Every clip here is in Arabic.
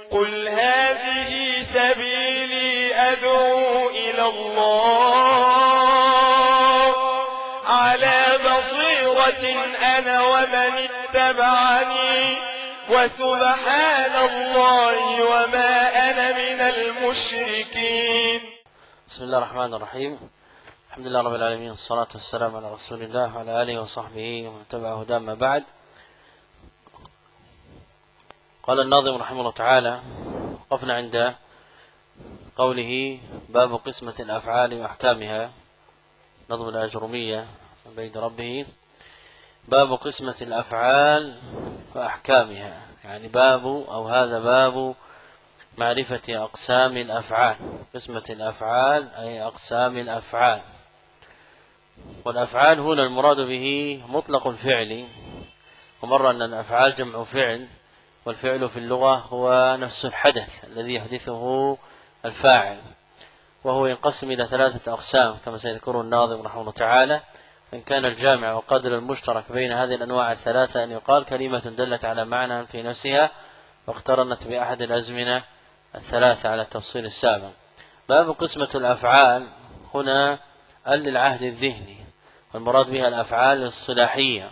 قل هذه سبيلي أدعو إلى الله على بصيرة أنا ومن اتبعني وسبحان الله وما أنا من المشركين. بسم الله الرحمن الرحيم. الحمد لله رب العالمين، الصلاة والسلام على رسول الله وعلى آله وصحبه ومن تبع هداه ما بعد. قال الناظم رحمه الله تعالى: وقفنا عند قوله باب قسمة الأفعال وأحكامها، نظم الأجرمية من بيد ربه. باب قسمة الأفعال وأحكامها، يعني باب أو هذا باب معرفة أقسام الأفعال. قسمة الأفعال أي أقسام الأفعال. والأفعال هنا المراد به مطلق الفعل، ومر أن الأفعال جمع فعل، والفعل في اللغة هو نفس الحدث الذي يحدثه الفاعل، وهو ينقسم إلى ثلاثة أقسام كما سيذكر الناظم رحمه الله تعالى. إن كان الجامع وقدر المشترك بين هذه الأنواع الثلاثة أن يقال كلمة دلت على معنى في نفسها واقترنت بأحد الأزمنة الثلاثة على التفصيل السابق. باب قسمة الأفعال هنا للعهد الذهني، والمراد بها الأفعال الصلاحية،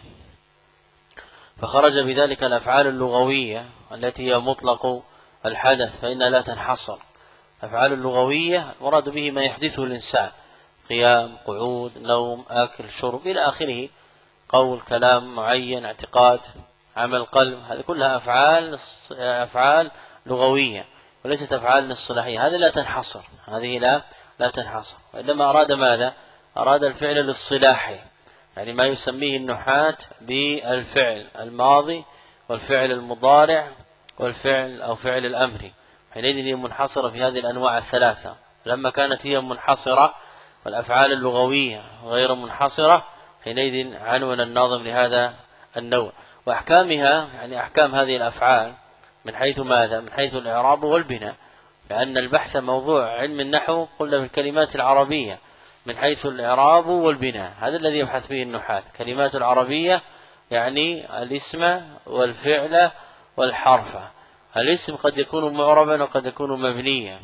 فخرج بذلك الأفعال اللغوية التي هي مطلق الحدث فإنها لا تنحصر. الأفعال اللغوية المراد به ما يحدثه الإنسان: قيام، قعود، نوم، أكل، شرب إلى آخره، قول، كلام معين، اعتقاد، عمل قلب، هذه كلها أفعال لغوية وليست أفعال الصلاحية. هذه لا تنحصر، هذه لا تنحصر، وإنما أراد ماذا؟ أراد الفعل للصلاحي، يعني ما يسميه النحاة بالفعل الماضي والفعل المضارع والفعل أو فعل الأمر، حينئذ هي منحصرة في هذه الأنواع الثلاثة. لما كانت هي منحصرة والأفعال اللغوية غير منحصرة، حينئذ عنون الناظم لهذا النوع. وأحكامها يعني أحكام هذه الأفعال من حيث ماذا؟ من حيث الإعراب والبناء، لأن البحث موضوع علم النحو قلنا بالكلمات العربية من حيث الإعراب والبناء، هذا الذي يبحث به النحاة. كلمات العربية يعني الاسم والفعل والحرف. الاسم قد يكون معربا وقد يكون مبنيا،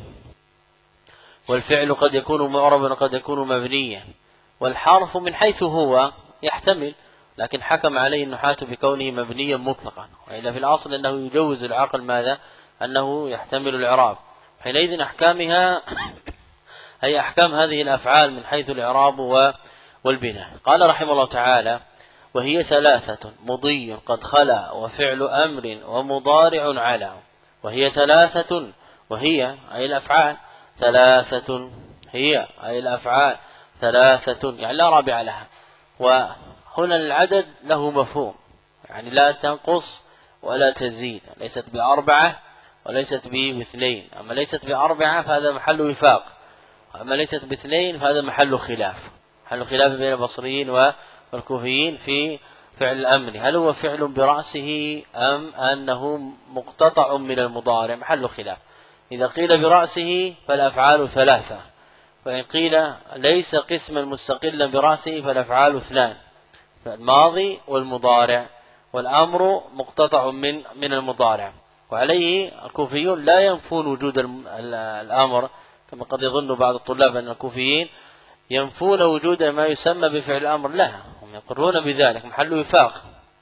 والفعل قد يكون معربا وقد يكون مبنيا، والحرف من حيث هو يحتمل، لكن حكم عليه النحاة بكونه مبنيا مطلقا، وإلا في الأصل أنه يجوز العقل ماذا؟ أنه يحتمل الإعراب. حينئذ أحكامها هي أحكام هذه الأفعال من حيث الإعراب والبناء. قال رحمه الله تعالى: وهي ثلاثة: مضي قد خلا، وفعل أمر، ومضارع على. وهي ثلاثة، وهي أي الأفعال، ثلاثة هي أي الأفعال، ثلاثة يعني لا رابع لها. وهنا العدد له مفهوم، يعني لا تنقص ولا تزيد، ليست بأربعة وليست باثنين. أما ليست بأربعة فهذا محل وفاق، أما ليست باثنين فهذا محل خلاف بين البصريين والكوفيين في فعل الأمر، هل هو فعل برأسه أم أنه مقتطع من المضارع؟ محل خلاف. إذا قيل برأسه فالأفعال ثلاثة، وإن قيل ليس قسما مستقلا برأسه فالأفعال اثنان: الماضي والمضارع، والأمر مقتطع من المضارع. وعليه الكوفيون لا ينفون وجود الأمر، كما قد يظن بعض الطلاب أن الكوفيين ينفون وجود ما يسمى بفعل الأمر. لا، هم يقرون بذلك، محل وفاق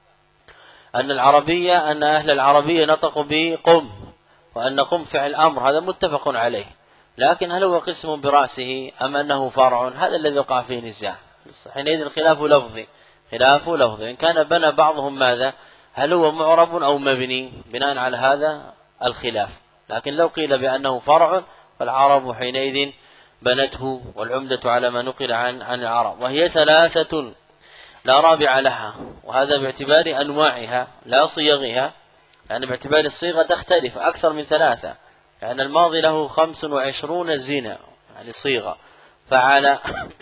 أن أهل العربية نطقوا بقم، وأن قم فعل أمر، هذا متفق عليه. لكن هل هو قسم برأسه أم أنه فرع؟ هذا الذي وقع فيه نزاع. حينئذ الخلاف لفظي، إن كان بنى بعضهم ماذا؟ هل هو معرب أو مبني؟ بناء على هذا الخلاف. لكن لو قيل بأنه فرع فالعرب حينئذ بنته، والعمدة على ما نقل عن العرب. وهي ثلاثة لا رابع لها، وهذا باعتبار أنواعها لا صيغها، يعني باعتبار الصيغة تختلف أكثر من ثلاثة، لأن الماضي له 25 زنا، يعني صيغة: فعل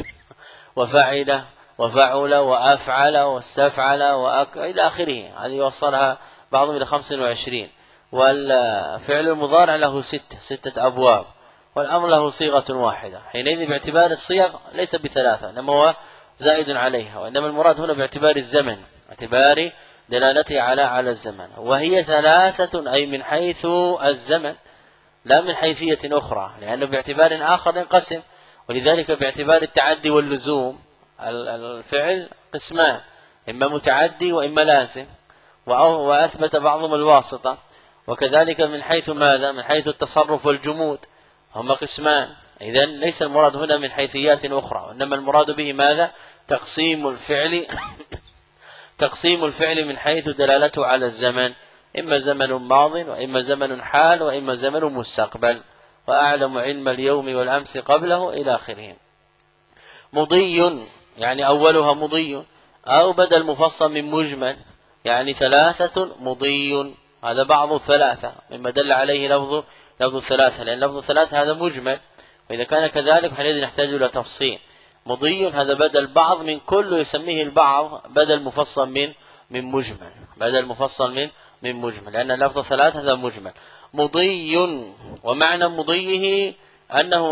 وفعل وفعل وأفعل واستفعل إلى آخره، هذه يوصلها بعضهم إلى 25. والفعل المضارع له 6 أبواب، والأمر له صيغة واحدة. حينئذ باعتبار الصيغ ليس بثلاثة، إنما هو زائد عليها، وإنما المراد هنا باعتبار الزمن، دلالته على الزمن، وهي ثلاثة أي من حيث الزمن لا من حيثية أخرى، لأنه باعتبار آخر ينقسم. ولذلك باعتبار التعدي واللزوم الفعل قسمان، إما متعدي وإما لازم، وأثبت بعضهم الواسطة. وكذلك من حيث ماذا؟ من حيث التصرف والجمود هما قسمان. إذن ليس المراد هنا من حيثيات أخرى، وإنما المراد به ماذا؟ تقسيم الفعل من حيث دلالته على الزمن، إما زمن ماض وإما زمن حال وإما زمن مستقبل. وأعلم علم اليوم والأمس قبله إلى آخره. مضي يعني أولها مضي، أو بدل مفصل من مجمل يعني ثلاثة مضي، هذا بعض الثلاثة مما دل عليه لفظ الثلاثة، لأن لفظ الثلاثة هذا مجمل، وإذا كان كذلك حينئذ نحتاج إلى تفصيل. مضي هذا بدل بعض من كل يسميه البعض بدل مفصل من مجمل، بدل مفصل من مجمل، لأن لفظ ثلاثة هذا مجمل. مضي ومعنى مضيه أنه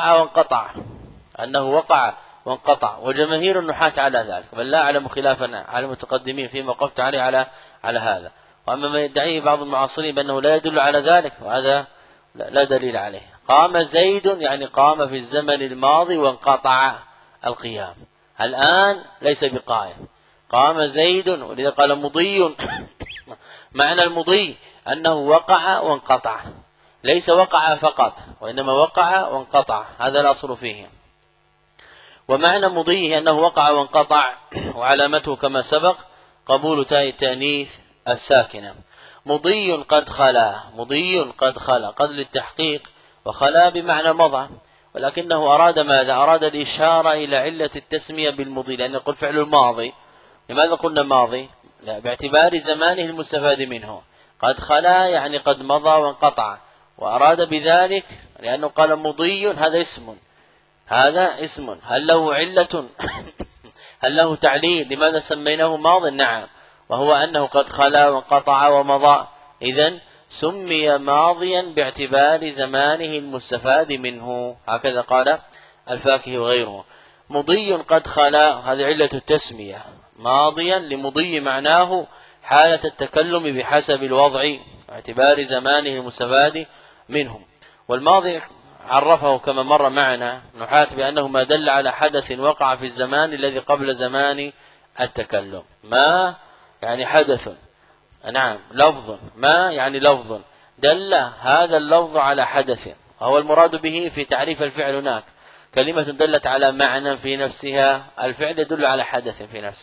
وقع وانقطع، وجماهير النحاة على ذلك، بل لا أعلم خلافا على المتقدمين فيما وقفت عليه على هذا. وأما ما يدعيه بعض المعاصرين بأنه لا يدل على ذلك، وهذا لا دليل عليه. قام زيد يعني قام في الزمن الماضي وانقطع القيام، الآن ليس بقائم. قام زيد، ولذا قال مضي معنى المضي أنه وقع وانقطع، ليس وقع فقط وإنما وقع وانقطع، هذا الأصل فيه. ومعنى مضيه أنه وقع وانقطع، وعلامته كما سبق قبول تاء التأنيث الساكنة. مضي قد خلا، قد للتحقيق، وخلا بمعنى مضى، ولكنه أراد ماذا؟ أراد الإشارة إلى علة التسمية بالمضي، لأن يقول فعل الماضي. لماذا قلنا ماضي؟ لا، باعتبار زمانه المستفاد منه. قد خلا يعني قد مضى وانقطع، وأراد بذلك لأنه قال مضي هذا اسم هل له علة هل له تعليل؟ لماذا سميناه ماض؟ نعم، وهو أنه قد خلا وانقطع ومضى، إذن سمي ماضيا باعتبار زمانه المستفاد منه، هكذا قال الفاكهي وغيره. مضي قد خلا هذه علة التسمية، ماضيا لمضي معناه حالة التكلم بحسب الوضع باعتبار زمانه المستفاد منه. والماضي عرفه كما مر معنا نحاة بأنه ما دل على حدث وقع في الزمان الذي قبل زمان التكلم. ما يعني حدث، نعم، لفظ، ما يعني لفظ دل هذا اللفظ على حدث، وهو المراد به في تعريف الفعل هناك كلمة دلت على معنى في نفسها. الفعل يدل على حدث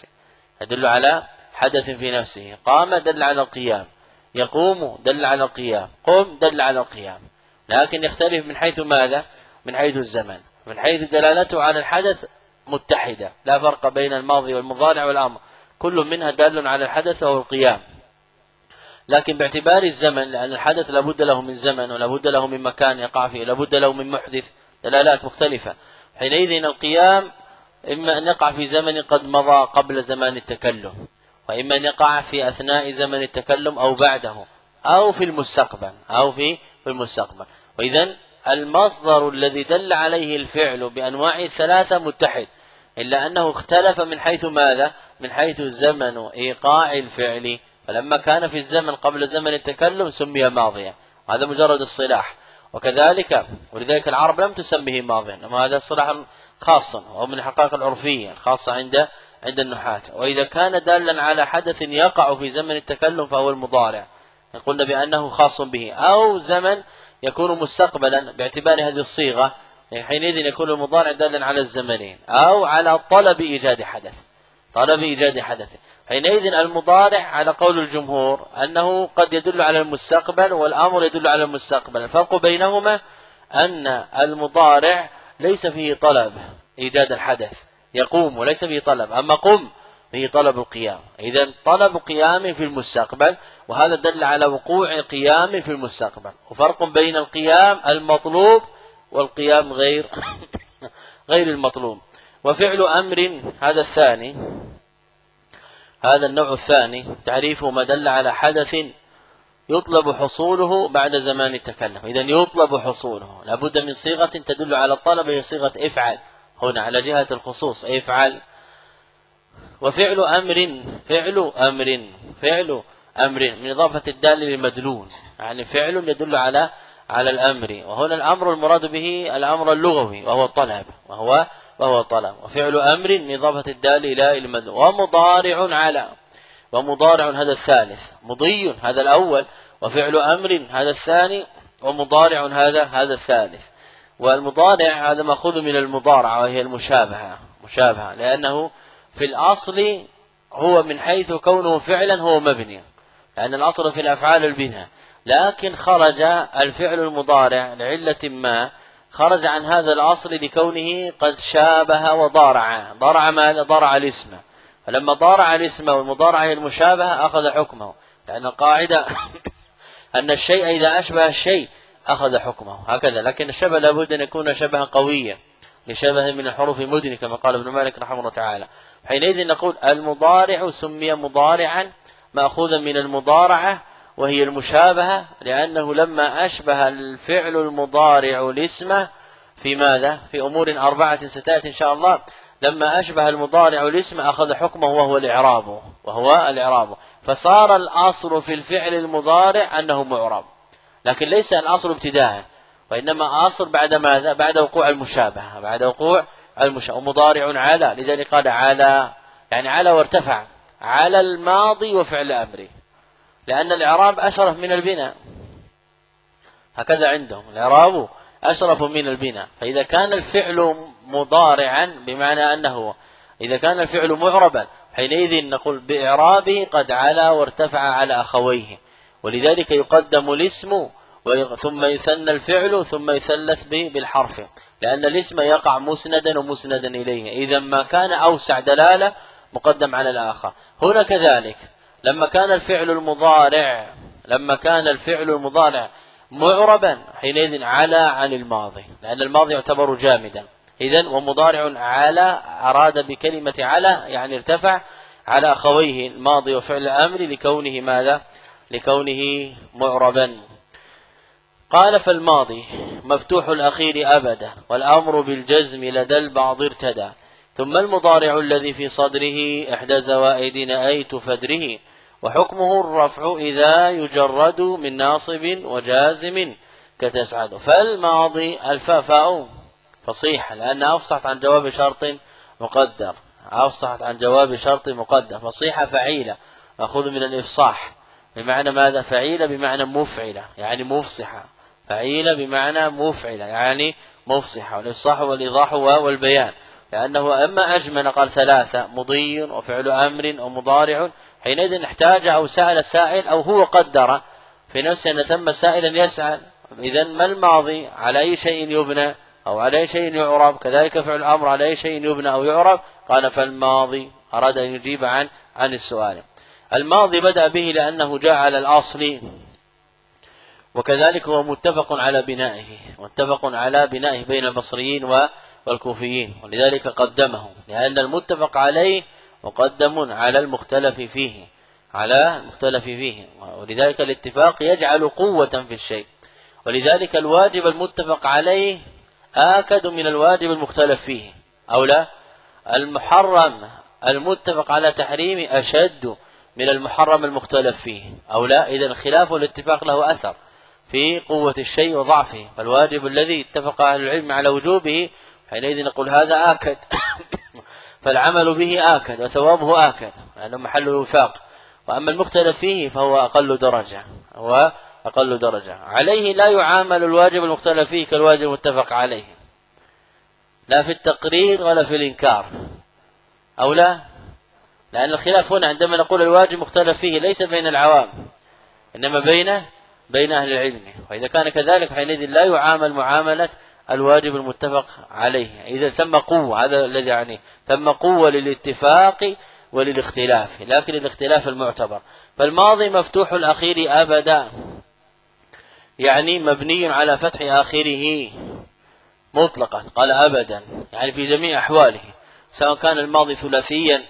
في نفسه، قام دل على القيام، يقوم دل على القيام، قم دل على القيام، لكن يختلف من حيث ماذا؟ من حيث الزمن. من حيث دلالته على الحدث متحدة، لا فرق بين الماضي والمضارع والأمر، كل منها دال على الحدث وهو القيام. لكن باعتبار الزمن، لأن الحدث لابد له من زمن ولابد له من مكان يقع فيه، لابد له من محدث، دلالات مختلفة. حينئذ القيام إما أن يقع في زمن قد مضى قبل زمان التكلم، وإما أن يقع في أثناء زمن التكلم أو بعده، أو في المستقبل. وإذن المصدر الذي دل عليه الفعل بأنواع الثلاثة متحد، إلا أنه اختلف من حيث ماذا؟ من حيث زمن إيقاع الفعل، فلما كان في الزمن قبل زمن التكلم سمي ماضيا، هذا مجرد الصلاح. وكذلك ولذلك العرب لم تسميه ماضيا، إنما هذا الصلاح خاصا وهو من الحقائق العرفية الخاصة عند النحاة. وإذا كان دالا على حدث يقع في زمن التكلم فهو المضارع، قلنا بأنه خاص به، أو زمن يكون مستقبلا باعتبار هذه الصيغة، حينئذ يكون المضارع دالا على الزمنين، أو على طلب إيجاد حدث. حينئذ المضارع على قول الجمهور أنه قد يدل على المستقبل والأمر يدل على المستقبل. الفرق بينهما أن المضارع ليس فيه طلب إيجاد الحدث، يقوم وليس فيه طلب، أما قم فيه طلب القيام. إذن طلب قيام في المستقبل، وهذا دل على وقوع قيام في المستقبل. وفرق بين القيام المطلوب والقيام غير المطلوب. وفعل أمر هذا النوع الثاني تعريفه ما دل على حدث يطلب حصوله بعد زمان التكلم. إذن يطلب حصوله لابد من صيغة تدل على الطلب، هي صيغة افعل هنا على جهة الخصوص، افعل. وفعل أمر فعل أمر من إضافة الدال للمدلول، يعني فعل يدل على الأمر، وهنا الأمر المراد به الأمر اللغوي وهو الطلب، وهو طلب، وفعل أمر من إضافة الدال إلى المدلول. ومضارع على، ومضارع هذا الثالث، مضي هذا الأول، وفعل أمر هذا الثاني، ومضارع هذا الثالث. والمضارع هذا مأخوذ من المضارعة وهي المشابهة، لأنه في الأصل هو من حيث كونه فعلا هو مبني، لأن الأصل في الأفعال البناء، لكن خرج الفعل المضارع لعلة ما، خرج عن هذا الأصل لكونه قد شابه وضارع. ضارع ماذا؟ ضارع الاسم، فلما ضارع الاسم والمضارعة المشابهة أخذ حكمه، لأن القاعدة أن الشيء إذا أشبه الشيء أخذ حكمه هكذا. لكن الشبه لابد أن يكون شبها قويا لشبه من الحروف المدني كما قال ابن مالك رحمه الله تعالى. حينئذ نقول المضارع سمي مضارعا مأخوذا من المضارعة وهي المشابهة، لأنه لما أشبه الفعل المضارع الاسم في ماذا؟ في أمور 4 ستأتي إن شاء الله. لما أشبه المضارع الاسم أخذ حكمه وهو الإعراب، فصار الأصل في الفعل المضارع أنه معرب، لكن ليس الأصل ابتداء، وإنما أصل بعد ماذا؟ بعد وقوع المشابهة، ومضارع على، لذلك قال على، يعني على وارتفع على الماضي وفعل أمره، لأن الإعراب أشرف من البناء، هكذا عندهم الإعراب أشرف من البناء. فإذا كان الفعل مضارعا بمعنى أنه إذا كان الفعل معربا حينئذ نقول بإعرابه قد علا وارتفع على أخويه، ولذلك يقدم الاسم ثم يثنى الفعل ثم يثلث به بالحرف، لأن الاسم يقع مسندا ومسندا إليه، إذا ما كان أوسع دلالة مقدم على الآخر. هنا كذلك لما كان الفعل المضارع معربا حينئذ على عن الماضي، لأن الماضي يعتبر جامدا. إذن ومضارع على أراد بكلمة على يعني ارتفع على أخويه الماضي وفعل الأمر لكونه ماذا؟ لكونه معربا. قال فالماضي مفتوح الأخير أبدا، والأمر بالجزم لدى البعض ارتدى، ثم المضارع الذي في صدره إحدى زوائد أيت فدره، وحكمه الرفع إذا يجرد من ناصب وجازم كتسعد. فالماضي الفاء فصيحة لأنها أفصحت عن جواب شرط مقدر، فصيحة فعيلة مأخوذ من الإفصاح بمعنى ماذا؟ فعيلة بمعنى مفعلة يعني مفصحة، فعيلة بمعنى مفعلة يعني مفصحة، والإفصاح والإيضاح والبيان، لأنه أما أجمل قال 3 مضي وفعل أمر ومضارع، حينئذ احتاج أو سأل السائل أو هو قدر في نفسه أن ثم سائلا يسأل. إذن ما الماضي؟ على أي شيء يبنى أو على أي شيء يعرب؟ كذلك فعل الأمر على أي شيء يبنى أو يعرب؟ قال فالماضي أراد أن يجيب عن السؤال. الماضي بدأ به لأنه جاء على الأصل، وكذلك هو متفق على بنائه بين البصريين والكوفيين، ولذلك قدمه، لأن المتفق عليه مقدم على المختلف فيه، ولذلك الاتفاق يجعل قوة في الشيء، ولذلك الواجب المتفق عليه آكد من الواجب المختلف فيه، أو لا؟ المحرم المتفق على تحريمه أشد من المحرم المختلف فيه، أو لا؟ إذا الخلاف والاتفاق له أثر في قوة الشيء وضعفه، فالواجب الذي اتفق أهل العلم على وجوبه حينئذ نقول هذا آكد فالعمل به آكد وثوابه آكد لأنه محل وفاق. وأما المختلف فيه فهو أقل درجة، عليه لا يعامل الواجب المختلف فيه كالواجب المتفق عليه، لا في التقرير ولا في الإنكار، أو لا؟ لأن الخلاف هنا عندما نقول الواجب مختلف فيه ليس بين العوام إنما بين أهل العلم، وإذا كان كذلك حينئذ لا يعامل معاملة الواجب المتفق عليه. إذا ثم قوة، هذا الذي يعني ثم قوة للاتفاق وللاختلاف، لكن الاختلاف المعتبر. فالماضي مفتوح الأخير أبدا يعني مبني على فتح آخره مطلقا، قال أبدا يعني في جميع أحواله، سواء كان الماضي ثلاثيا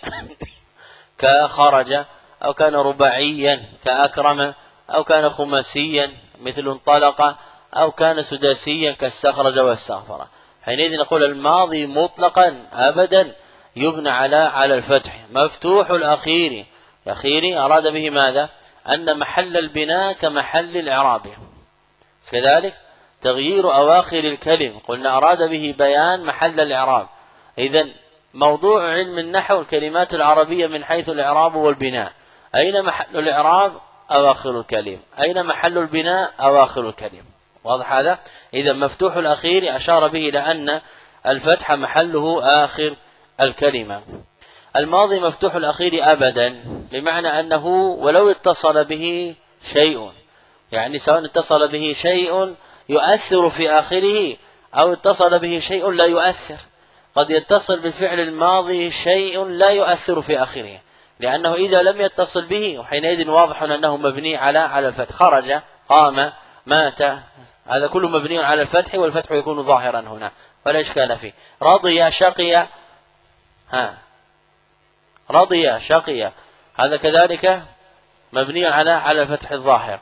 كخرج، أو كان رباعيا كأكرم، أو كان خماسيا مثل انطلق، أو كان سداسيا كاستخرج واستغفر. حينئذ نقول الماضي مطلقا أبدا يبنى على الفتح، مفتوح الأخير الأخير أراد به ماذا؟ أن محل البناء كمحل الإعراب، كذلك تغيير أواخر الكلم قلنا أراد به بيان محل الإعراب. إذن موضوع علم النحو الكلمات العربية من حيث الإعراب والبناء، أين محل الإعراب؟ أواخر الكلم. أين محل البناء؟ أواخر الكلم. واضح هذا؟ إذا مفتوح الأخير أشار به إلى أن الفتح محله آخر الكلمة. الماضي مفتوح الأخير أبدا، بمعنى أنه ولو اتصل به شيء، يعني سواء اتصل به شيء يؤثر في آخره أو اتصل به شيء لا يؤثر. قد يتصل بالفعل الماضي شيء لا يؤثر في آخره، لأنه إذا لم يتصل به وحينئذ واضح أنه مبني على الفتح. خرج، قام، مات، هذا كله مبني على الفتح، والفتح يكون ظاهرا هنا ولا إشكال فيه. رضي، شقي، رضي، شقي، هذا كذلك مبني على الفتح الظاهر.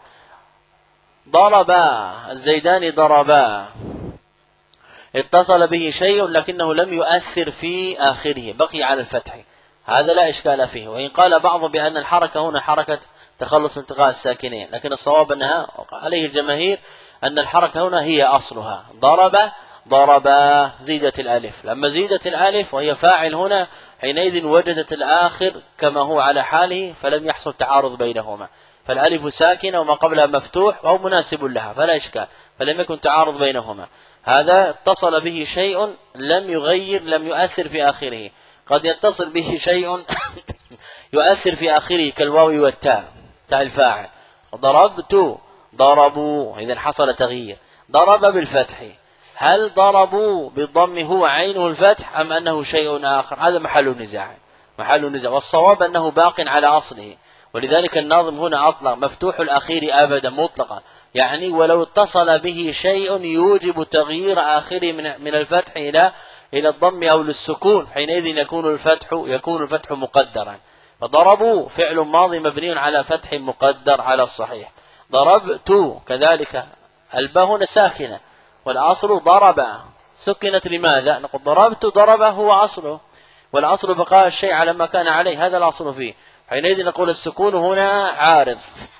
ضربا، الزيدان ضربا، اتصل به شيء لكنه لم يؤثر في آخره، بقي على الفتح، هذا لا إشكال فيه. وإن قال بعض بأن الحركة هنا حركة تخلص من التقاء الساكنين، لكن الصواب أنها عليه الجماهير أن الحركة هنا هي أصلها. ضرب، ضربا، زيدت الألف، لما زيدت الألف وهي فاعل هنا حينئذ وجدت الآخر كما هو على حاله، فلم يحصل تعارض بينهما، فالألف ساكنة وما قبلها مفتوح وهو مناسب لها فلا إشكال، فلم يكن تعارض بينهما. هذا اتصل به شيء لم يغير، لم يؤثر في آخره. قد يتصل به شيء يؤثر في آخره كالواو والتاء، تاء الفاعل. ضربت، ضربوا، إذن حصل تغيير. ضرب بالفتح، هل ضربوا بالضم هو عينه الفتح أم أنه شيء آخر؟ هذا محل نزاع، والصواب أنه باق على أصله. ولذلك الناظم هنا أطلق مفتوح الأخير أبدا مطلقا، يعني ولو اتصل به شيء يوجب تغيير آخره من الفتح إلى الضم أو للسكون، حينئذ يكون الفتح مقدرا. فضربوا فعل ماضي مبني على فتح مقدر على الصحيح. ضربت كذلك الباء هنا ساكنة والأصل ضرب، سكنت لماذا؟ نقول ضربت، ضرب هو أصله، والأصل بقاء الشيء على ما كان عليه، هذا الأصل فيه. حينئذ نقول السكون هنا عارض،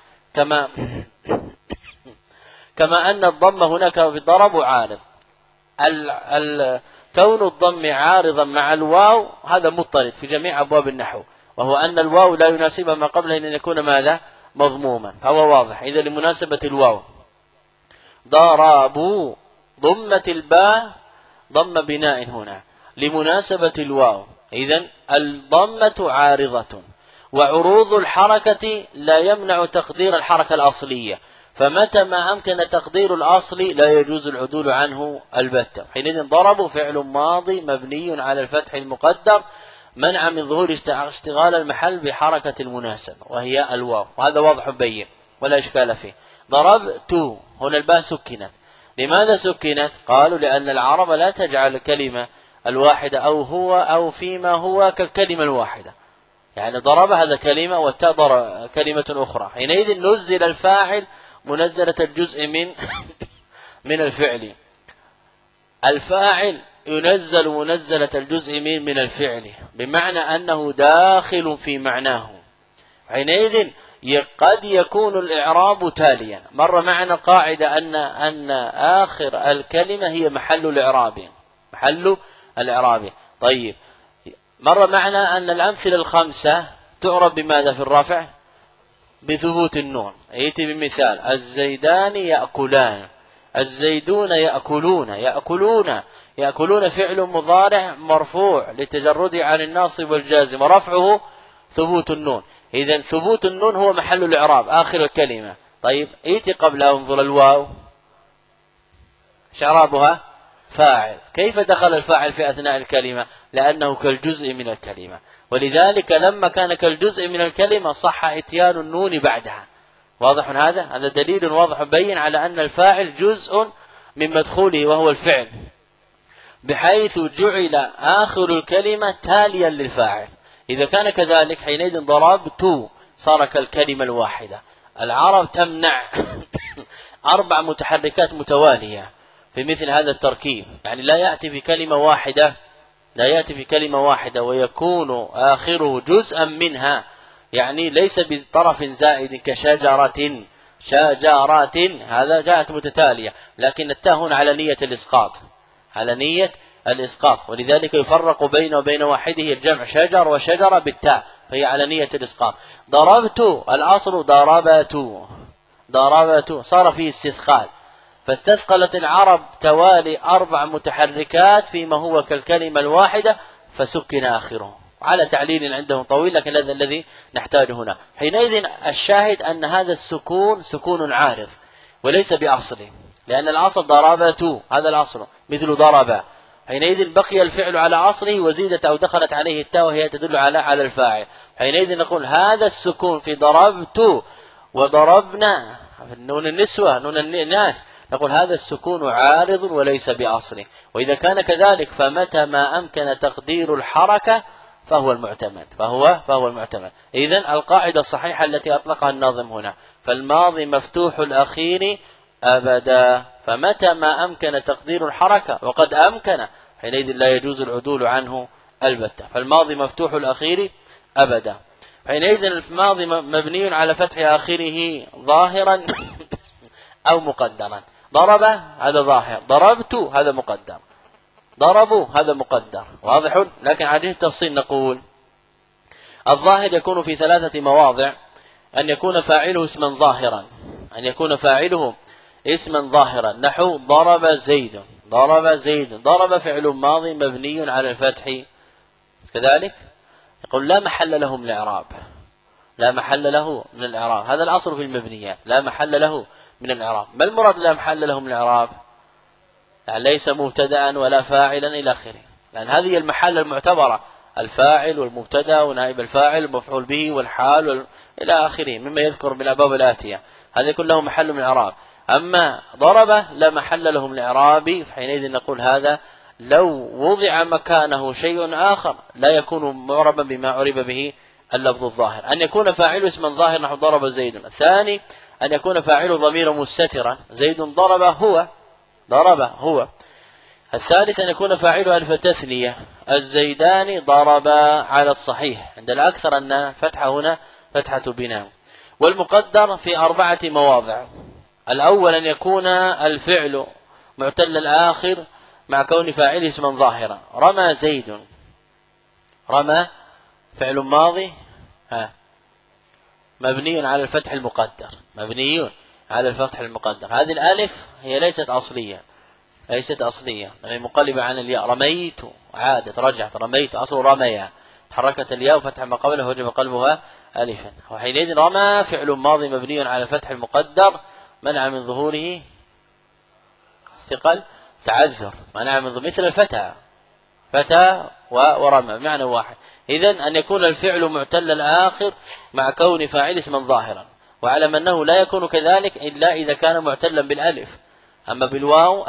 كما أن الضم هناك بالضرب عارض. كون الضم عارضا مع الواو هذا مضطرد في جميع أبواب النحو، وهو أن الواو لا يناسبها ما قبله أن يكون ماذا؟ مضموما، فهو واضح. إذا لمناسبة الواو ضربوا، ضمت الباء ضم بناء هنا لمناسبة الواو، إذن الضمة عارضة، وعروض الحركة لا يمنع تقدير الحركة الأصلية، فمتى ما أمكن تقدير الأصل لا يجوز العدول عنه البتة. حينئذ ضربوا فعل ماضي مبني على الفتح المقدر منع من ظهور اشتغال المحل بحركة المناسبة وهي الواو، وهذا واضح بين ولا إشكال فيه. ضربت، هنا الباء سكنت. لماذا سكنت؟ قالوا لأن العرب لا تجعل الكلمة الواحدة أو هو أو فيما هو كالكلمة الواحدة، يعني ضرب هذا كلمة والتاء كلمة أخرى، حينئذ نزل الفاعل منزلة الجزء من الفعل. الفاعل ينزل منزلة الجزء من الفعل، بمعنى أنه داخل في معناه. حينئذ قد يكون الإعراب تاليا. مر معنا قاعدة أن آخر الكلمة هي محل الإعراب. طيب، مر معنا أن الأمثلة الخمسة تعرب بماذا في الرفع؟ بثبوت النون. يأتي بمثال: الزيدان يأكلان، الزيدون يأكلون فعل مضارع مرفوع لتجرده عن الناصب والجازم، ورفعه ثبوت النون. إذن ثبوت النون هو محل الإعراب آخر الكلمة. طيب، يأتي قبلها انظر الواو، إعرابها فاعل. كيف دخل الفاعل في أثناء الكلمة؟ لأنه كالجزء من الكلمة، ولذلك لما كان كالجزء من الكلمة صح إتيان النون بعدها. واضح هذا دليل واضح بين على أن الفاعل جزء من مدخوله وهو الفعل، بحيث جعل آخر الكلمة تاليا للفاعل. إذا كان كذلك حينئذ ضربت صار كالكلمة الواحدة. العرب تمنع 4 متحركات متوالية في مثل هذا التركيب، يعني لا يأتي في كلمة واحدة ويكون آخره جزءا منها، يعني ليس بطرف زائد كشجرة، شجرات هذا جاءت متتالية، لكن التاء هنا على نية الإسقاط، على نية الإسقاط، ولذلك يفرق بينه وبين واحده الجمع شجر وشجرة بالتاء، فهي على نية الإسقاط. ضربت العصر ضربت، ضربت صار فيه استثقال، فاستثقلت العرب توالي 4 متحركات فيما هو كالكلمة الواحدة فسكن آخره، على تعليل عندهم طويل، لكن هذا الذي نحتاجه هنا. حينئذ الشاهد أن هذا السكون سكون عارض وليس بأصل، لأن الأصل ضربت، هذا الأصل مثل ضرب، حينئذ بقي الفعل على أصله وزيدت أو دخلت عليه التاء وهي تدل على الفاعل، حينئذ نقول هذا السكون في ضربت وضربنا، نون النسوة نون الناث، نقول هذا السكون عارض وليس بأصله، وإذا كان كذلك فمتى ما أمكن تقدير الحركة فهو المعتمد، فهو المعتمد. إذن القاعدة الصحيحة التي أطلقها الناظم هنا، فالماضي مفتوح الأخير أبدا، فمتى ما أمكن تقدير الحركة وقد أمكن حينئذ لا يجوز العدول عنه البتة، فالماضي مفتوح الأخير أبدا، حينئذ الماضي مبني على فتح آخره ظاهرا أو مقدرا. ضرب هذا ظاهر، ضربت هذا مقدر، ضربوا هذا مقدر، واضح. لكن على التفصيل نقول الظاهر يكون في 3 مواضع: أن يكون فاعله اسما ظاهرا، أن يكون فاعله اسما ظاهرا، نحو ضرب زيد، ضرب زيد، ضرب فعل ماضي مبني على الفتح كذلك، يقول لا محل له من الإعراب، لا محل له من الإعراب، هذا الأصل في المبنيات، لا محل له من الإعراب. ما المراد لا محل له من الإعراب؟ يعني ليس مبتدأ ولا فاعلا إلى آخره، لأن هذه المحل المعتبرة، الفاعل والمبتدأ ونائب الفاعل والمفعول به والحال إلى آخره مما يذكر من الأبواب الآتية، هذا كله محل من الإعراب. أما ضرب لا محل له من الإعراب، فحينئذ نقول هذا لو وضع مكانه شيء آخر لا يكون معربا بما عرب به اللفظ الظاهر. أن يكون فاعل اسما ظاهر نحو ضرب زيد. الثاني أن يكون فاعل ضمير مستترا، زيد ضرب هو، ضرب هو. الثالث أن يكون فاعل ألف تثنية، الزيدان ضربا على الصحيح، عند الأكثر أن الفتحة هنا فتحة بناء. والمقدر في 4 مواضع: الأول أن يكون الفعل معتل الآخر مع كون فاعله اسما ظاهرا، رمى زيد، رمى فعل ماضي مبني على الفتح المقدر، مبني على الفتح المقدر، هذه الألف هي ليست أصلية، ليست أصلية، يعني مقلبة عن الياء، رميت عادت رجعت، رميت أصل رميا، حركت الياء وفتح ما قبله وجب قلبها ألفا، وحينئذ رمى فعل ماضي مبني على الفتح المقدر منع من ظهوره ثقل تعذر، منع من ظهور مثل الفتى، فتى ورمى بمعنى واحد. إذن أن يكون الفعل معتل الآخر مع كون فاعل اسما ظاهرا، وعلم أنه لا يكون كذلك إلا إذا كان معتلا بالألف، أما بالواو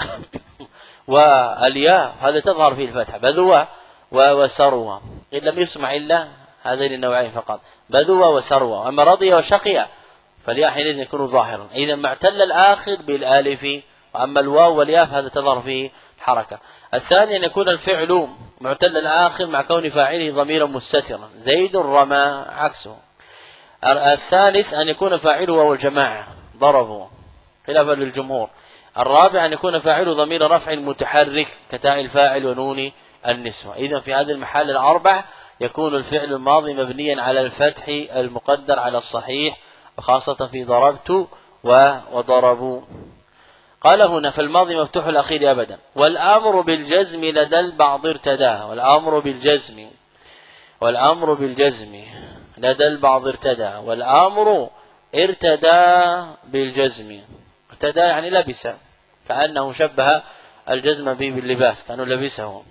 والياء هذا تظهر فيه الفتحة، بذوى وسروى، إن لم يسمع إلا هذين النوعين فقط، بذوى وسروى. أما رضي وشقي فالياء حينئذ يكون ظاهرا، إذا معتل الآخر بالألف، وأما الواو والياء هذا تظهر فيه حركة. الثاني أن يكون الفعل معتل الآخر مع كون فاعله ضميرا مستترا، زيد رمى عكسه. الثالث أن يكون فاعله هو الجماعة، ضربوا خلافا للجمهور. الرابع أن يكون فاعله ضمير رفع متحرك كتاء الفاعل ونون النسوة. إذن في هذه المحال الأربع يكون الفعل الماضي مبنيا على الفتح المقدر على الصحيح، وخاصة في ضربت وضربوا. قال هنا فالماضي مفتوح الأخير أبدا، والأمر بالجزم لدى البعض ارتدى، والأمر بالجزم، والأمر بالجزم لدى البعض ارتدى، والأمر ارتدى بالجزم، ارتدى يعني لبس، كأنه شبه الجزم به باللباس كانوا لبسه.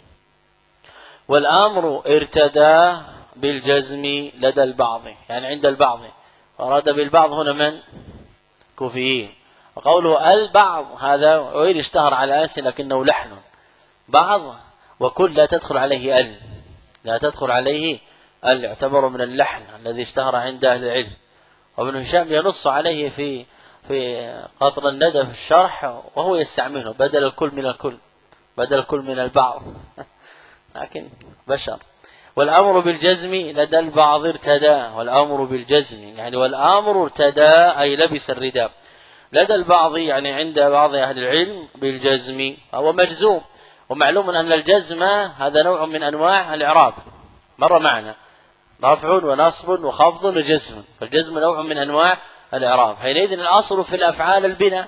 والأمر ارتدى بالجزم لدى البعض يعني عند البعض، أراد بالبعض هنا من كوفيين، وقوله البعض هذا وإن اشتهر على أنس لكنه لحن، بعض وكل لا تدخل عليه لا تدخل عليه يعتبر من اللحن الذي اشتهر عند أهل العلم. وابن هشام ينص عليه في قطر الندى في الشرح وهو يستعمله بدل الكل من الكل، بدل الكل من البعض لكن بشر. والأمر بالجزم لدى البعض ارتدى، والأمر بالجزم يعني والأمر ارتدى أي لبس الرداء، لدى البعض يعني عند بعض أهل العلم بالجزم، هو مجزوم. ومعلوم أن الجزم هذا نوع من أنواع الإعراب، مر معنا رفع ونصب وخفض وجزم، فالجزم نوع من أنواع الإعراب. حينئذ الأصل في الأفعال البناء،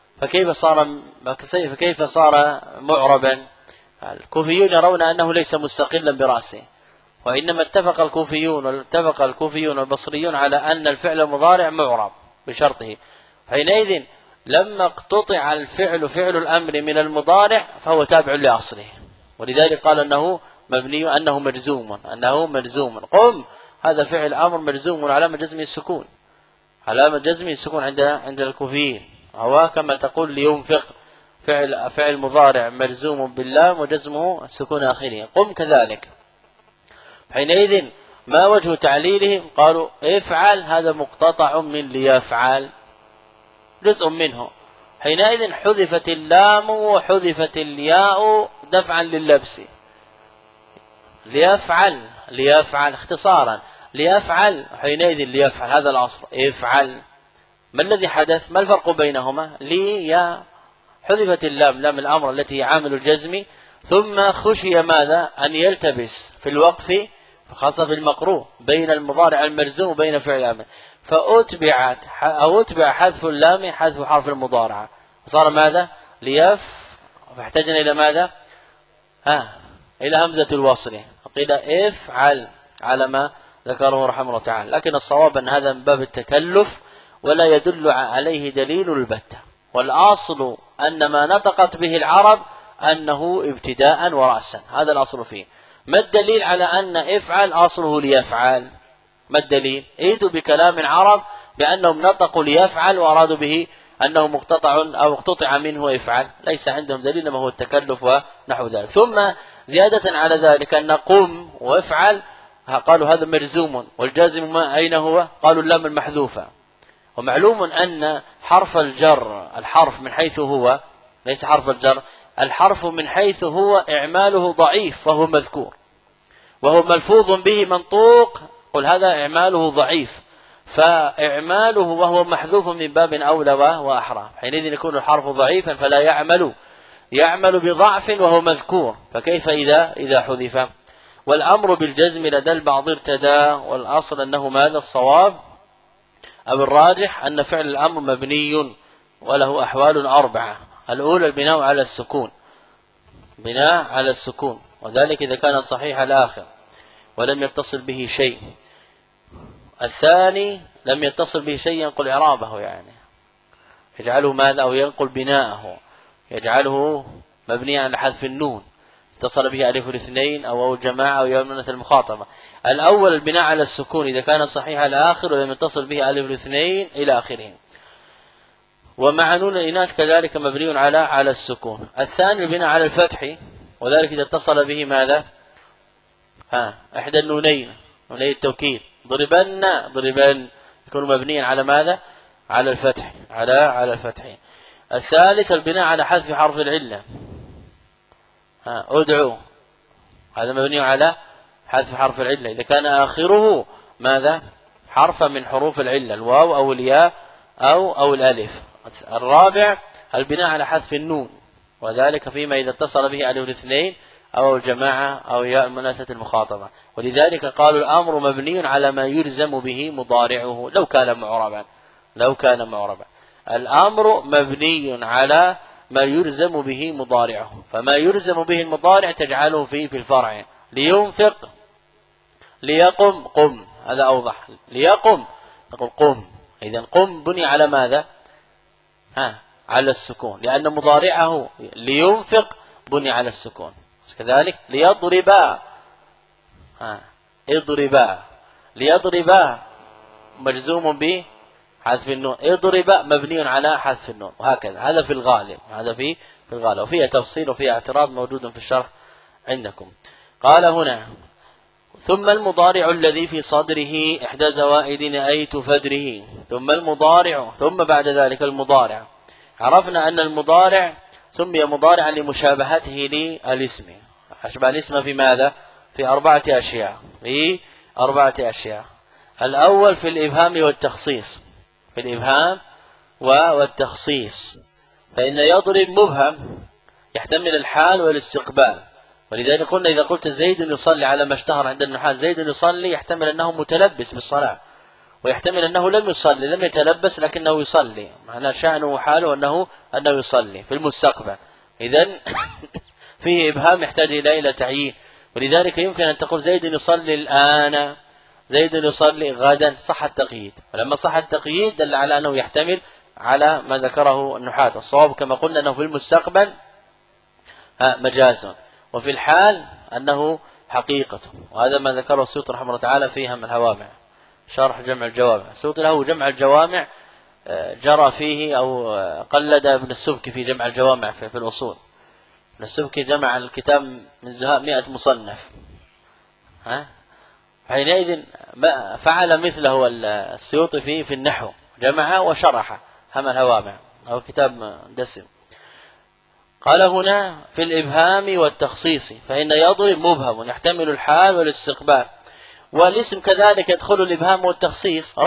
فكيف صار معربا؟ الكوفيون يرون أنه ليس مستقلا برأسه، وإنما اتفق الكوفيون والبصريون على أن الفعل المضارع معرب بشرطه. حينئذ لما اقتطع الفعل فعل الأمر من المضارع فهو تابع لأصله، ولذلك قال أنه مبني، أنه مجزوم. قم هذا فعل أمر مجزوم وعلامة جزمه السكون، علامة جزمه السكون عند الكوفيين. هو كما تقول لينفق فعل مضارع مجزوم باللام وجزمه السكون آخره، قم كذلك. حينئذ ما وجه تعليلهم؟ قالوا افعل هذا مقتطع من ليفعل، جزء منه. حينئذ حذفت اللام وحذفت الياء دفعا لللبس. ليفعل اختصارا ليفعل، حينئذ ليفعل هذا الأصل افعل. ما الذي حدث؟ ما الفرق بينهما؟ يا حذفت اللام، لام الأمر التي هي عامل الجزم، ثم خشي ماذا؟ أن يلتبس في الوقف خاصة في المقروء بين المضارع المجزوم وبين فعل الأمر، فأتبع حذف اللام حذف حرف المضارعة، صار ماذا؟ فاحتاجنا إلى ماذا؟ إلى همزة الوصل، قيل افعل على ما ذكره رحمه الله تعالى. لكن الصواب أن هذا من باب التكلف ولا يدل عليه دليل البتة، والأصل أن ما نطقت به العرب أنه ابتداء ورأسا، هذا الأصل فيه. ما الدليل على أن افعل أصله ليفعل؟ ما الدليل؟ ايدوا بكلام العرب بأنهم نطقوا ليفعل وأرادوا به أنه مقتطع أو اقتطع منه افعل، ليس عندهم دليل ما هو التكلف ونحو ذلك. ثم زيادة على ذلك أن قم وافعل قالوا هذا مجزوم، والجازم ما أين هو؟ قالوا اللام المحذوفة. ومعلوم أن حرف الجر، الحرف من حيث هو ليس حرف الجر، الحرف من حيث هو إعماله ضعيف وهو مذكور، وهو ملفوظ به منطوق، قل هذا إعماله ضعيف، فإعماله وهو محذوف من باب أولى وأحرى. حينئذ يكون الحرف ضعيفا فلا يعمل بضعف وهو مذكور، فكيف إذا حذف؟ والأمر بالجزم لدى البعض ارتدى، والأصل أنه ماذا الصواب أو الراجح؟ أن فعل الأمر مبني وله أحوال 4. الأولى البناء على السكون، بناء على السكون، وذلك إذا كان صحيح الآخر ولم يتصل به شيء. الثاني لم يتصل به شيء ينقل إعرابه، يعني يجعله ماذا؟ أو ينقل بناءه، يجعله مبنيا على حذف النون، اتصل به ألف الاثنين أو الجماعة أو يوم المخاطبة. الأول البناء على السكون إذا كان صحيح الآخر ولم يتصل به ألف الاثنين إلى آخره. ومع نون الإناث كذلك مبني على السكون. الثاني البناء على الفتح، وذلك إذا اتصل به ماذا؟ إحدى النونين، نوني التوكيد، ضربن يكون مبنيا على ماذا؟ على الفتح، على الفتح. الثالث البناء على حذف حرف العلة، ادعو، هذا مبني على حذف حرف العلة إذا كان آخره ماذا؟ حرفا من حروف العلة، الواو أو الياء أو الألف. الرابع البناء على حذف النون، وذلك فيما إذا اتصل به ألف الاثنين أو الجماعة أو ياء المناثة المخاطبة. ولذلك قالوا الأمر مبني على ما يلزم به مضارعه لو كان معربا. الأمر مبني على ما يلزم به مضارعه، فما يلزم به المضارع تجعله فيه في الفرع. لينفق، ليقم، قم، هذا أوضح. ليقم نقول قم، إذن قم بني على ماذا؟ على السكون، لأن مضارعه لينفق بني على السكون. كذلك ليضربا، اضربا، ليضربا مجزوم بحذف النون، اضربا مبني على حذف النون، وهكذا. هذا في الغالب، وفيه تفصيل وفيه اعتراض موجود في الشرح عندكم. قال هنا ثم المضارع الذي في صدره إحدى زوائد نأيت فدره، ثم المضارع، ثم بعد ذلك المضارع. عرفنا أن المضارع سمي مضارعا لمشابهته للاسم، أشبه الاسم في ماذا؟ في 4 أشياء، في 4 أشياء. الأول في الإبهام والتخصيص، في الإبهام والتخصيص، فإن يضرب مبهم يحتمل الحال والاستقبال. ولذلك قلنا إذا قلت زيد يصلي على ما اشتهر عند النحاة، زيد يصلي يحتمل أنه متلبس بالصلاة، ويحتمل أنه لم يصلي، لم يتلبس لكنه يصلي، معنى شأنه وحاله أنه يصلي في المستقبل. إذن فيه إبهام يحتاج إلى تعيين. ولذلك يمكن أن تقول زيد يصلي الآن، زيد يصلي غدا، صح التقييد. ولما صح التقييد دل على أنه يحتمل على ما ذكره النحاة. الصواب كما قلنا أنه في المستقبل مجاز، وفي الحال أنه حقيقة. وهذا ما ذكره السيوطي رحمه الله تعالى في هم الهوامع، شرح جمع الجوامع. السيوطي له جمع الجوامع جرى فيه أو قلد ابن السبكي في جمع الجوامع في الأصول. ابن السبكي جمع الكتاب من زهاء 100 مصنف، حينئذ فعل مثله السيوطي في النحو، جمع وشرح هم الهوامع، أو كتاب دسم. قال هنا في الإبهام والتخصيص، فإن يضرب مبهم يحتمل الحال والاستقبال. والاسم كذلك يدخل الإبهام والتخصيص.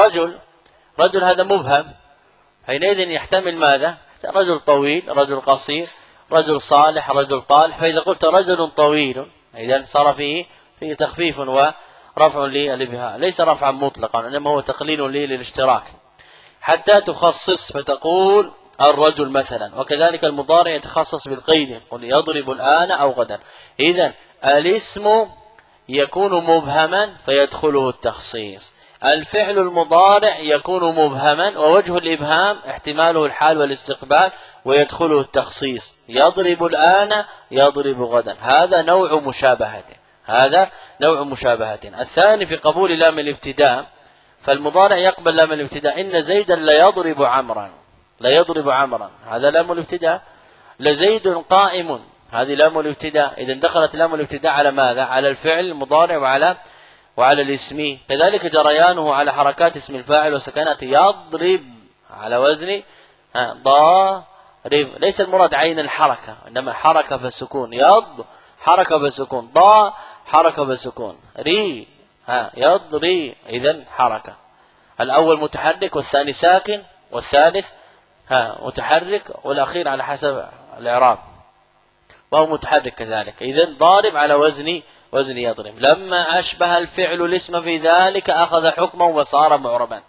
رجل هذا مبهم، حينئذ يحتمل ماذا؟ رجل طويل، رجل قصير، رجل صالح، رجل طالح. فإذا قلت رجل طويل إذن صار فيه تخفيف ورفع للإبهام، ليس رفعا مطلقا، إنما هو تقليل للاشتراك، حتى تخصص فتقول الرجل مثلا. وكذلك المضارع يتخصص بالقيد، قل يضرب الآن أو غدا. إذن الاسم يكون مبهما فيدخله التخصيص، الفعل المضارع يكون مبهما ووجه الإبهام احتماله الحال والاستقبال ويدخله التخصيص. يضرب الآن، يضرب غدا. هذا نوع مشابهة، هذا نوع مشابهة. الثاني في قبول لام الابتداء، فالمضارع يقبل لام الابتداء. إن زيدا ليضرب عمرا، ليضرب عمرا، هذا لام الابتداء. لزيد قائم، هذه لام الابتداء. إذن دخلت لام الابتداء على ماذا؟ على الفعل المضارع وعلى الاسم. كذلك جريانه على حركات اسم الفاعل وسكنات. يضرب على وزن ضارب، ليس المراد عين الحركة، إنما حركة فسكون. يض حركة فسكون، ضا حركة فسكون، ري يضري، إذن حركة. الأول متحرك والثاني ساكن والثالث متحرك والأخير على حسب الإعراب وهو متحرك كذلك. إذن ضارب على وزن يضرب. لما أشبه الفعل الاسم في ذلك أخذ حكما وصار معربا،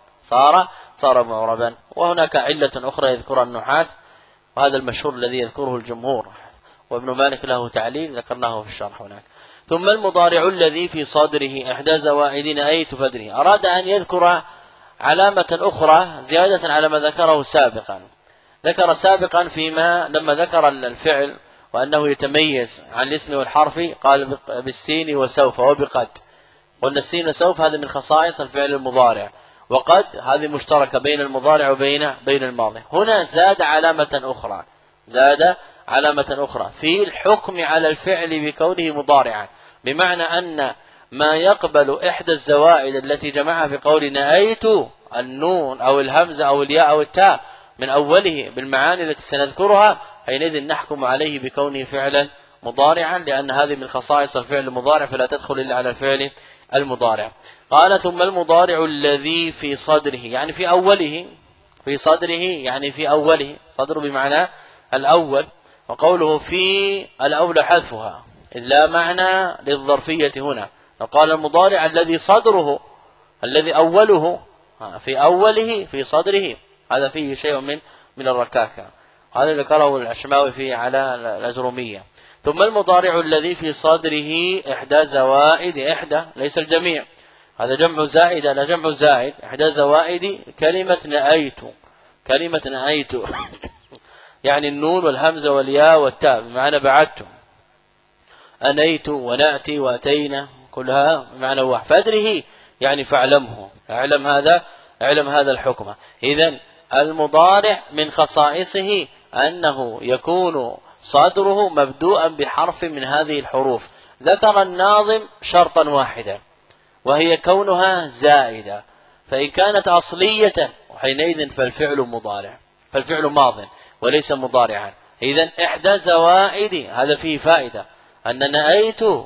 صار معربا. وهناك علة أخرى يذكرها النحاة، وهذا المشهور الذي يذكره الجمهور، وابن مالك له تعليل ذكرناه في الشرح هناك. ثم المضارع الذي في صدره إحدى زوائد نأيت فدره. أراد أن يذكر علامة أخرى زيادة على ما ذكره سابقا. ذكر سابقا فيما لما ذكر الفعل وأنه يتميز عن الاسم والحرف، قال بالسين وسوف وبقد. قلنا السين وسوف هذا من خصائص الفعل المضارع، وقد هذه مشتركة بين المضارع وبين الماضي. هنا زاد علامة أخرى في الحكم على الفعل بكونه مضارعا، بمعنى أن ما يقبل إحدى الزوائد التي جمعها في قول نأيت، النون أو الهمزة أو الياء أو التاء من أوله بالمعاني التي سنذكرها، حينئذ نحكم عليه بكونه فعلا مضارعا، لأن هذه من خصائص الفعل المضارع فلا تدخل إلا على الفعل المضارع. قال ثم المضارع الذي في صدره، يعني في أوله، في صدره يعني في أوله، صدر بمعنى الأول. وقوله في الأولى حذفها إذ لا معنى للظرفية هنا. وقال المضارع الذي صدره، الذي أوله، في أوله في صدره، هذا فيه شيء من الركاكة. هذا ذكره العشماوي في على الأجرومية. ثم المضارع الذي في صدره إحدى زوائد، إحدى ليس الجميع، هذا جمع زائد لا جمع زائد. إحدى زوائد كلمة نأيت، كلمة نأيت يعني النون والهمزة والياء والتاء بمعنى بعدت. أنيت ونأتي وأتينا كلها بمعنى واحد. فأدره يعني فاعلمه، اعلم هذا الحكم. إذن المضارع من خصائصه أنه يكون صدره مبدوءا بحرف من هذه الحروف. ذكر الناظم شرطا واحدا وهي كونها زائدة، فإن كانت أصلية حينئذ فالفعل مضارع، فالفعل ماض وليس مضارعا. إذن إحدى زوائد، هذا فيه فائدة أن نأيت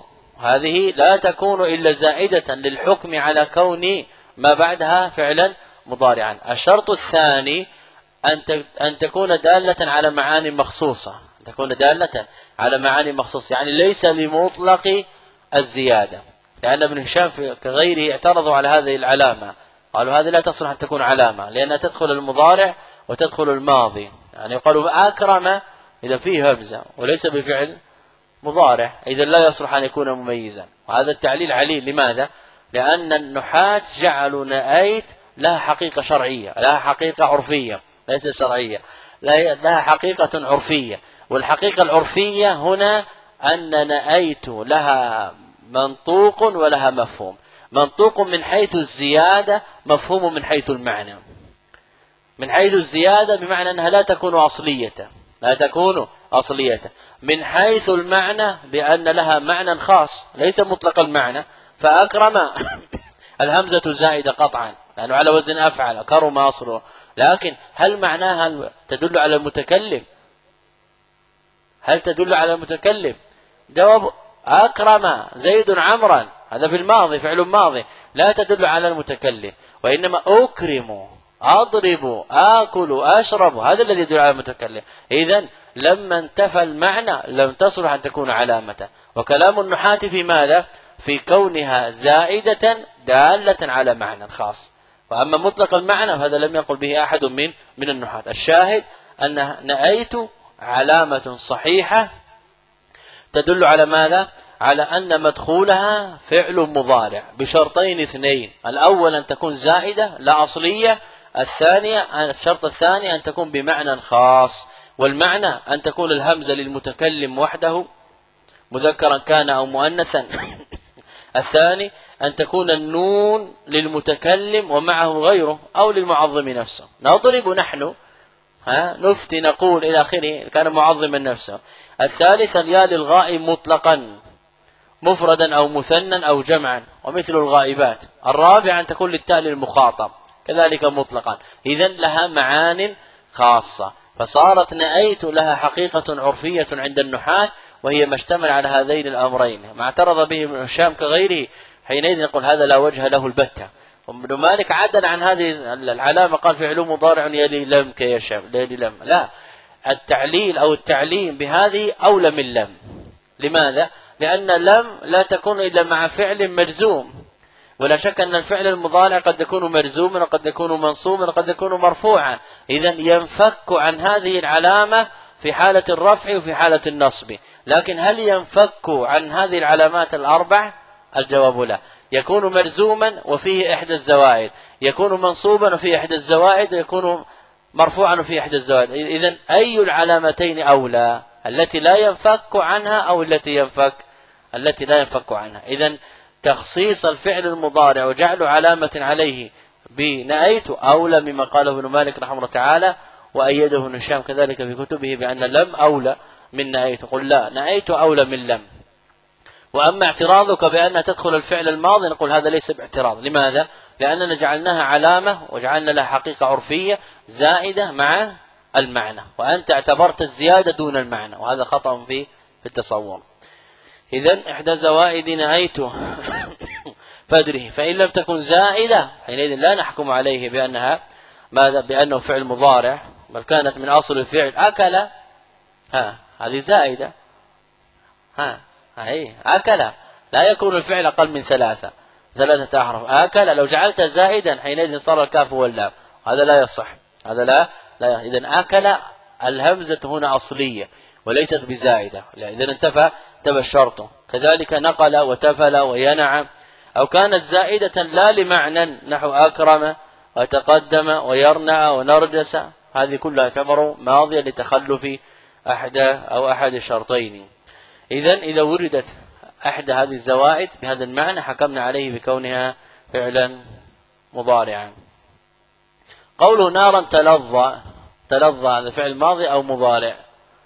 هذه لا تكون إلا زائدة للحكم على كون ما بعدها فعلا مضارعا. الشرط الثاني أن تكون دالة على معاني مخصوصة، تكون دالة على معاني مخصوصة، يعني ليس لمطلق الزيادة، لأن ابن هشام كغيره اعترضوا على هذه العلامة، قالوا هذه لا تصلح أن تكون علامة لأنها تدخل المضارع وتدخل الماضي، يعني قالوا أكرم إذا فيه همزة وليس بفعل مضارع إذا لا يصلح أن يكون مميزا. وهذا التعليل عليل. لماذا؟ لأن النحاة جعلوا نأيت لها حقيقة شرعية، لها حقيقة عرفية ليست شرعية، لها حقيقة عرفية، والحقيقة العرفية هنا أن نأيت لها منطوق ولها مفهوم، منطوق من حيث الزيادة، مفهوم من حيث المعنى. من حيث الزيادة بمعنى أنها لا تكون أصلية، لا تكون أصلية. من حيث المعنى بأن لها معنى خاص ليس مطلق المعنى، فأكرم الهمزة زائدة قطعا لأنه على وزن أفعل، كرم أصله، لكن هل معناها تدل على المتكلم؟ هل تدل على المتكلم؟ جواب أكرم زيد عمرا، هذا في الماضي، فعل ماضي، لا تدل على المتكلم، وإنما أكرم، أضرب، آكل، أشرب، هذا الذي يدل على المتكلم. إذن لما انتفى المعنى لم تصلح أن تكون علامة. وكلام النحاة في ماذا؟ في كونها زائدة دالة على معنى خاص. وأما مطلق المعنى فهذا لم يقل به أحد من النحاة. الشاهد أن نأيت علامة صحيحة تدل على ماذا؟ على أن مدخولها فعل مضارع بشرطين اثنين: الأول أن تكون زائدة لا أصلية، الشرط الثاني أن تكون بمعنى خاص، والمعنى أن تكون الهمزة للمتكلم وحده مذكرا كان أو مؤنثا. الثاني أن تكون النون للمتكلم ومعه غيره أو للمعظم نفسه، نضرب نحن، نفتي، نقول إلى آخره، كان معظما نفسه. الثالث الياء للغائب مطلقا مفردا أو مثنى أو جمعا ومثل الغائبات. الرابع أن تكون للتاء للمخاطب كذلك مطلقا. إذن لها معان خاصة، فصارت نأيت لها حقيقة عرفية عند النحاة، وهي ما اشتمل على هذين الأمرين. ما اعترض به ابن هشام كغيره، حينئذ نقول هذا لا وجه له البتة. وابن مالك عدل عن هذه العلامة، قال فعل مضارع يلي لم كيشم يلي لم. لا، التعليل أو التعليم بهذه أولى من لم. لماذا؟ لأن لم لا تكون إلا مع فعل مجزوم، ولا شك أن الفعل المضارع قد يكون مرزوما وقد يكون منصوبا وقد يكون مرفوعا، إذن ينفك عن هذه العلامة في حالة الرفع وفي حالة النصب. لكن هل ينفك عن هذه العلامات الأربع؟ الجواب لا. يكون مرزوما وفيه إحدى الزوائد، يكون منصوبا وفيه إحدى الزوائد، ويكون مرفوعا وفيه إحدى الزوائد. إذن أي العلامتين أولى؟ التي لا ينفك عنها أو التي ينفك؟ التي لا ينفك عنها. إذن تخصيص الفعل المضارع وجعل علامة عليه بنأيت أولى مما قاله ابن مالك رحمه الله تعالى، وأيده ابن هشام كذلك في كتبه بأن لم أولى من نأيت. قل لا، نأيت أولى من لم. وأما اعتراضك بأنها تدخل الفعل الماضي، نقول هذا ليس باعتراض. لماذا؟ لأننا جعلناها علامة وجعلنا لها حقيقة عرفية زائدة مع المعنى، وأنت اعتبرت الزيادة دون المعنى، وهذا خطأ في التصور. إذن إحدى زوائد نأيت فادره، فإن لم تكن زائدة حينئذ لا نحكم عليه بأنها ماذا؟ بأنه فعل مضارع، بل كانت من أصل الفعل أكل، هذه زائدة، هي أكل، لا يكون الفعل أقل من ثلاثة أحرف. أكل لو جعلت زائدا حينئذ صار الكاف واللام، هذا لا يصح، هذا لا. إذن أكل الهمزة هنا أصلية وليست بزائدة، إذن انتفى الشرط. كذلك نقل وتفل وينع، أو كانت زائدة لا لمعنى نحو أكرم وتقدم ويرنع ونرجس، هذه كلها تعتبر ماضية لتخلف أحد الشرطين. إذن إذا وجدت أحد هذه الزوائد بهذا المعنى حكمنا عليه بكونها فعلا مضارعا. قوله نارا تلظى، تلظى هذا فعل ماضي أو مضارع؟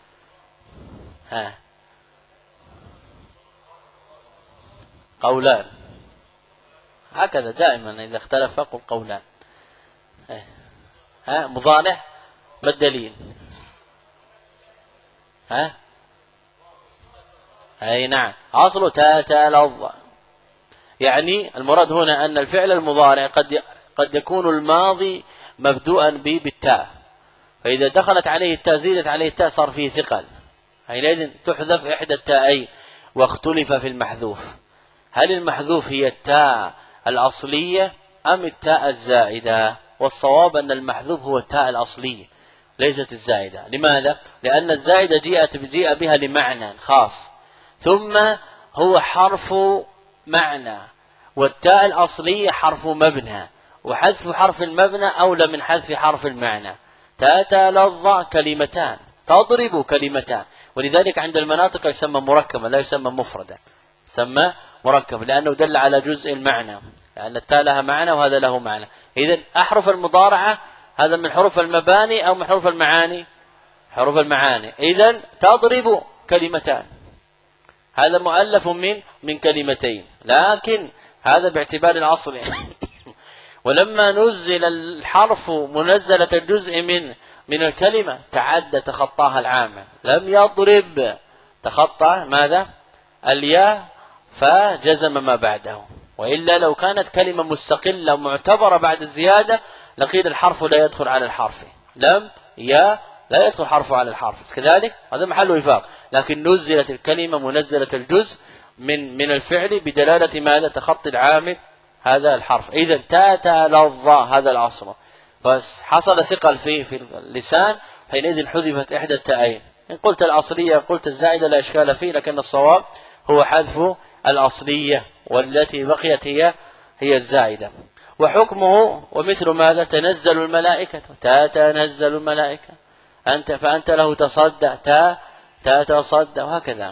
قولان، هكذا دائما إذا اختلف فقل قولان. مضارع، ما الدليل؟ أي نعم، أصله تتلظى. يعني المراد هنا أن الفعل المضارع قد يكون الماضي مبدوءا بالتاء، فإذا دخلت عليه التاء زيدت عليه التاء صار فيه ثقل، حينئذ تحذف إحدى التاءين. واختلف في المحذوف، هل المحذوف هي التاء الأصلية أم التاء الزائدة؟ والصواب أن المحذوف هو التاء الأصلية ليست الزائدة. لماذا؟ لأن الزائدة جيء بها لمعنى خاص، ثم هو حرف معنى، والتاء الأصلية حرف مبنى، وحذف حرف المبنى أولى من حذف حرف المعنى. تتلظى كلمتان، تضرب كلمتان، ولذلك عند المناطق يسمى مركبا لا يسمى مفردا، يسمى مركب لأنه دل على جزء المعنى، لأن التاء لها معنى وهذا له معنى. إذن أحرف المضارعة هذا من حروف المباني أو من حروف المعاني؟ حروف المعاني. إذن تضرب كلمتان، هذا مؤلف من كلمتين، لكن هذا باعتبار الأصل ولما نزل الحرف منزلة الجزء من الكلمة تعدى تخطاها العامل، لم يضرب، تخطى ماذا؟ الياء فجزم ما بعده. وإلا لو كانت كلمة مستقلة معتبرة بعد الزيادة لقيل الحرف لا يدخل على الحرف، لا يدخل حرف على الحرف، كذلك هذا محل وفاق. لكن نزلت الكلمة منزلة الجزء من الفعل بدلالة ماذا؟ تخطي العامل هذا الحرف. إذا تتلظى هذا الأصل، بس حصل ثقل في اللسان، حينئذ حذفت إحدى التاءين. إن قلت الأصلية قلت الزائدة لا إشكال فيه، لكن الصواب هو حذف الأصلية، والتي بقيت هي الزائدة. وحكمه ومثل ماذا؟ تنزل الملائكة، تتنزل الملائكة، فأنت له تصدى، تتصدى، وهكذا.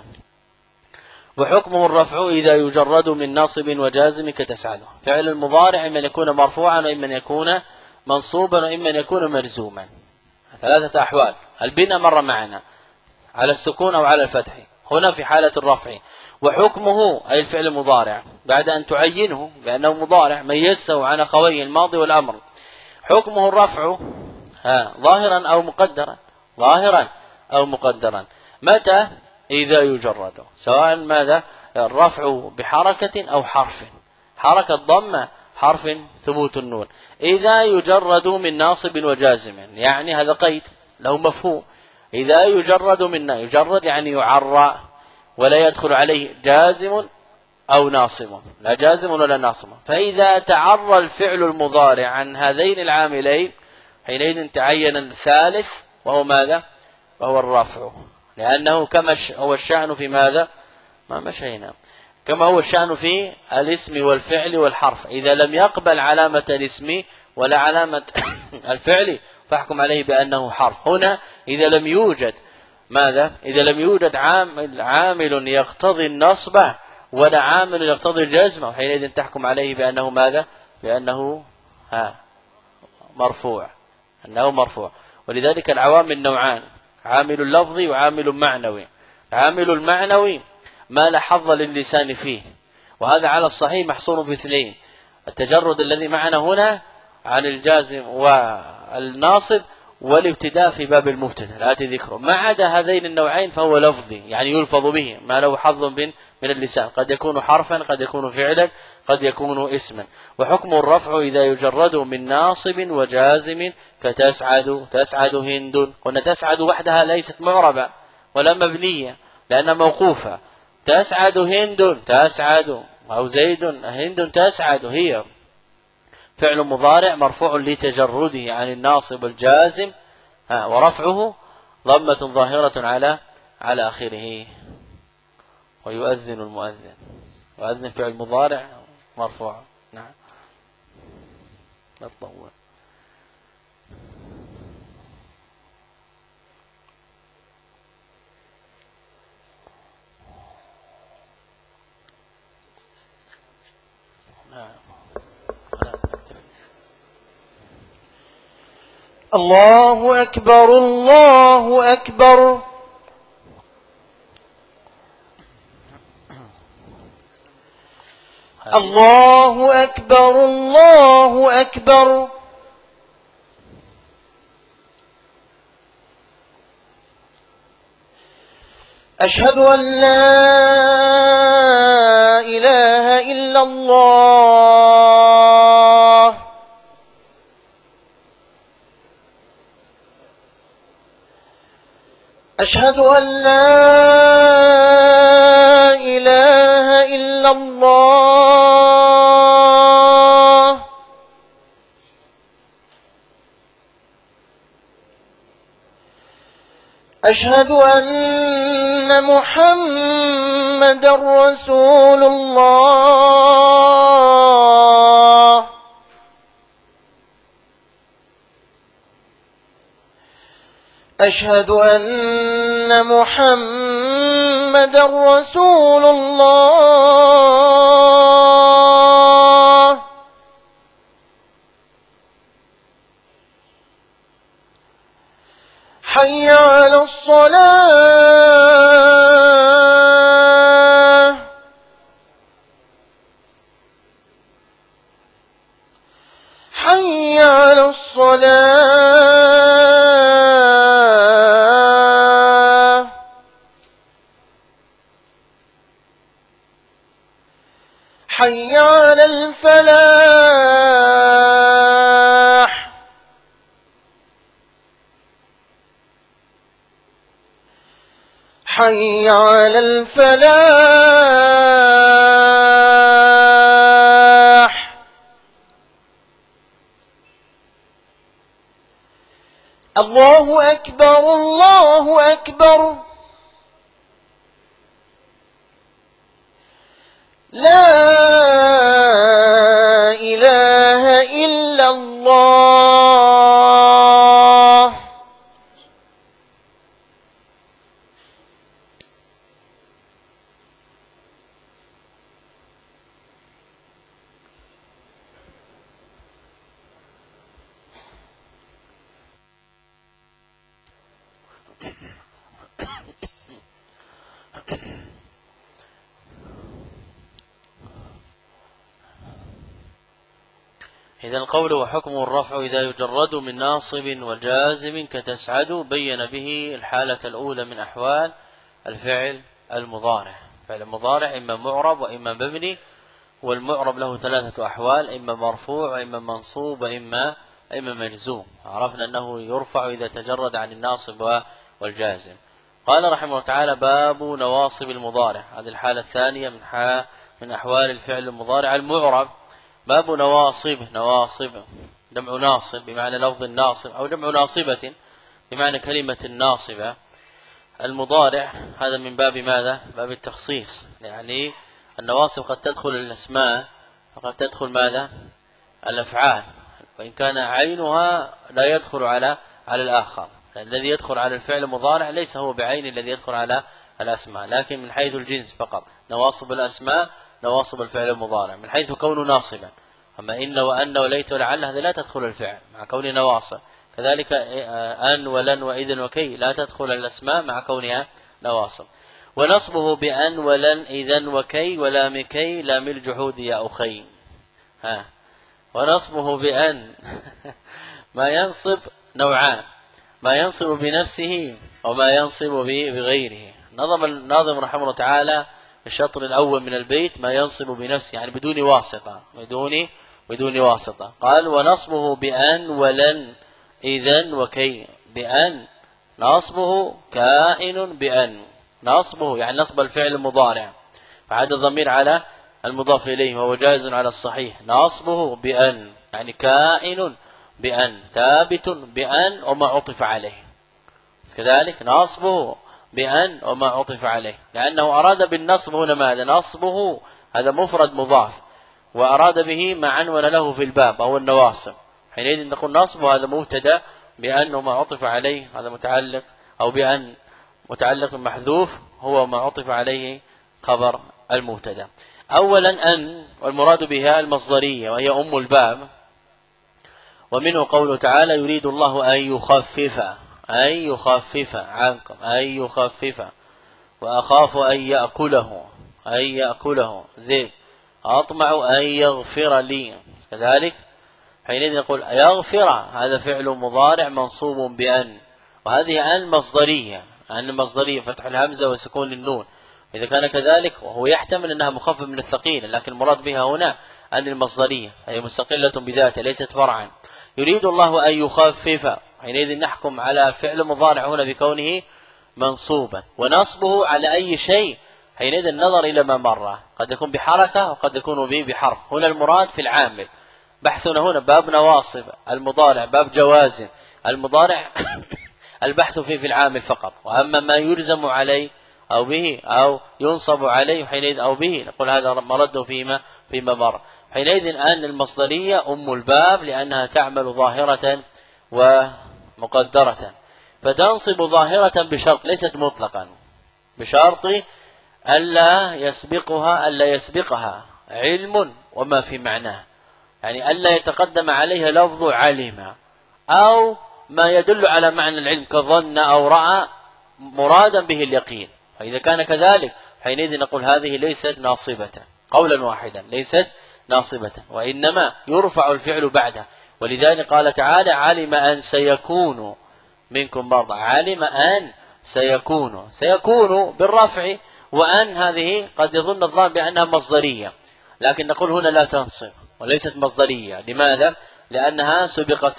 وحكمه الرفع إذا يجرد من ناصب وجازم كتسعده. فعل المضارع إما أن يكون مرفوعا وإما أن يكون منصوبا وإما أن يكون مرزوما، ثلاثة أحوال. البناء مر معنا على السكون أو على الفتح، هنا في حالة الرفع. وحكمه أي الفعل المضارع بعد أن تعينه بأنه مضارع ميزه عن أخويه الماضي والأمر، حكمه الرفع ظاهرا أو مقدرا، ظاهرا أو مقدرا. متى؟ إذا يجرد، سواء ماذا؟ الرفع بحركة أو حرف، حركة ضمة، حرف ثبوت النون. إذا يجرد من ناصب وجازم، يعني هذا قيد له مفهوم. إذا يجرد يجرد يعني يعرى ولا يدخل عليه جازم أو ناصب، لا جازم ولا ناصب. فإذا تعرى الفعل المضارع عن هذين العاملين حينئذ تعين الثالث وهو ماذا؟ وهو الرفع، لأنه كما هو الشأن في ماذا؟ ما مشينا، كما هو الشأن في الاسم والفعل والحرف، إذا لم يقبل علامة الاسم ولا علامة الفعل فاحكم عليه بأنه حرف. هنا إذا لم يوجد ماذا؟ إذا لم يوجد عامل يقتضي النصب ولا عامل يقتضي الجزم، حينئذ تحكم عليه بأنه ماذا؟ بأنه مرفوع، أنه مرفوع. ولذلك العوامل نوعان، عامل لفظي وعامل معنوي. عامل المعنوي ما لا حظ للسان فيه، وهذا على الصحيح محصور باثنين: التجرد الذي معنا هنا عن الجازم والناصب، والابتداء في باب المبتدا الآتي ذكره. ما عدا هذين النوعين فهو لفظي، يعني يلفظ به ما له حظ من اللسان، قد يكون حرفا، قد يكون فعلا، قد يكون اسما. وحكم الرفع إذا يجرد من ناصب وجازم كتسعد، تسعد هند. قلنا تسعد وحدها ليست معربة ولا مبنية لأنها موقوفة، تسعد هند، تسعد، أو زيد هند تسعد، هي فعل مضارع مرفوع لتجرده عن الناصب والجازم، ورفعه ضمة ظاهرة على آخره. ويؤذن المؤذن، يؤذن فعل مضارع مرفوع. نعم، لا تطول. الله أكبر، الله أكبر. الله أكبر، الله أكبر. أشهد أن لا إله إلا الله. أشهد أن لا إله إلا الله. أشهد أن محمدا رسول الله. أشهد أن محمدا رسول الله. حي على الصلاة. حي على الصلاة. حي على الفلاح. حي على الفلاح. الله أكبر الله أكبر. لا إله إلا الله. إذا القول وحكمه الرفع إذا يجرد من ناصب وجازم كتسعد بين به الحالة الأولى من أحوال الفعل المضارع. فعل المضارع إما معرب وإما مبني، والمعرب له ثلاثة أحوال: إما مرفوع وإما منصوب وإما مجزوم. عرفنا أنه يرفع إذا تجرد عن الناصب والجازم. قال رحمه الله تعالى: باب نواصب المضارع. هذه الحالة الثانية من أحوال الفعل المضارع المعرب. باب نواصب. نواصب جمع ناصب بمعنى لفظ الناصب، أو جمع ناصبة بمعنى كلمة الناصبة. المضارع هذا من باب ماذا؟ باب التخصيص. يعني النواصب قد تدخل الأسماء وقد تدخل ماذا؟ الأفعال، وإن كان عينها لا يدخل على الآخر. الذي يدخل على الفعل المضارع ليس هو بعين الذي يدخل على الأسماء، لكن من حيث الجنس فقط. نواصب الأسماء نواصب الفعل المضارع من حيث كونه ناصبا. أما إن وأن وليت ولعل هذا لا تدخل الفعل مع كونه نواصب. كذلك أن ولن وإذن وكي لا تدخل الأسماء مع كونها نواصب. ونصبه بأن ولن إذن وكي ولام كي لام الجحود يا أخي. ونصبه بأن ما ينصب نوعان: ما ينصب بنفسه وما ينصب بغيره. نظم الناظم رحمه الله تعالى الشطر الأول من البيت ما ينصب بنفسه، يعني بدون واسطة، بدون واسطة. قال: ونصبه بأن ولن إذن وكي. بأن نصبه كائن بأن، نصبه يعني نصب الفعل المضارع، فعاد الضمير على المضاف إليه وهو جائز على الصحيح. نصبه بأن يعني كائن بأن، ثابت بأن وما عطف عليه. كذلك نصبه بأن وما عطف عليه، لأنه أراد بالنصب هنا ماذا؟ نصبه هذا مفرد مضاف، وأراد به ما عنون له في الباب أو النواصب. حينئذ نقول نصبه هذا مبتدا، بأن وما عطف عليه هذا متعلق، أو بأن متعلق محذوف هو ما عطف عليه خبر المبتدا. أولا أن، والمراد بها المصدرية وهي أم الباب، ومنه قوله تعالى: يريد الله أن يخفف عنكم، أن يخفف. وأخاف أن يأكله ذئب، أطمع أن يغفر لي. كذلك حينئذ نقول يغفر هذا فعل مضارع منصوب بأن، وهذه أن مصدرية أن المصدرية فتح الهمزة وسكون النون. إذا كان كذلك وهو يحتمل أنها مخفف من الثقيلة، لكن المراد بها هنا أن المصدرية هي مستقلة بذاتها ليست فرعا. يريد الله أن يخفف، حينئذ نحكم على فعل مضارع هنا بكونه منصوبا، ونصبه على أي شيء حينئذ النظر إلى ما مر، قد يكون بحركة وقد يكون به بحرف. هنا المراد في العامل. بحثنا هنا باب نواصب المضارع، باب جوازم المضارع البحث فيه في العامل فقط. وأما ما يلزم عليه أو به أو ينصب عليه حينئذ أو به نقول هذا مرده فيما مر. حينئذ أن المصدرية أم الباب لأنها تعمل ظاهرة ومقدرة، فتنصب ظاهرة بشرط ليست مطلقا، بشرط ألا يسبقها علم وما في معناه، يعني ألا يتقدم عليها لفظ علم أو ما يدل على معنى العلم كظن أو رأى مرادا به اليقين. فإذا كان كذلك حينئذ نقول هذه ليست ناصبة قولا واحدا، ليست ناصبة، وإنما يرفع الفعل بعدها. ولذلك قال تعالى علم أن سيكون منكم مرضى، علم أن سيكون بالرفع، وأن هذه قد يظن الظان بأنها مصدرية، لكن نقول هنا لا تنصب وليست مصدرية. لماذا؟ لأنها سبقت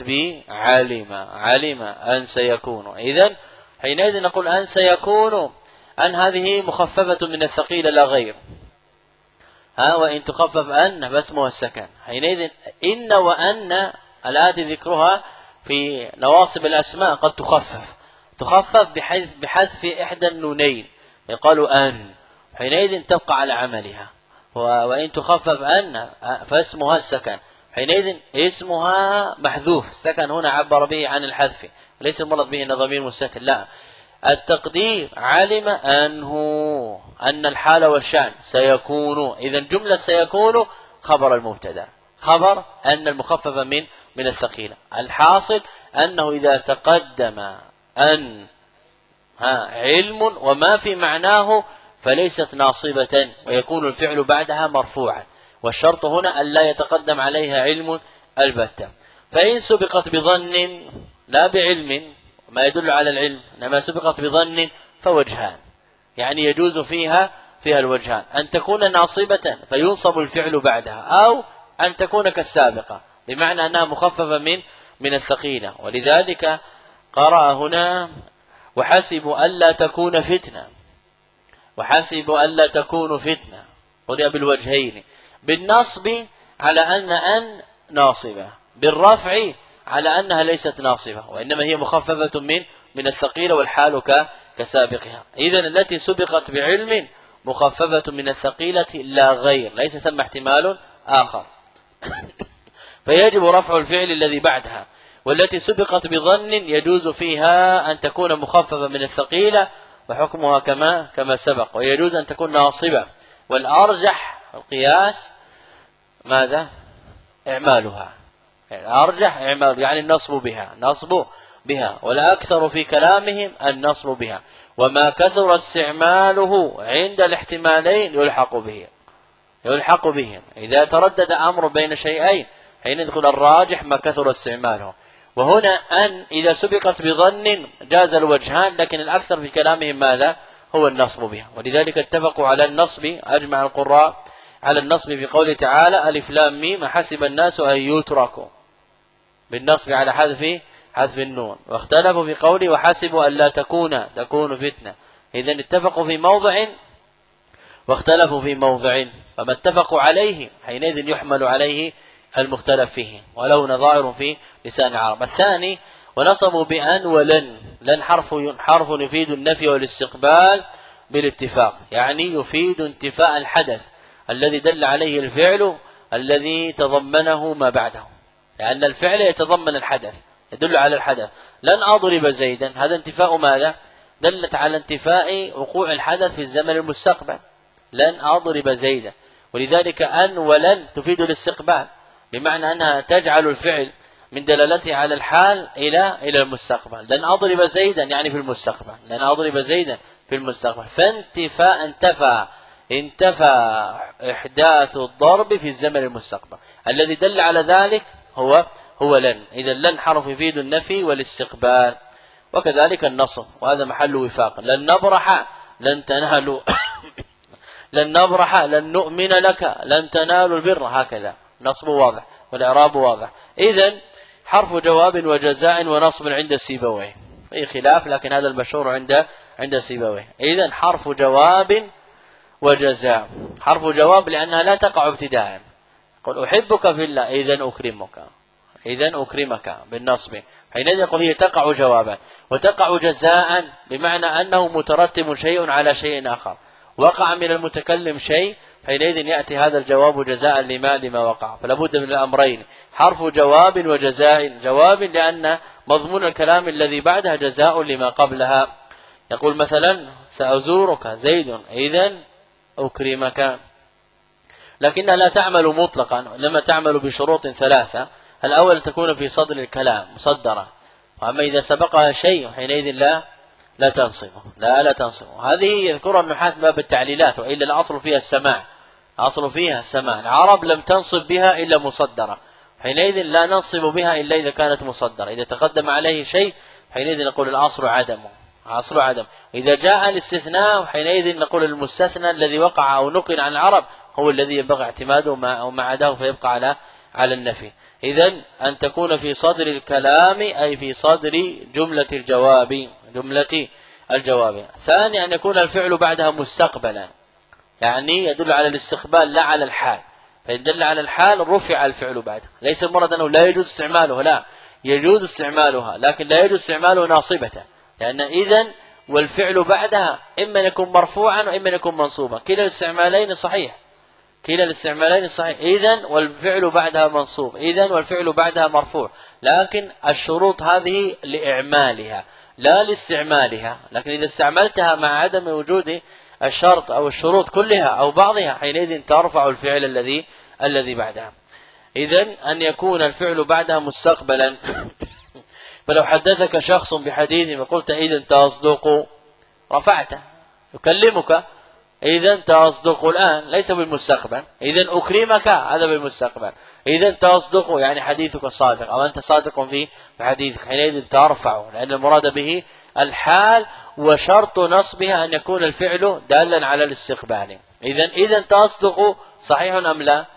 علم أن سيكون. إذن حينئذ نقول أن سيكون، أن هذه مخففة من الثقيل لا غير، وإن تخفف أن فاسمها السكن. حينئذ إن وأن الآتي ذكرها في نواصب الأسماء قد تخفف بحذف إحدى النونين، يقال أن، حينئذ تبقى على عملها. وإن تخفف أن فاسمها السكن، حينئذ اسمها محذوف. السكن هنا عبر به عن الحذف، ليس المراد به ضمير مستتر، لا، التقدير علم أن الحال والشأن سيكون. إذن جملة سيكون خبر المبتدا، خبر أن المخفف من الثقيلة. الحاصل أنه إذا تقدم أن علم وما في معناه فليست ناصبة، ويكون الفعل بعدها مرفوعا، والشرط هنا أن لا يتقدم عليها علم البتة. فإن سبقت بظن لا بعلم ما يدل على العلم، إنما سبقت بظن فوجهان، يعني يجوز فيها الوجهان: أن تكون ناصبة فينصب الفعل بعدها، أو أن تكون كالسابقة بمعنى أنها مخففة من الثقيلة. ولذلك قرأ هنا وحسبوا ألا تكون فتنة، وحسبوا ألا تكون فتنة، قرئ بالوجهين، بالنصب على أن ناصبة، بالرفع على أنها ليست ناصبة وإنما هي مخففة من الثقيلة والحال كسابقها. إذن التي سبقت بعلم مخففة من الثقيلة لا غير، ليس ثم احتمال آخر فيجب رفع الفعل الذي بعدها. والتي سبقت بظن يجوز فيها أن تكون مخففة من الثقيلة وحكمها كما سبق، ويجوز أن تكون ناصبة. والأرجح القياس ماذا؟ إعمالها، الأرجح إعمال، يعني النصب بها، والأكثر في كلامهم النصب بها. وما كثر استعماله عند الاحتمالين يلحق بهم. إذا تردد أمر بين شيئين حين يدخل الراجح ما كثر استعماله. وهنا أن إذا سبقت بظن جاز الوجهان، لكن الأكثر في كلامهم ماذا؟ هو النصب بها. ولذلك اتفقوا على النصب، أجمع القراء على النصب في قوله تعالى ألف لام ميم حسب الناس أن يتركوا، بالنصب على حذف النون. واختلفوا في قوله وحسبوا أن لا تكون فتنة. إذن اتفقوا في موضع واختلفوا في موضع، فما اتفقوا عليه حينئذ يحمل عليه المختلف فيه، ولو نظائر في لسان العرب. الثاني ونصبوا بأن ولن، لن حرف يفيد النفي والاستقبال بالاتفاق، يعني يفيد انتفاء الحدث الذي دل عليه الفعل الذي تضمنه ما بعده، لأن الفعل يتضمن الحدث، يدل على الحدث. لن أضرب زيدا، هذا انتفاء ماذا؟ دلت على انتفاء وقوع الحدث في الزمن المستقبل، لن أضرب زيدا. ولذلك أن ولن تفيد الاستقبال، بمعنى أنها تجعل الفعل من دلالته على الحال إلى المستقبل. لن أضرب زيدا يعني في المستقبل، لن أضرب زيدا في المستقبل. انتفى إحداث الضرب في الزمن المستقبل، الذي دل على ذلك هو لن. إذا لن حرف يفيد النفي والاستقبال. وكذلك النصب، وهذا محل وفاق. لن نبرح لن تنالوا لن نبرح لن نؤمن لك لن تنالوا البر، هكذا نصب واضح والإعراب واضح. إذن حرف جواب وجزاء ونصب عند سيبويه، في خلاف لكن هذا المشهور عند سيبويه. إذن حرف جواب وجزاء. حرف جواب لأنها لا تقع ابتداء، قل أحبك في الله إذن أكرمك بالنصب، حينئذ يقول هي تقع جوابا. وتقع جزاء بمعنى أنه مترتب شيء على شيء آخر، وقع من المتكلم شيء، حينئذ يأتي هذا الجواب جزاء لما وقع. فلا بد من الأمرين، حرف جواب وجزاء. جواب لأن مضمون الكلام الذي بعدها جزاء لما قبلها. يقول مثلا سأزورك زيد إذن أكرمك، لكنها لا تعمل مطلقا، لما تعمل بشروط ثلاثة. الأول تكون في صدر الكلام مصدرة، وأما إذا سبقها شيء حينئذ لا تنصبه، لا تنصبه. هذه يذكرها النحاة باب التعليلات، وإلا الأصل فيها السماع، أصل فيها السماع. العرب لم تنصب بها إلا مصدرة، حينئذ لا ننصب بها إلا إذا كانت مصدرة. إذا تقدم عليه شيء حينئذ نقول الأصل عدمه، أصل عدم. إذا جاء الاستثناء حينئذ نقول المستثنى الذي وقع أو نقل عن العرب هو الذي ينبغي اعتماده وما عداه فيبقى على النفي. إذن أن تكون في صدر الكلام أي في صدر جملة الجواب. ثاني أن يكون الفعل بعدها مستقبلا، يعني يدل على الاستقبال لا على الحال، فإن دل على الحال رفع الفعل بعده. ليس المراد أنه لا يجوز استعمالها، لا يجوز استعمالها، لكن لا يجوز استعماله ناصبة، لأن إذن والفعل بعدها إما يكون مرفوعا وإما يكون منصوبا، كلا الاستعمالين صحيح، إذن والفعل بعدها منصوب، إذن والفعل بعدها مرفوع، لكن الشروط هذه لإعمالها لا لاستعمالها. لكن إذا استعملتها مع عدم وجود الشرط أو الشروط كلها أو بعضها حينئذ ترفع الفعل الذي بعدها. إذن أن يكون الفعل بعدها مستقبلا. فلو حدثك شخص بحديث وقلت إذن تصدق، رفعته، يكلمك، إذن تصدق الآن ليس بالمستقبل. إذن أكرمك هذا بالمستقبل. إذن تصدق يعني حديثك صادق أو أنت صادق في حديثك، حينئذ ترفعه، لأن المراد به الحال، وشرط نصبها أن يكون الفعل دالا على الاستقبال. إذن تصدق صحيح أم لا؟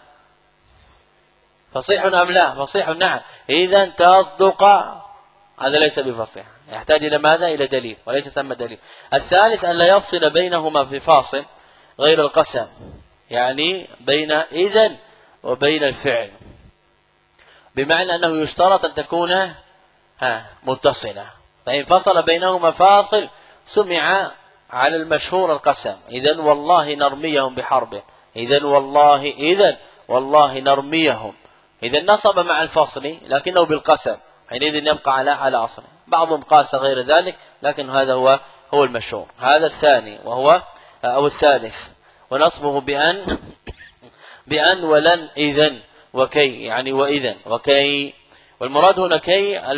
فصيح أم لا؟ فصيح، نعم. إذن تصدق هذا ليس بفصيح، يحتاج إلى ماذا؟ إلى دليل، وليس ثم دليل. الثالث أن لا يفصل بينهما بفاصل غير القسم، يعني بين إذن وبين الفعل، بمعنى أنه يشترط أن تكون متصلة، فإن فصل بينهما فاصل سمع على المشهور القسم. إذن والله نرميهم بحرب، إذن والله نرميهم. إذن نصب مع الفصل لكنه بالقسم، حينئذ يبقى على أصله. بعضهم قاس غير ذلك، لكن هذا هو المشهور. هذا الثاني وهو أو الثالث. ونصبه بأن ولن إذن وكي، يعني وإذن وكي. والمراد هنا كي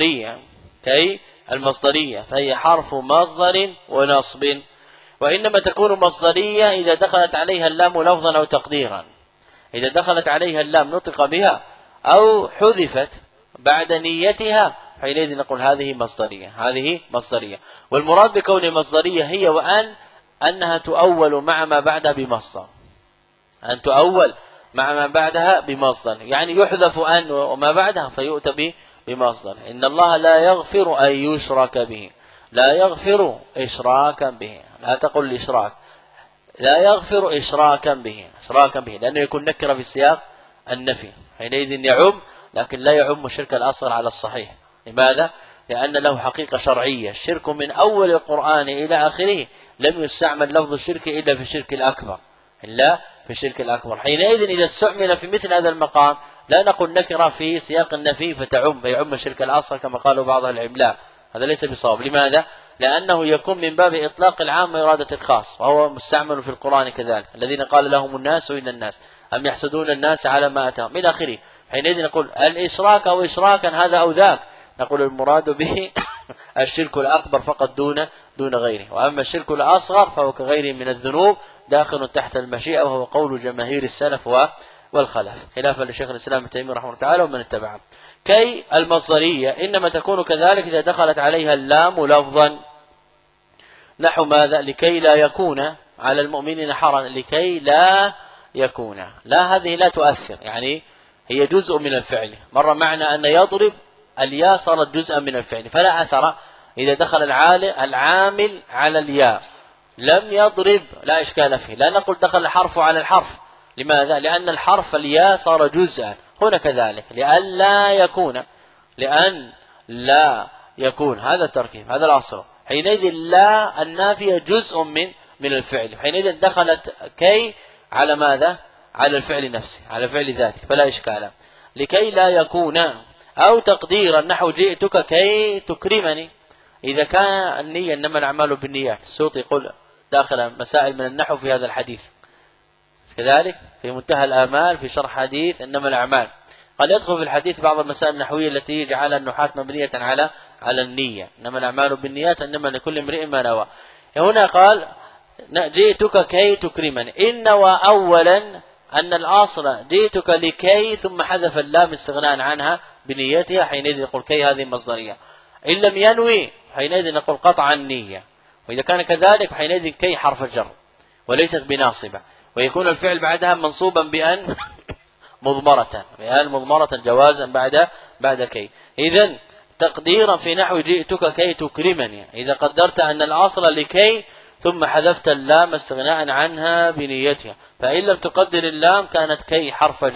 المصدرية، فهي حرف مصدر ونصب، وإنما تكون مصدرية إذا دخلت عليها اللام لفظا أو تقديرا. إذا دخلت عليها اللام نطق بها أو حذفت بعد نيتها حينئذ نقول هذه مصدرية. والمراد بكون مصدرية هي وأن أنها تؤول مع ما بعدها بمصدر، أن تؤول مع ما بعدها بمصدر، يعني يحذف أن وما بعدها فيؤتى بمصدر. إن الله لا يغفر أن يشرك به، لا يغفر إشراكا به، لا تقل الإشراك، لا يغفر إشراكا به، لأنه يكون نكرة في سياق النفي، حينئذ يعم، لكن لا يعم الشرك الأصغر على الصحيح. لماذا؟ لأن له حقيقة شرعية. الشرك من أول القرآن إلى آخره لم يستعمل لفظ الشرك إلا في الشرك الأكبر، حينئذ إذا استعمل في مثل هذا المقام لا نقول نكرة في سياق النفي فيعم الشرك الأصغر كما قالوا بعض العلماء، هذا ليس بصواب. لماذا؟ لأنه يكون من باب إطلاق العام وإرادة الخاص، وهو مستعمل في القرآن كذلك. الذين قال لهم الناس إن الناس أم يحسدون الناس على ما أتاهم إلى آخره. حينئذ نقول الإشراك أو إشراكا هذا أو ذاك، نقول المراد به الشرك الأكبر فقط دون غيره. وأما الشرك الأصغر فهو كغيره من الذنوب داخل تحت المشيئة، وهو قول جماهير السلف والخلف، خلافا لشيخ الإسلام ابن تيمية رحمه الله تعالى ومن اتبعه. كي المصدرية إنما تكون كذلك إذا دخلت عليها اللام لفظا، نحو ماذا؟ لكي لا يكون على المؤمنين حرج، لكي لا يكون. لا، هذه لا تؤثر، يعني هي جزء من الفعل. مر معنا أن يضرب الياء صارت جزءا من الفعل، فلا أثر إذا دخل العامل على الياء. لم يضرب لا إشكال فيه، لا نقول دخل الحرف على الحرف. لماذا؟ لأن الحرف الياء صار جزءا. هنا كذلك لأن لا يكون، لأن لا يكون، هذا التركيب، هذا الأصل. حينئذ لا النافية جزء من الفعل، حينئذ دخلت كي على ماذا؟ على الفعل نفسه، على الفعل ذاته، فلا إشكال. لكي لا يكون، أو تقديرا نحو جئتك كي تكرمني. إذا كان النية إنما الأعمال بالنيات، السيوطي يقول داخل مسائل من النحو في هذا الحديث كذلك في منتهى الآمال في شرح حديث إنما الأعمال، قد يدخل في الحديث بعض المسائل النحوية التي جعل النحاة مبنية على النية، إنما الأعمال بالنيات إنما لكل امرئ ما نوى. هنا قال جئتك كي تكرمني، إن وأولا أن الأصل جئتك لكي ثم حذف اللام استغناء عنها بنيتها، حينئذ نقول كي هذه مصدرية. إن لم ينوي حينئذ نقول قطع النية، وإذا كان كذلك حينئذ كي حرف جر وليست بناصبة، ويكون الفعل بعدها منصوبا بأن مضمرة جوازا بعد كي. إذن تقديرا في نحو جئتك كي تكرمني، إذا قدرت أن الأصل لكي ثم حذفت اللام استغناء عنها بنيتها، فإن لم تقدر اللام كانت كي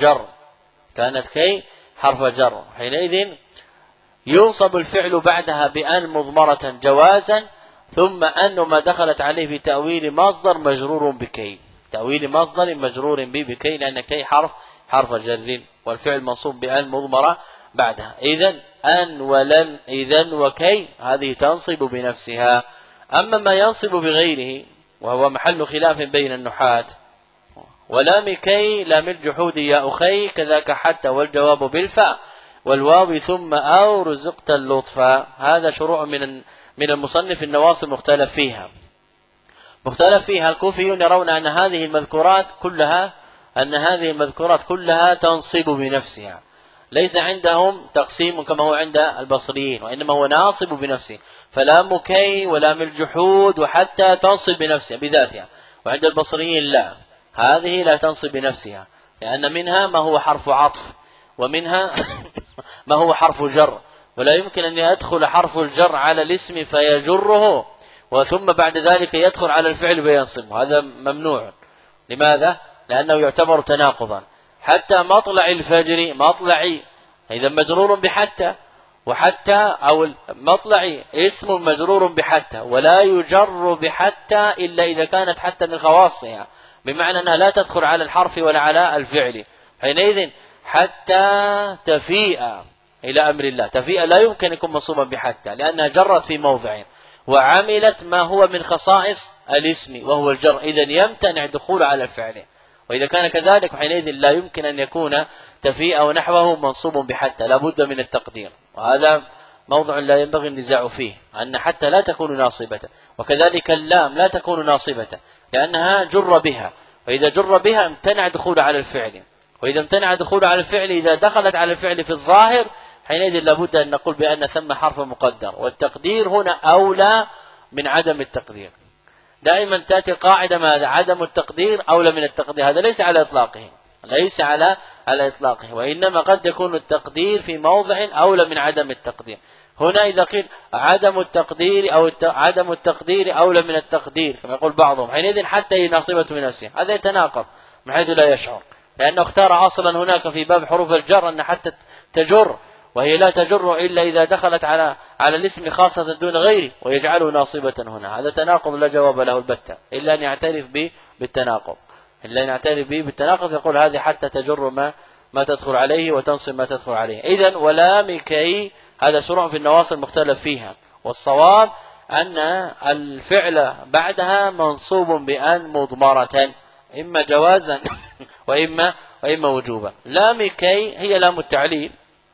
حرف جر، حينئذ ينصب الفعل بعدها بأن مضمرة جوازا، ثم أن ما دخلت عليه بتأويل مصدر مجرور بكي، تأويل مصدر مجرور بكي، لأن كي حرف جر، والفعل منصوب بأن مضمرة بعدها. إذن أن ولن إذن وكي هذه تنصب بنفسها. أما ما ينصب بغيره وهو محل خلاف بين النحاة، ولام كي لام الجحود يا أخي كذاك حتى، والجواب بالفاء والواو ثم أو رزقت اللطف. هذا شروع من المصنف النواصب مختلف فيها. الكوفيون يرون أن هذه المذكورات كلها تنصب بنفسها، ليس عندهم تقسيم كما هو عند البصريين، وإنما هو ناصب بنفسه، فلام كي ولام الجحود وحتى تنصب بنفسها بذاتها. وعند البصريين لا، هذه لا تنصب بنفسها، لأن منها ما هو حرف عطف ومنها ما هو حرف جر، ولا يمكن أن يدخل حرف الجر على الاسم فيجره وثم بعد ذلك يدخل على الفعل فينصبه، هذا ممنوع. لماذا؟ لأنه يعتبر تناقضا. حتى مطلع الفجر مطلعي إذا مجرور بحتى، وحتى أو مطلع اسم مجرور بحتى، ولا يجر بحتى إلا إذا كانت حتى من خواصها، بمعنى أنها لا تدخل على الحرف ولا على الفعل. حينئذ حتى تفيء إلى أمر الله، تفيء لا يمكن يكون منصوبا بحتى لأنها جرت في موضع وعملت ما هو من خصائص الاسم وهو الجر، إذن يمتنع دخول على الفعل. وإذا كان كذلك حينئذ لا يمكن أن يكون تفيء أو نحوه منصوب بحتى، لا بد من التقدير، وهذا موضع لا ينبغي النزاع فيه، أن حتى لا تكون ناصبة، وكذلك اللام لا تكون ناصبة لأنها جر بها، وإذا جر بها امتنع دخول على الفعل، وإذا امتنع دخول على الفعل إذا دخلت على الفعل في الظاهر حينئذ لابد أن نقول بأن ثم حرف مقدر، والتقدير هنا أولى من عدم التقدير. دائما تأتي القاعدة ماذا؟ عدم التقدير أولى من التقدير، هذا ليس على إطلاقه، ليس على إطلاقه، وإنما قد يكون التقدير في موضع أولى من عدم التقدير. هنا إذا قيل عدم التقدير أو عدم التقدير أولى من التقدير كما يقول بعضهم، حينئذ حتى هي ناصبة من نفسها، هذا يتناقض من حيث لا يشعر، لأنه اختار أصلا هناك في باب حروف الجر أن حتى تجر، وهي لا تجر إلا إذا دخلت على الاسم خاصة دون غيره، ويجعله ناصبة هنا. هذا تناقض لا جواب له البتة، إلا أن يعترف به بالتناقض، يقول هذه حتى تجر ما تدخل عليه وتنصب ما تدخل عليه. إذن ولام كي هذا شروع في النواصب مختلف فيها، والصواب أن الفعل بعدها منصوب بأن مضمرة إما جوازا وإما وجوبا. لام كي هي لام التعليل،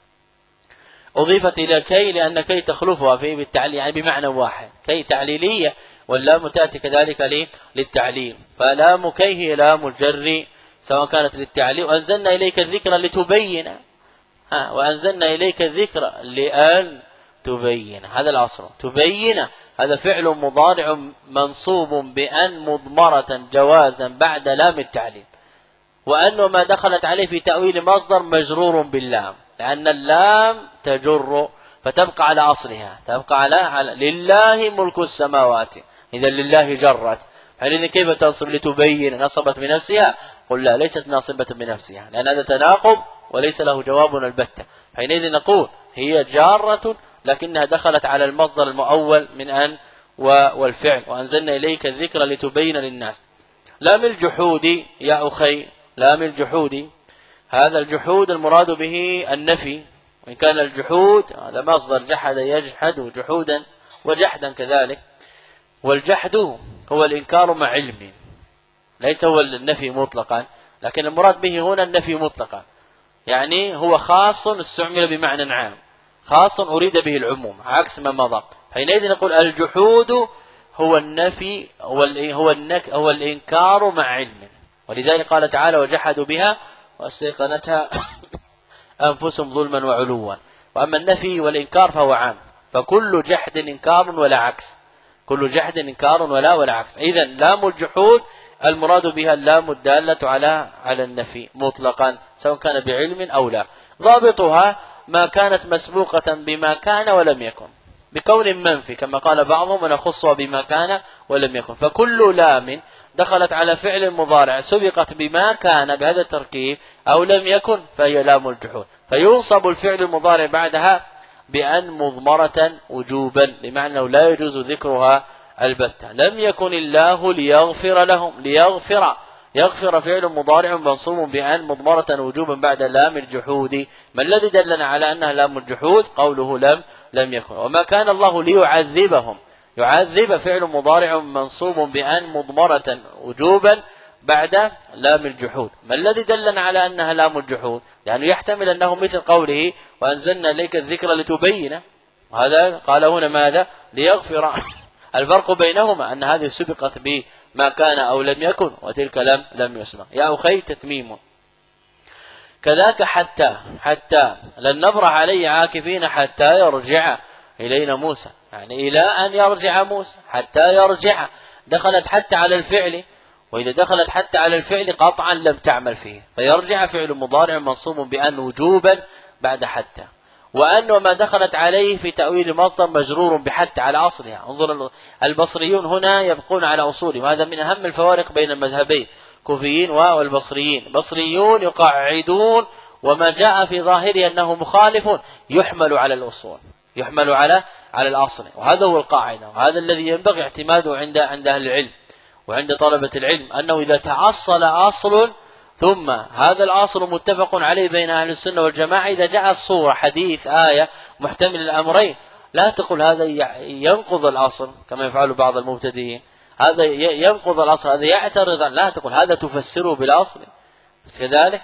أضيفت إلى كي لأن كي تخلفها فيه بالتعليل، يعني بمعنى واحد، كي تعليلية، واللام تأتي كذلك للتعليل، فلام كي هي لام الجر سواء كانت للتعليل، وأنزلنا إليك الذكر لتبين، وأنزلنا إليك الذكر لأن تبين، هذا الأصل تبين، هذا فعل مضارع منصوب بأن مضمرة جوازا بعد لام التعليل، وأنه ما دخلت عليه في تأويل مصدر مجرور باللام، لأن اللام تجر فتبقى على أصلها، تبقى على لله ملك السماوات، إذا لله جرت، حينئذ كيف تنصب لتبين؟ نصبت بنفسها؟ قل لا، ليست ناصبة بنفسها، لأن هذا تناقض وليس له جواب البتة، حينئذ نقول هي جارة لكنها دخلت على المصدر المؤول من أن والفعل، وأنزلنا إليك الذكر لتبين للناس. لام الجحود يا أخي، لام الجحود، هذا الجحود المراد به النفي، وإن كان الجحود هذا مصدر جحد يجحد جحودا وجحدا كذلك، والجحد هو الإنكار مع علم، ليس هو النفي مطلقا، لكن المراد به هنا النفي مطلقا، يعني هو خاص استعمل بمعنى عام، خاص أريد به العموم عكس ما مضى. حينئذ نقول الجحود هو النفي، هو الإنكار مع علم، ولذلك قال تعالى وجحدوا بها واستيقنتها أنفسهم ظلما وعلوا. وأما النفي والإنكار فهو عام، فكل جحد إنكار ولا عكس، كل جحد إنكار ولا عكس. إذن لام الجحود المراد بها اللام الدالة على النفي مطلقا سواء كان بعلم أو لا. ضابطها ما كانت مسبوقة بما كان ولم يكن، بكون منفي كما قال بعضهم ونخصها بما كان ولم يكن، فكل لام دخلت على فعل مضارع سبقت بما كان بهذا التركيب أو لم يكن فهي لام الجحود، فينصب الفعل المضارع بعدها بأن مضمرة وجوبا، بمعنى أنه لا يجوز ذكرها البتة. لم يكن الله ليغفر لهم، يغفر فعل مضارع منصوب بأن مضمرة وجوبا بعد لام الجحود. ما الذي دلنا على أنها لام الجحود؟ قوله لم يكن. وما كان الله ليعذبهم، يعذب فعل مضارع منصوب بأن مضمرة وجوبا بعد لام الجحود. ما الذي دلنا على أنها لام الجحود؟ يعني يحتمل أنه مثل قوله وأنزلنا إليك الذكر لتبين، وهذا قال هنا ماذا؟ ليغفر. الفرق بينهما أن هذه سبقت بما كان أو لم يكن، وتلك لم يسبق. يا أخي تتميم. كذاك حتى لن نبرح عليه عاكفين حتى يرجع إلينا موسى، يعني إلى أن يرجع موسى، حتى يرجع. دخلت حتى على الفعل، وإذا دخلت حتى على الفعل قطعا لم تعمل فيه، فيرجع فعل مضارع منصوب بأن وجوبا بعد حتى. وأن وما دخلت عليه في تأويل مصدر مجرور بحتى على أصلها. انظر البصريون هنا يبقون على أصولهم، وهذا من أهم الفوارق بين المذهبين كوفيين والبصريين. بصريون يقعدون وما جاء في ظاهره أنه مخالف يحمل على الأصول، يحمل على الأصل، وهذا هو القاعدة، وهذا الذي ينبغي اعتماده عند أهل العلم وعند طلبة العلم، أنه إذا تعصل أصل ثم هذا الأصل متفق عليه بين أهل السنة والجماعة، إذا جاء الصورة حديث آية محتمل الأمرين لا تقول هذا ينقض الأصل كما يفعل بعض المبتدئين، هذا ينقض الأصل، هذا يعترض، لا تقول هذا تفسره بالأصل. بس كذلك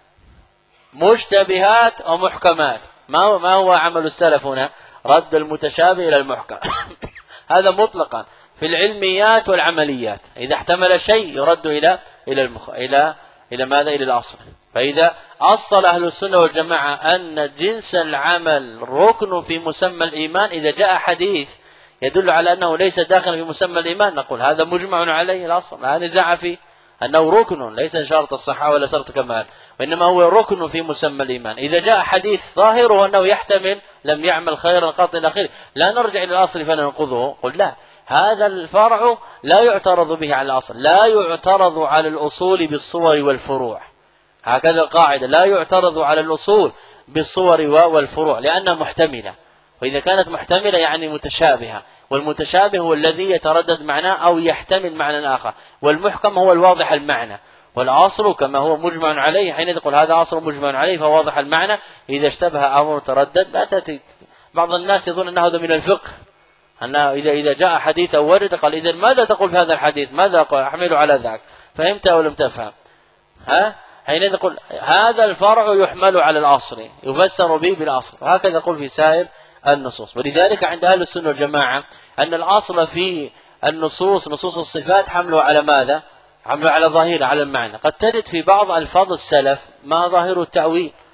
مشتبهات ومحكمات، ما هو عمل السلف هنا؟ رد المتشابه إلى المحكم. هذا مطلقا في العلميات والعمليات، إذا احتمل شيء يرد إلى ماذا؟ إلى الأصل. فإذا أصل أهل السنة والجماعة أن جنس العمل ركن في مسمى الإيمان، إذا جاء حديث يدل على أنه ليس داخل في مسمى الإيمان نقول هذا مجمع عليه الأصل، لا نزاع فيه، أنه ركن ليس شرط الصحة ولا شرط كمال، وإنما هو ركن في مسمى الإيمان. إذا جاء حديث ظاهره أنه يحتمل لم يعمل خيرا قط إلى آخره، لا نرجع إلى الأصل فننقضه، قل لا، هذا الفرع لا يعترض به على الأصل، لا يعترض على الأصول بالصور والفروع، هكذا القاعدة، لا يعترض على الأصول بالصور والفروع لأنها محتملة، وإذا كانت محتملة يعني متشابهة، والمتشابه هو الذي يتردد معناه أو يحتمل معنى آخر، والمحكم هو الواضح المعنى، والأصل كما هو مجمع عليه، حين تقول هذا أصل مجمع عليه فهو واضح المعنى، إذا اشتبه أمر متردد لا تأتي. بعض الناس يظن أن هذا من الفقه، أنه إذا جاء حديث أو ورد قال إذن ماذا تقول في هذا الحديث؟ ماذا أحمله على ذاك؟ فهمت أو لم تفهم؟ حين نقول هذا الفرع يحمل على الأصل، يفسر به بالأصل، وهكذا يقول في سائر النصوص. ولذلك عند أهل السنة والجماعة أن الأصل في النصوص، نصوص الصفات، حمله على ماذا؟ حمله على ظاهره، على المعنى. قد تجد في بعض ألفاظ السلف ما ظاهر التأويل،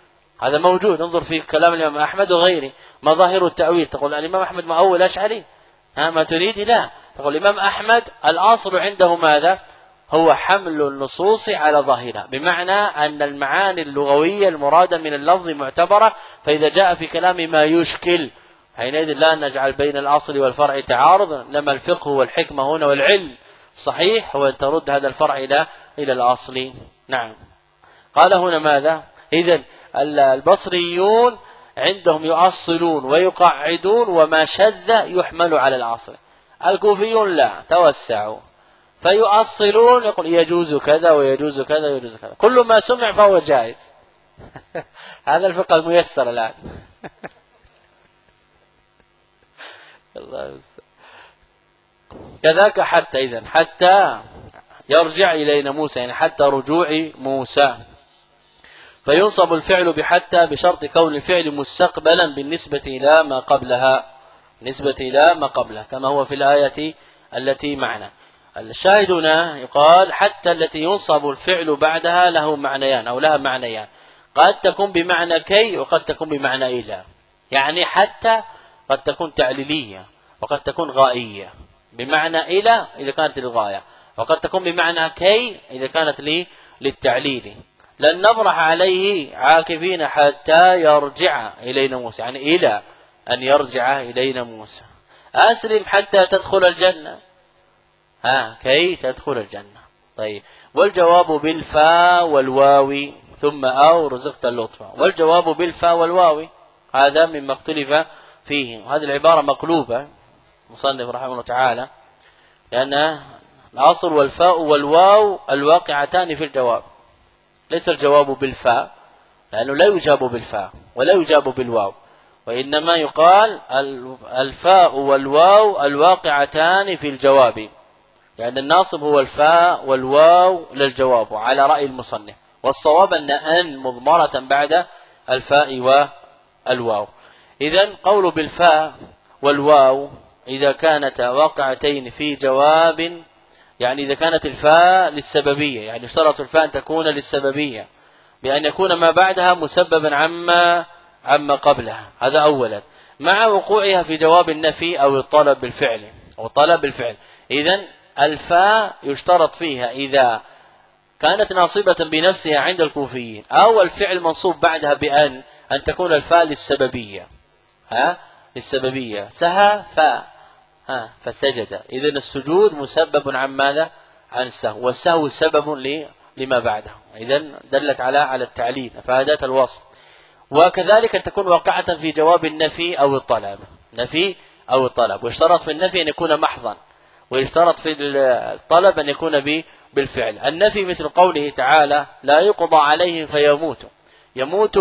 هذا موجود. انظر في كلام الإمام أحمد وغيره مظاهر التأويل. تقول الإمام أحمد مؤول أشعري؟ ما تريد؟ لا، تقول الإمام أحمد الأصل عنده ماذا؟ هو حمل النصوص على ظاهرها، بمعنى أن المعاني اللغوية المرادة من اللفظ معتبرة، فإذا جاء في كلام ما يشكل حينئذ لا نجعل بين الأصل والفرع تعارض، لما الفقه والحكمة هنا والعلم صحيح هو أن ترد هذا الفرع إلى الأصل. نعم. قال هنا ماذا؟ إذن البصريون عندهم يؤصلون ويقعدون، وما شذ يحمل على الأصل. الكوفيون لا، توسعوا فيؤصلون، يقول يجوز كذا ويجوز كذا ويجوز كذا، كل ما سمع فهو جائز. هذا الفقه الميسر الآن. الله كذاك حتى إذن حتى يرجع إلينا موسى، يعني حتى رجوع موسى، فينصب الفعل بحتى بشرط كون الفعل مستقبلا بالنسبة إلى ما قبلها، نسبة إلى ما قبلها، كما هو في الآية التي معنا. الشاهد هنا يقال حتى التي ينصب الفعل بعدها له معنيان أو لها معنيان، قد تكون بمعنى كي وقد تكون بمعنى إلى. يعني حتى قد تكون تعليلية وقد تكون غائية، بمعنى إلى إذا كانت للغاية، وقد تكون بمعنى كي إذا كانت للتعليل. لن نبرح عليه عاكفين حتى يرجع إلينا موسى، يعني إلى أن يرجع إلينا موسى. أسلم حتى تدخل الجنة، كي تدخل الجنة. طيب، والجواب بالفاء والواو ثم أو رزقت اللطف. والجواب بالفاء والواو هذا مما اختلف فيه، وهذه العبارة مقلوبة مصنف رحمه الله تعالى، لأن الأصل والفاء والواو الواقعتان في الجواب، ليس الجواب بالفاء، لأنه لا يجاب بالفاء ولا يجاب بالواو، وإنما يقال الفاء والواو الواقعتان في الجواب، لأن الناصب هو الفاء والواو للجواب على رأي المصنف، والصواب أن مضمرة بعد الفاء والواو. إذن قول بالفاء والواو إذا كانت واقعتين في جواب، يعني إذا كانت الفاء للسببية، يعني اشترط الفاء أن تكون للسببية بأن يكون ما بعدها مسببا عما قبلها، هذا أولا، مع وقوعها في جواب النفي أو الطلب بالفعل أو طلب بالفعل. إذن الفاء يشترط فيها إذا كانت ناصبة بنفسها عند الكوفيين، أو الفعل منصوب بعدها بأن تكون الفاء للسببية، للسببية، سهى فسجد، إذن السجود مسبب عن ماذا؟ عن السهو، والسهو سبب لما بعده، إذن دلت على التعليل، فهذا الوصف. وكذلك أن تكون واقعة في جواب النفي أو الطلب، نفي أو الطلب، ويشترط في النفي أن يكون محضا، ويشترط في الطلب أن يكون بالفعل. النفي مثل قوله تعالى لا يقضى عليهم فيموتوا، يموت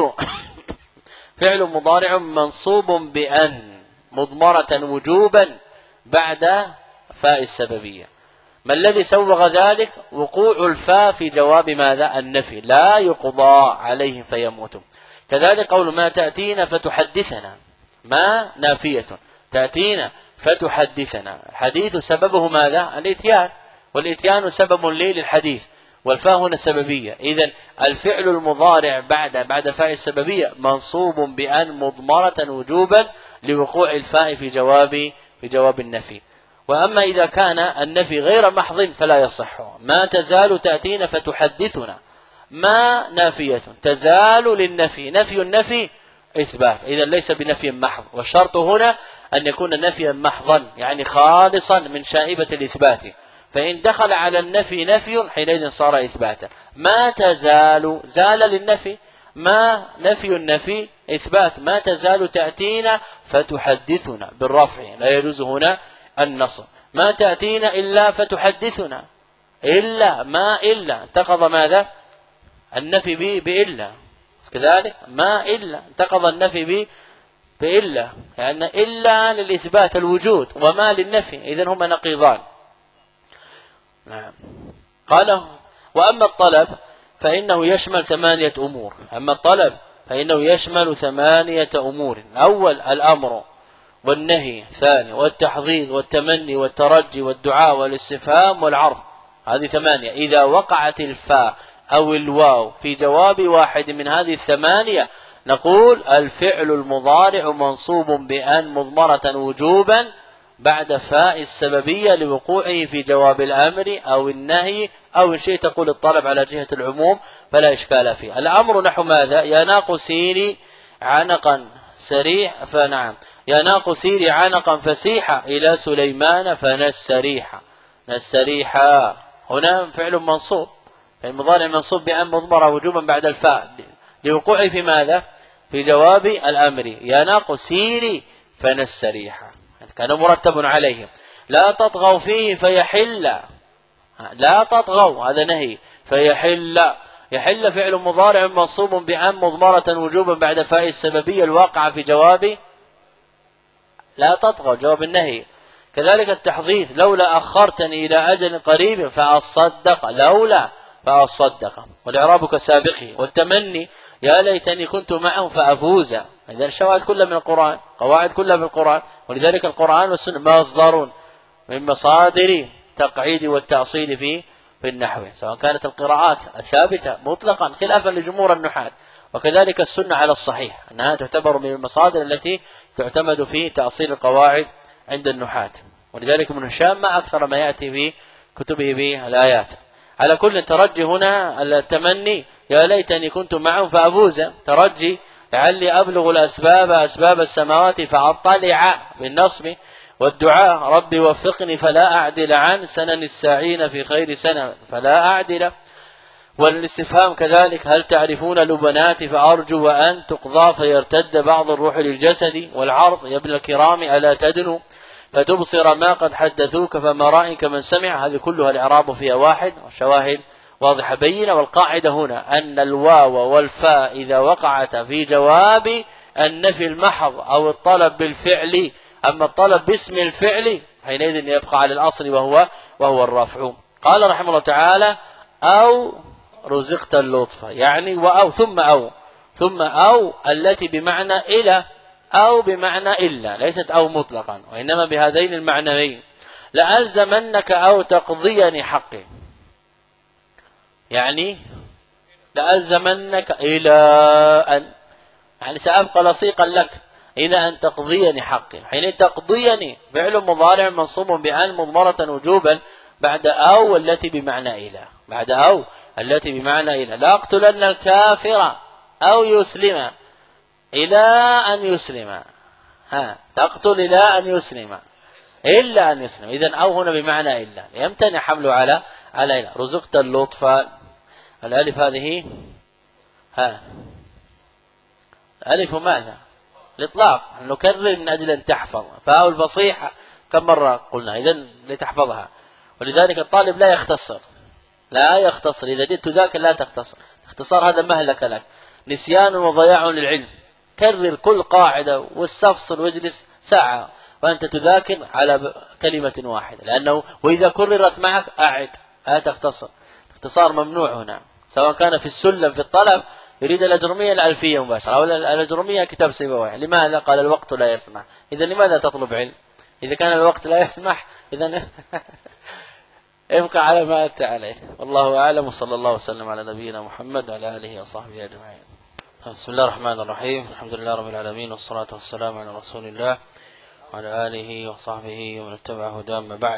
فعل مضارع منصوب بأن مضمرة وجوبا بعد فاء السببية. ما الذي سوغ ذلك؟ وقوع الفاء في جواب ماذا؟ النفي، لا يقضى عليهم فيموتوا. كذلك قول ما تأتينا فتحدثنا، ما نافية، تأتينا فتحدثنا، الحديث سببه ماذا؟ الاتيان، والاتيان سبب للحديث، والفاء هنا السببية. إذن الفعل المضارع بعد فاء السببية منصوب بأن مضمرة وجوبا لوقوع الفاء في جواب النفي. وأما إذا كان النفي غير محض فلا يصح. ما تزال تأتينا فتحدثنا، ما نافية، تزال للنفي، نفي النفي إثبات، إذن ليس بنفي محض، والشرط هنا أن يكون نفيا محضا، يعني خالصا من شائبة الإثبات، فإن دخل على النفي نفي حينئذ صار إثباتا. ما تزال، زال للنفي، ما نفي النفي إثبات، ما تزال تأتينا فتحدثنا بالرفع، لا يجوز هنا النصب. ما تأتينا إلا فتحدثنا، إلا ما إلا انتقض ماذا؟ النفي بإلا، كذلك ما إلا انتقض النفي بإلا، لأن إلا للإثبات الوجود وما للنفي، إذن هما نقيضان. نعم. قال وأما الطلب فإنه يشمل 8 أمور. أما الطلب فإنه يشمل 8 أمور: أول الأمر والنهي، ثاني والتحضيض والتمني والترجي والدعاء والاستفهام والعرض، هذه 8. إذا وقعت الفاء أو الواو في جواب واحد من هذه 8 نقول الفعل المضارع منصوب بأن مضمرة وجوبا بعد فاء السببية لوقوعه في جواب الأمر أو النهي، أو إن شئت تقول الطلب على جهة العموم فلا إشكال فيه. الأمر نحو ماذا؟ يا ناق سيري عنقا سريح، فنعم يا ناق سيري عنقا فسيحا إلى سليمان فنستريح. نستريح هنا فعل منصوب، المضارع منصوب بأن مضمرة وجوبا بعد الفاء لوقوعه في ماذا؟ في جواب الأمر يا ناق سيري فنستريح، كان مرتب عليهم. لا تطغوا فيه فيحل، لا تطغوا هذا نهي، فيحل، يحل فعل مضارع منصوب بأن مضمرة وجوبا بعد فاء السببية الواقعة في جواب لا تطغوا جواب النهي. كذلك التحضيث لولا أخرتني إلى أجل قريب فأصدق، لولا فأصدق، والإعراب كسابقه. والتمني يا ليتني كنت معهم فأفوز. إذا الشواهد كلها من القرآن، قواعد كلها من القرآن، ولذلك القرآن والسنة مصدر من مصادر تقعيد والتأصيل في النحو، سواء كانت القراءات الثابتة مطلقا خلافا لجمهور النحاة، وكذلك السنة على الصحيح أنها تعتبر من المصادر التي تعتمد في تأصيل القواعد عند النحاة. ولذلك ابن هشام ما أكثر ما يأتي في كتبه بالآيات. على كل ترجي هنا التمني يا ليتني كنت معهم فأفوز، ترجي لعلي أبلغ الأسباب أسباب السماوات فأطلع بالنصب، والدعاء ربي وفقني فلا أعدل عن سنن الساعين في خير سنة فلا أعدل. والاستفهام كذلك هل تعرفون لبنات فأرجو وأن تقضى فيرتد بعض الروح للجسد. والعرض يا ابن الكرام ألا تدنو فتبصر ما قد حدثوك فما رأيك من سمع. هذه كلها الإعراب فيها واحد والشواهد واضحة بينة. والقاعدة هنا أن الواو والفاء إذا وقعت في جواب النفي المحض أو الطلب بالفعل، أما الطلب باسم الفعل حينئذ يبقى على الأصل وهو الرفع. قال رحمه الله تعالى أو رزقت اللطف، يعني وأو ثم أو التي بمعنى إلى أو بمعنى إلا، ليست أو مطلقا وإنما بهذين المعنيين. لألزمنك أو تقضيني حقي، يعني لألزمنك إلى أن، يعني سأبقى لصيقا لك إلى أن تقضيني حقي. حين تقضيني فعل مضارع منصوب بأن مضمرة وجوبا بعد أو التي بمعنى إلى، بعد أو التي بمعنى إلى. لا أقتلن الكافر أو يسلم إلى أن يسلم، تقتل إلى أن يسلم إلا أن يسلم. إذن أو هنا بمعنى إلا، يمتنع حمله على إلا. رزقت اللطف، الألف هذه ألف ماذا؟ الإطلاق، نكرر من أجل أن تحفظ. فاء الفصيحة كم مرة قلنا؟ إذن لتحفظها. ولذلك الطالب لا يختصر، إذا جئت تذاكر لا تختصر، اختصار هذا مهلك لك، نسيان وضياع للعلم. كرر كل قاعدة واستفصل واجلس ساعة وأنت تذاكر على كلمة واحدة، لأنه وإذا كررت معك أعد، لا تختصر. اختصار ممنوع هنا، سواء كان في السلم في الطلب يريد الأجرمية الألفية مباشرة أو الأجرمية كتاب سيبويه. لماذا؟ قال الوقت لا يسمح. إذا لماذا تطلب علم إذا كان الوقت لا يسمح؟ إذا ابقى على ما أنت عليه. والله أعلم، وصلى الله وسلم على نبينا محمد وعلى آله وصحبه أجمعين. بسم الله الرحمن الرحيم، الحمد لله رب العالمين، والصلاة والسلام على رسول الله وعلى آله وصحبه ومن اتبع هداه. ما بعد،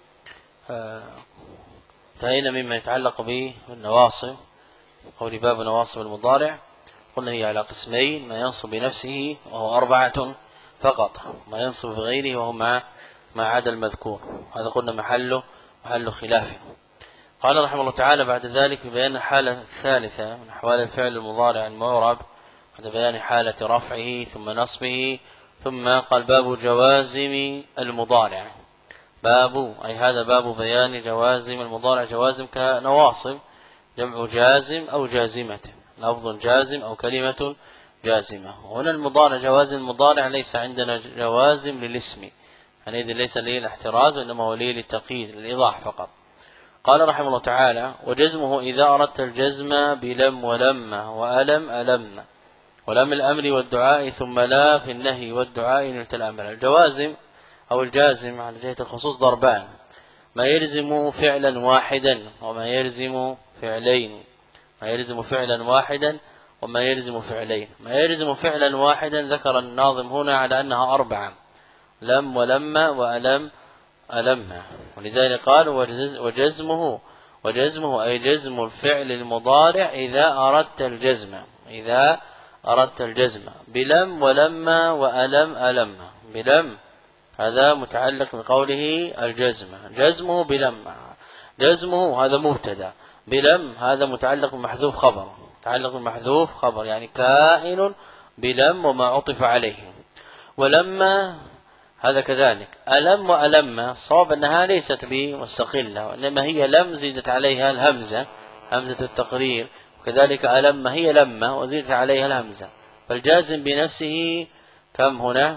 انتهينا مما يتعلق بالنواصب، قول باب نواصب المضارع. قلنا هي على قسمين: ما ينصب بنفسه وهو 4 فقط، ما ينصب بغيره وهو ما عدا المذكور. هذا قلنا محل خلافه. قال رحمه الله تعالى بعد ذلك ببيان الحالة الثالثة من أحوال الفعل المضارع المعرب، بعد بيان حالة رفعه ثم نصبه، ثم قال باب جوازم المضارع. هذا باب بيان جوازم المضارع. جوازم كنواصب، جمع جازم أو جازمة، لفظ جازم أو كلمة جازمة. هنا المضارع جوازم المضارع ليس عندنا جوازم للاسم، يعني ليس ليه الاحتراز وإنما هو ليه للتقييد للإيضاح فقط. قال رحمه الله تعالى: وجزمه إذا أردت الجزم بلم ولمة وألم ألمنا ولم الأمر والدعاء ثم لا في النهي والدعاء نلت الأمر. الجوازم أو الجازم على جهة الخصوص ضربان: ما يلزم فعلا واحدا وما يلزم فعلين. ما يلزم فعلا واحدا وما يلزم فعلين. ما يلزم فعلا واحدا ذكر الناظم هنا على أنها 4: لم ولما وألم ألم. ولذلك قال وجزمه أي جزم الفعل المضارع إذا أردت الجزم بلم ولما وألم ألم. بلم هذا متعلق بقوله الجزم، جزمه بلم، جزمه هذا مبتدا، بلم هذا متعلق بمحذوف خبر، يعني كائن بلم وما عطف عليه. ولما هذا كذلك. ألم وألم الصواب أنها ليست بمستقلة، وإنما هي لم زيدت عليها الهمزة، همزة التقرير، وكذلك ألم هي لما وزيدت عليها الهمزة. فالجازم بنفسه كم هنا؟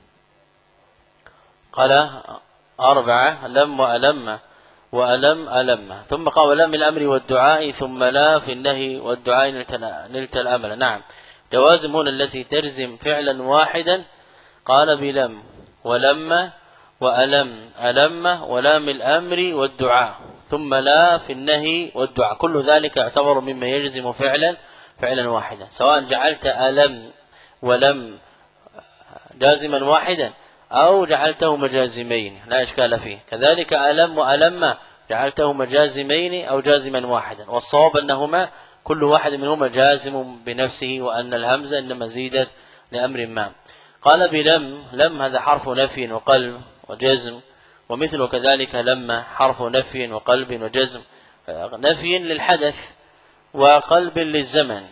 قال 4: لم وألم وألم ألم. ثم قال ولم الأمر والدعاء، ثم لا في النهي والدعاء نلت الأمل. نعم، جوازم هنا التي تجزم فعلا واحدا قال بلم ولما وألم ألم ولام الأمر والدعاء، ثم لا في النهي والدعاء. كل ذلك يعتبر مما يجزم فعلا واحدا، سواء جعلت ألم ولم جازما واحدا أو جعلته مجازمين لا إشكال فيه. كذلك ألم وألم جعلته مجازمين أو جازما واحدا، والصواب أنهما كل واحد منهما جازم بنفسه، وأن الهمزة إنما زيدت لأمر ما. قال بلم، لم هذا حرف نفي وقلب وجزم، ومثله كذلك لما حرف نفي وقلب وجزم، نفي للحدث وقلب للزمن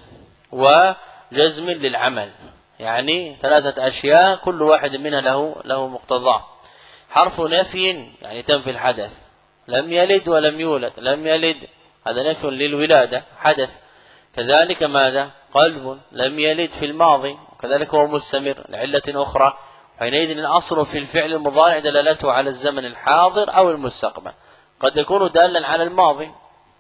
وجزم للعمل، يعني 3 أشياء كل واحد منها له مقتضاه. حرف نفي يعني تنفي الحدث، لم يلد ولم يولد، لم يلد هذا نفي للولادة حدث. كذلك ماذا؟ قلب، لم يلد في الماضي، وكذلك هو مستمر لعلة أخرى. حينئذ الأصل في الفعل المضارع دلالته على الزمن الحاضر أو المستقبل، قد يكون دالا على الماضي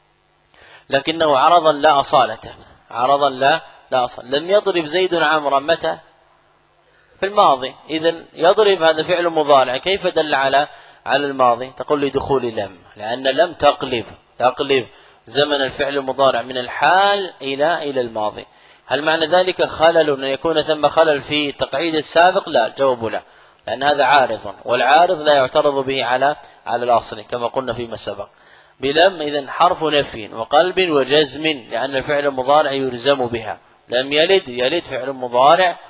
لكنه عرضا لا أصالة، عرضا لا أصل. لم يضرب زيد عمرا متى؟ في الماضي. إذن يضرب هذا فعل مضارع، كيف دل على الماضي؟ تقول لي دخول لم، لأن لم تقلب زمن الفعل المضارع من الحال إلى الماضي. هل معنى ذلك خلل أن يكون ثم خلل في تقعيد السابق؟ لا، الجواب لا، لأن هذا عارض، والعارض لا يعترض به على الأصل كما قلنا فيما سبق. بلم إذن حرف نفي وقلب وجزم، لأن الفعل المضارع يلزم بها. لم يلد فعل مضارع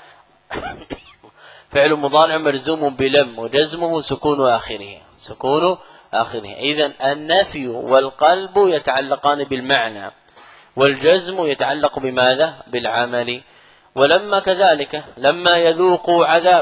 فعل مضارع مرزوم بلم وجزمه سكون آخره. إذن النفي والقلب يتعلقان بالمعنى، والجزم يتعلق بماذا؟ بالعمل. ولما كذلك، لما يذوق عذاب،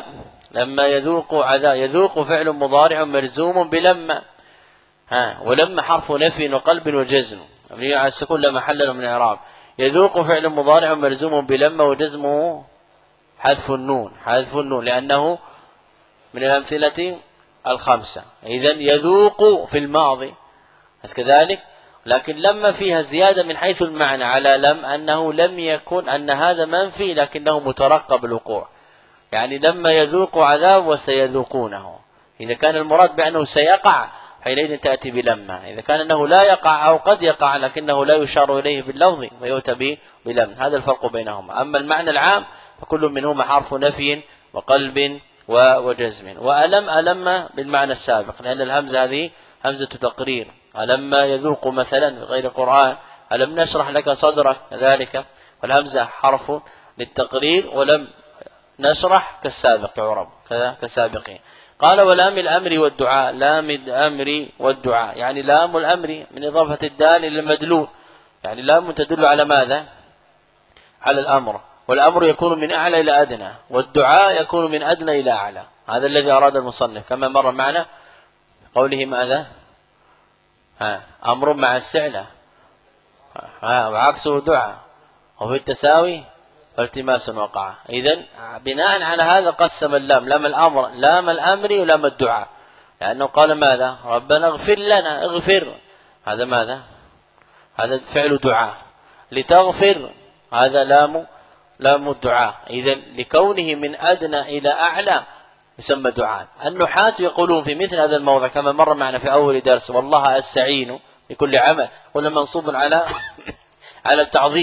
يذوق فعل مضارع مرزوم بلما، ولما حرف نفي وقلب وجزم مبني على السكون لا محل له من اعراب. يذوق فعل مضارع مرزوم بلما وجزمه حذف النون لأنه من الأمثلة 5. إذن يذوق في الماضي بس كذلك، لكن لما فيها زيادة من حيث المعنى على لم، أنه لم يكن أن هذا منفي لكنه مترقب الوقوع، يعني لما يذوق عذاب وسيذوقونه. إذا كان المراد بأنه سيقع حينئذ تأتي بلما، إذا كان أنه لا يقع أو قد يقع لكنه لا يشار إليه باللفظ فيؤتى بلم. هذا الفرق بينهما. أما المعنى العام فكل منهما حرف نفي وقلب وجزم. وألم بالمعنى السابق، لأن الهمزة هذه همزة تقرير. ألما يذوق مثلا غير قرآن، ألم نشرح لك صدرك كذلك، والهمزة حرف للتقرير، ولم نشرح كالسابق يعرب كذا كسابقين. قال ولام الأمر والدعاء، لام الأمر والدعاء يعني لام الأمر من إضافة الدال إلى المدلول، يعني لام تدل على ماذا؟ على الأمر، والأمر يكون من أعلى إلى أدنى، والدعاء يكون من أدنى إلى أعلى. هذا الذي أراد المصنف كما مر معنا قوله ماذا؟ أمر مع السعلة، وعكسه دعاء، وفي التساوي والتماس وقع. إذن بناء على هذا قسم اللام، لام الأمر، لام الأمر ولام الدعاء، لأنه قال ماذا؟ ربنا اغفر لنا، اغفر هذا ماذا؟ هذا فعل دعاء، لتغفر هذا لام الدعاء. إذن لكونه من أدنى إلى أعلى يسمى دعاء. النحاة يقولون في مثل هذا الموضع كما مر معنا في أول درس والله أستعين لكل عمل، قلنا منصوب على التعظيم،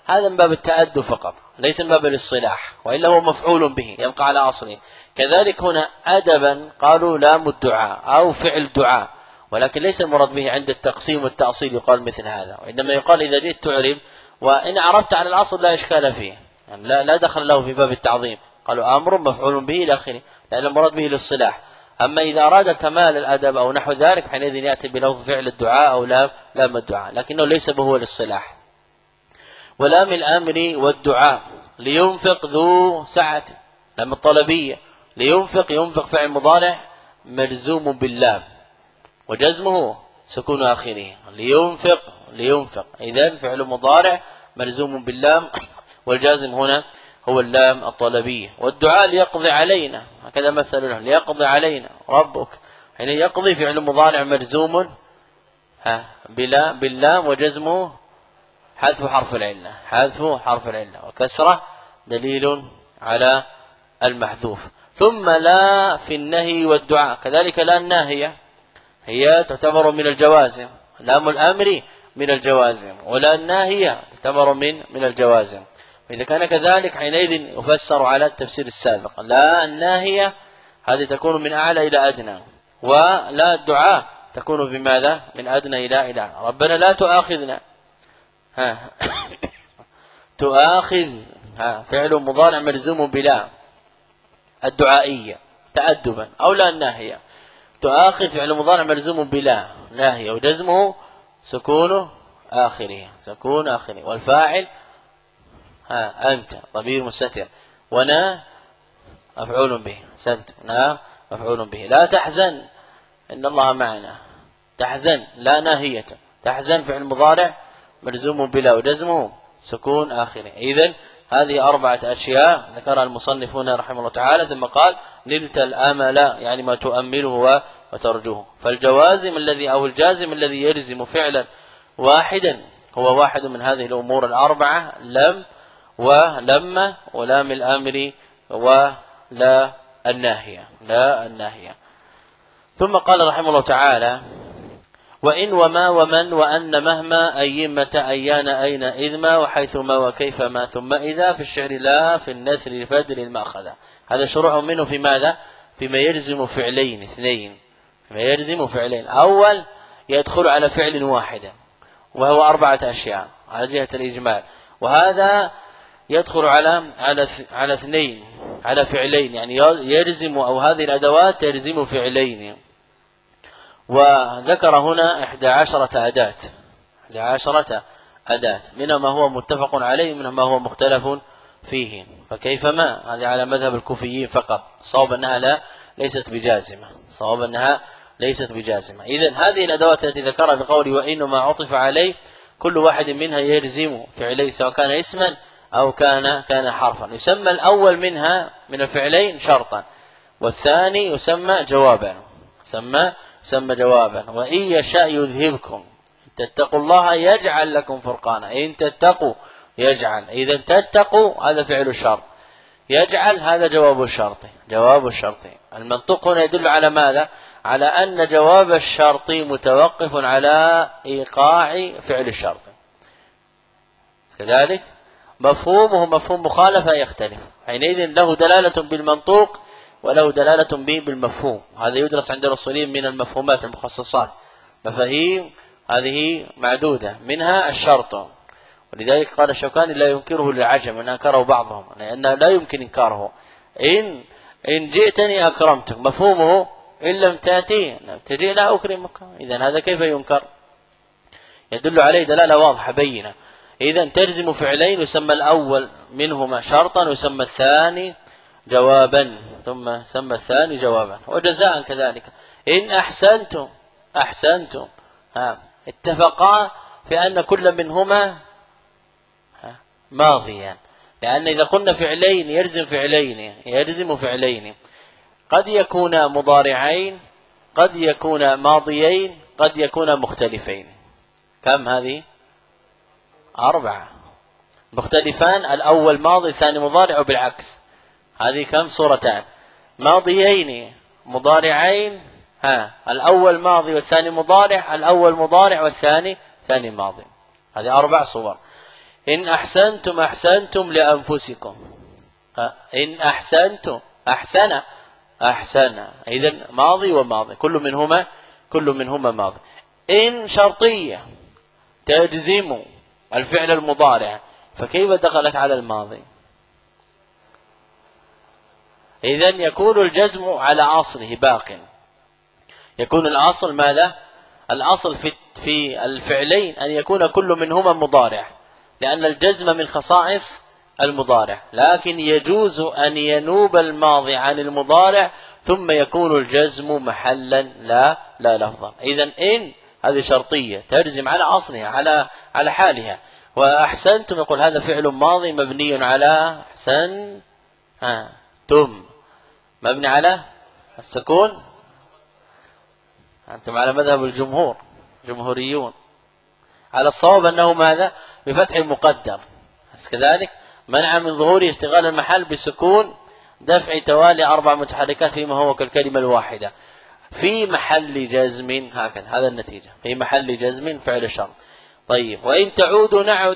هذا من باب التأدب فقط، ليس من باب الاصطلاح، وإلا هو مفعول به يبقى على أصله. كذلك هنا أدبا قالوا لام الدعاء أو فعل دعاء، ولكن ليس المراد به عند التقسيم والتأصيل يقال مثل هذا، وإنما يقال إذا جئت تعرب وإن عربت على الأصل لا إشكال فيه، يعني لا دخل له في باب التعظيم، قالوا أمر مفعول به إلى آخره، لأن المراد به الاصطلاح. أما إذا أراد كمال الأدب أو نحو ذلك حينئذ يأتي بلفظ فعل الدعاء أو لام الدعاء، لكنه ليس بهو الاصطلاح. ولام الأمر والدعاء لينفق ذو سعة، لام الطلبية، ينفق فعل مضارع مجزوم باللام وجزمه سكون آخره، لينفق إذن فعل مضارع مجزوم باللام والجازم هنا هو اللام الطلبية. والدعاء ليقضي علينا، هكذا مثل له، ليقضي علينا ربك، حين يقضي فعل مضارع مجزوم باللام وجزمه حذف حرف العلة وكسره دليل على المحذوف. ثم لا في النهي والدعاء، كذلك لا الناهية هي تعتبر من الجوازم، لام الأمر من الجوازم، ولا الناهية تعتبر من الجوازم. وإذا كان كذلك حينئذ يفسر على التفسير السابق، لا الناهية هذه تكون من أعلى إلى أدنى، ولا الدعاء تكون بماذا؟ من أدنى إلى أعلى. ربنا لا تؤاخذنا، تؤاخذ فعل مضارع ملزوم بلا الدعائية تأدبا، أو لا الناهية، تؤاخذ فعل مضارع ملزوم بلا ناهية وجزمه سكون آخره، والفاعل أنت ضمير مستتر، ونا مفعول به، مفعول به. لا تحزن إن الله معنا، تحزن لا ناهية، تحزن فعل مضارع ملزوم بلا وجزمه سكون آخره. إذن هذه 4 أشياء ذكرها المصنف هنا رحمه الله تعالى، ثم قال نلت الأمل، يعني ما تؤمله وترجوه. فالجوازم الجازم الذي يلزم فعلا واحدا هو واحد من هذه الأمور 4، لم ولما ولام الأمر ولا الناهية. ثم قال رحمه الله تعالى وإن وما ومن وأن مهما أيمة أيان أين إذما وحيثما وكيفما ثم إذا في الشعر لا في النثر الفدر المأخذة. هذا شروع منه في ماذا؟ فيما يلزم فعلين اثنين، فيما يلزم فعلين. أول يدخل على فعل واحد وهو 4 أشياء على جهة الإجمال، وهذا يدخل على اثنين، على فعلين، يعني يلزم، أو هذه الأدوات تلزم فعلين. وذكر هنا 11 أداة، منها ما هو متفق عليه، منها ما هو مختلف فيه. فكيفما هذه على مذهب الكوفيين فقط، صواب أنها ليست بجازمة. إذن هذه الأدوات التي ذكرها بقول وإن ما عطف عليه كل واحد منها يلزم فعليه، سواء كان اسما أو كان حرفا. يسمى الأول منها من الفعلين شرطا، والثاني يسمى جوابا، سمى جوابا. وإن يشاء يذهبكم تتقوا الله يجعل لكم فرقانا، إن تتقوا يجعل، إذا تتقوا هذا فعل الشرط، يجعل هذا جواب الشرط. المنطق هنا يدل على ماذا؟ على أن جواب الشرط متوقف على إيقاع فعل الشرط، كذلك مفهومه مفهوم مخالفة يختلف، حينئذ له دلالة بالمنطوق وله دلالة بالمفهوم. هذا يدرس عند الأصوليين من المفهومات المخصصات، مفاهيم هذه معدودة، منها الشرط. ولذلك قال الشوكاني لا ينكره للعجم، وإن أنكره بعضهم، لأن لا يمكن إنكاره. إن جئتني أكرمتك، مفهومه إن لم تأتي لم تجي لا أكرمك. إذن هذا كيف ينكر؟ يدل عليه دلالة واضحة بينة. إذن تلزم فعلين، يسمى الأول منهما شرطا ويسمى الثاني جوابا، ثم سمى الثاني جوابا. وجزاء كذلك إن أحسنتم اتفقا في أن كل منهما ماضيا، لأن إذا قلنا فعلين يلزم فعلين، قد يكون مضارعين، قد يكون ماضيين، قد يكون مختلفين. كم هذه؟ 4 مختلفان، الأول ماضي الثاني مضارع، وبالعكس هذه كم؟ صورتان، ماضيين مضارعين، الأول ماضي والثاني مضارع، الأول مضارع والثاني ماضي، هذه 4 صور. إن أحسنتم أحسنتم لأنفسكم. إن أحسنتم أحسن إذن ماضي وماضي كل منهما ماضي. إن شرطية تجزم الفعل المضارع، فكيف دخلت على الماضي؟ إذن يكون الجزم على أصله باق. يكون الأصل ماذا؟ الأصل في الفعلين أن يكون كل منهما مضارع، لأن الجزم من خصائص المضارع، لكن يجوز أن ينوب الماضي عن المضارع ثم يكون الجزم محلا لا لفظا. إذن إن هذه شرطية تجزم على أصلها على حالها. وأحسنتم يقول هذا فعل ماضي مبني على تم مبني على السكون. أنتم على مذهب جمهوريون. على الصواب أنه ماذا؟ بفتح مقدر، كذلك منع من ظهور اشتغال المحل بسكون دفع توالي 4 متحركات فيما هو كالكلمة الواحدة في محل جزم. هكذا هذا النتيجة، في محل جزم فعل الشرط. طيب وإن تعودوا نعد،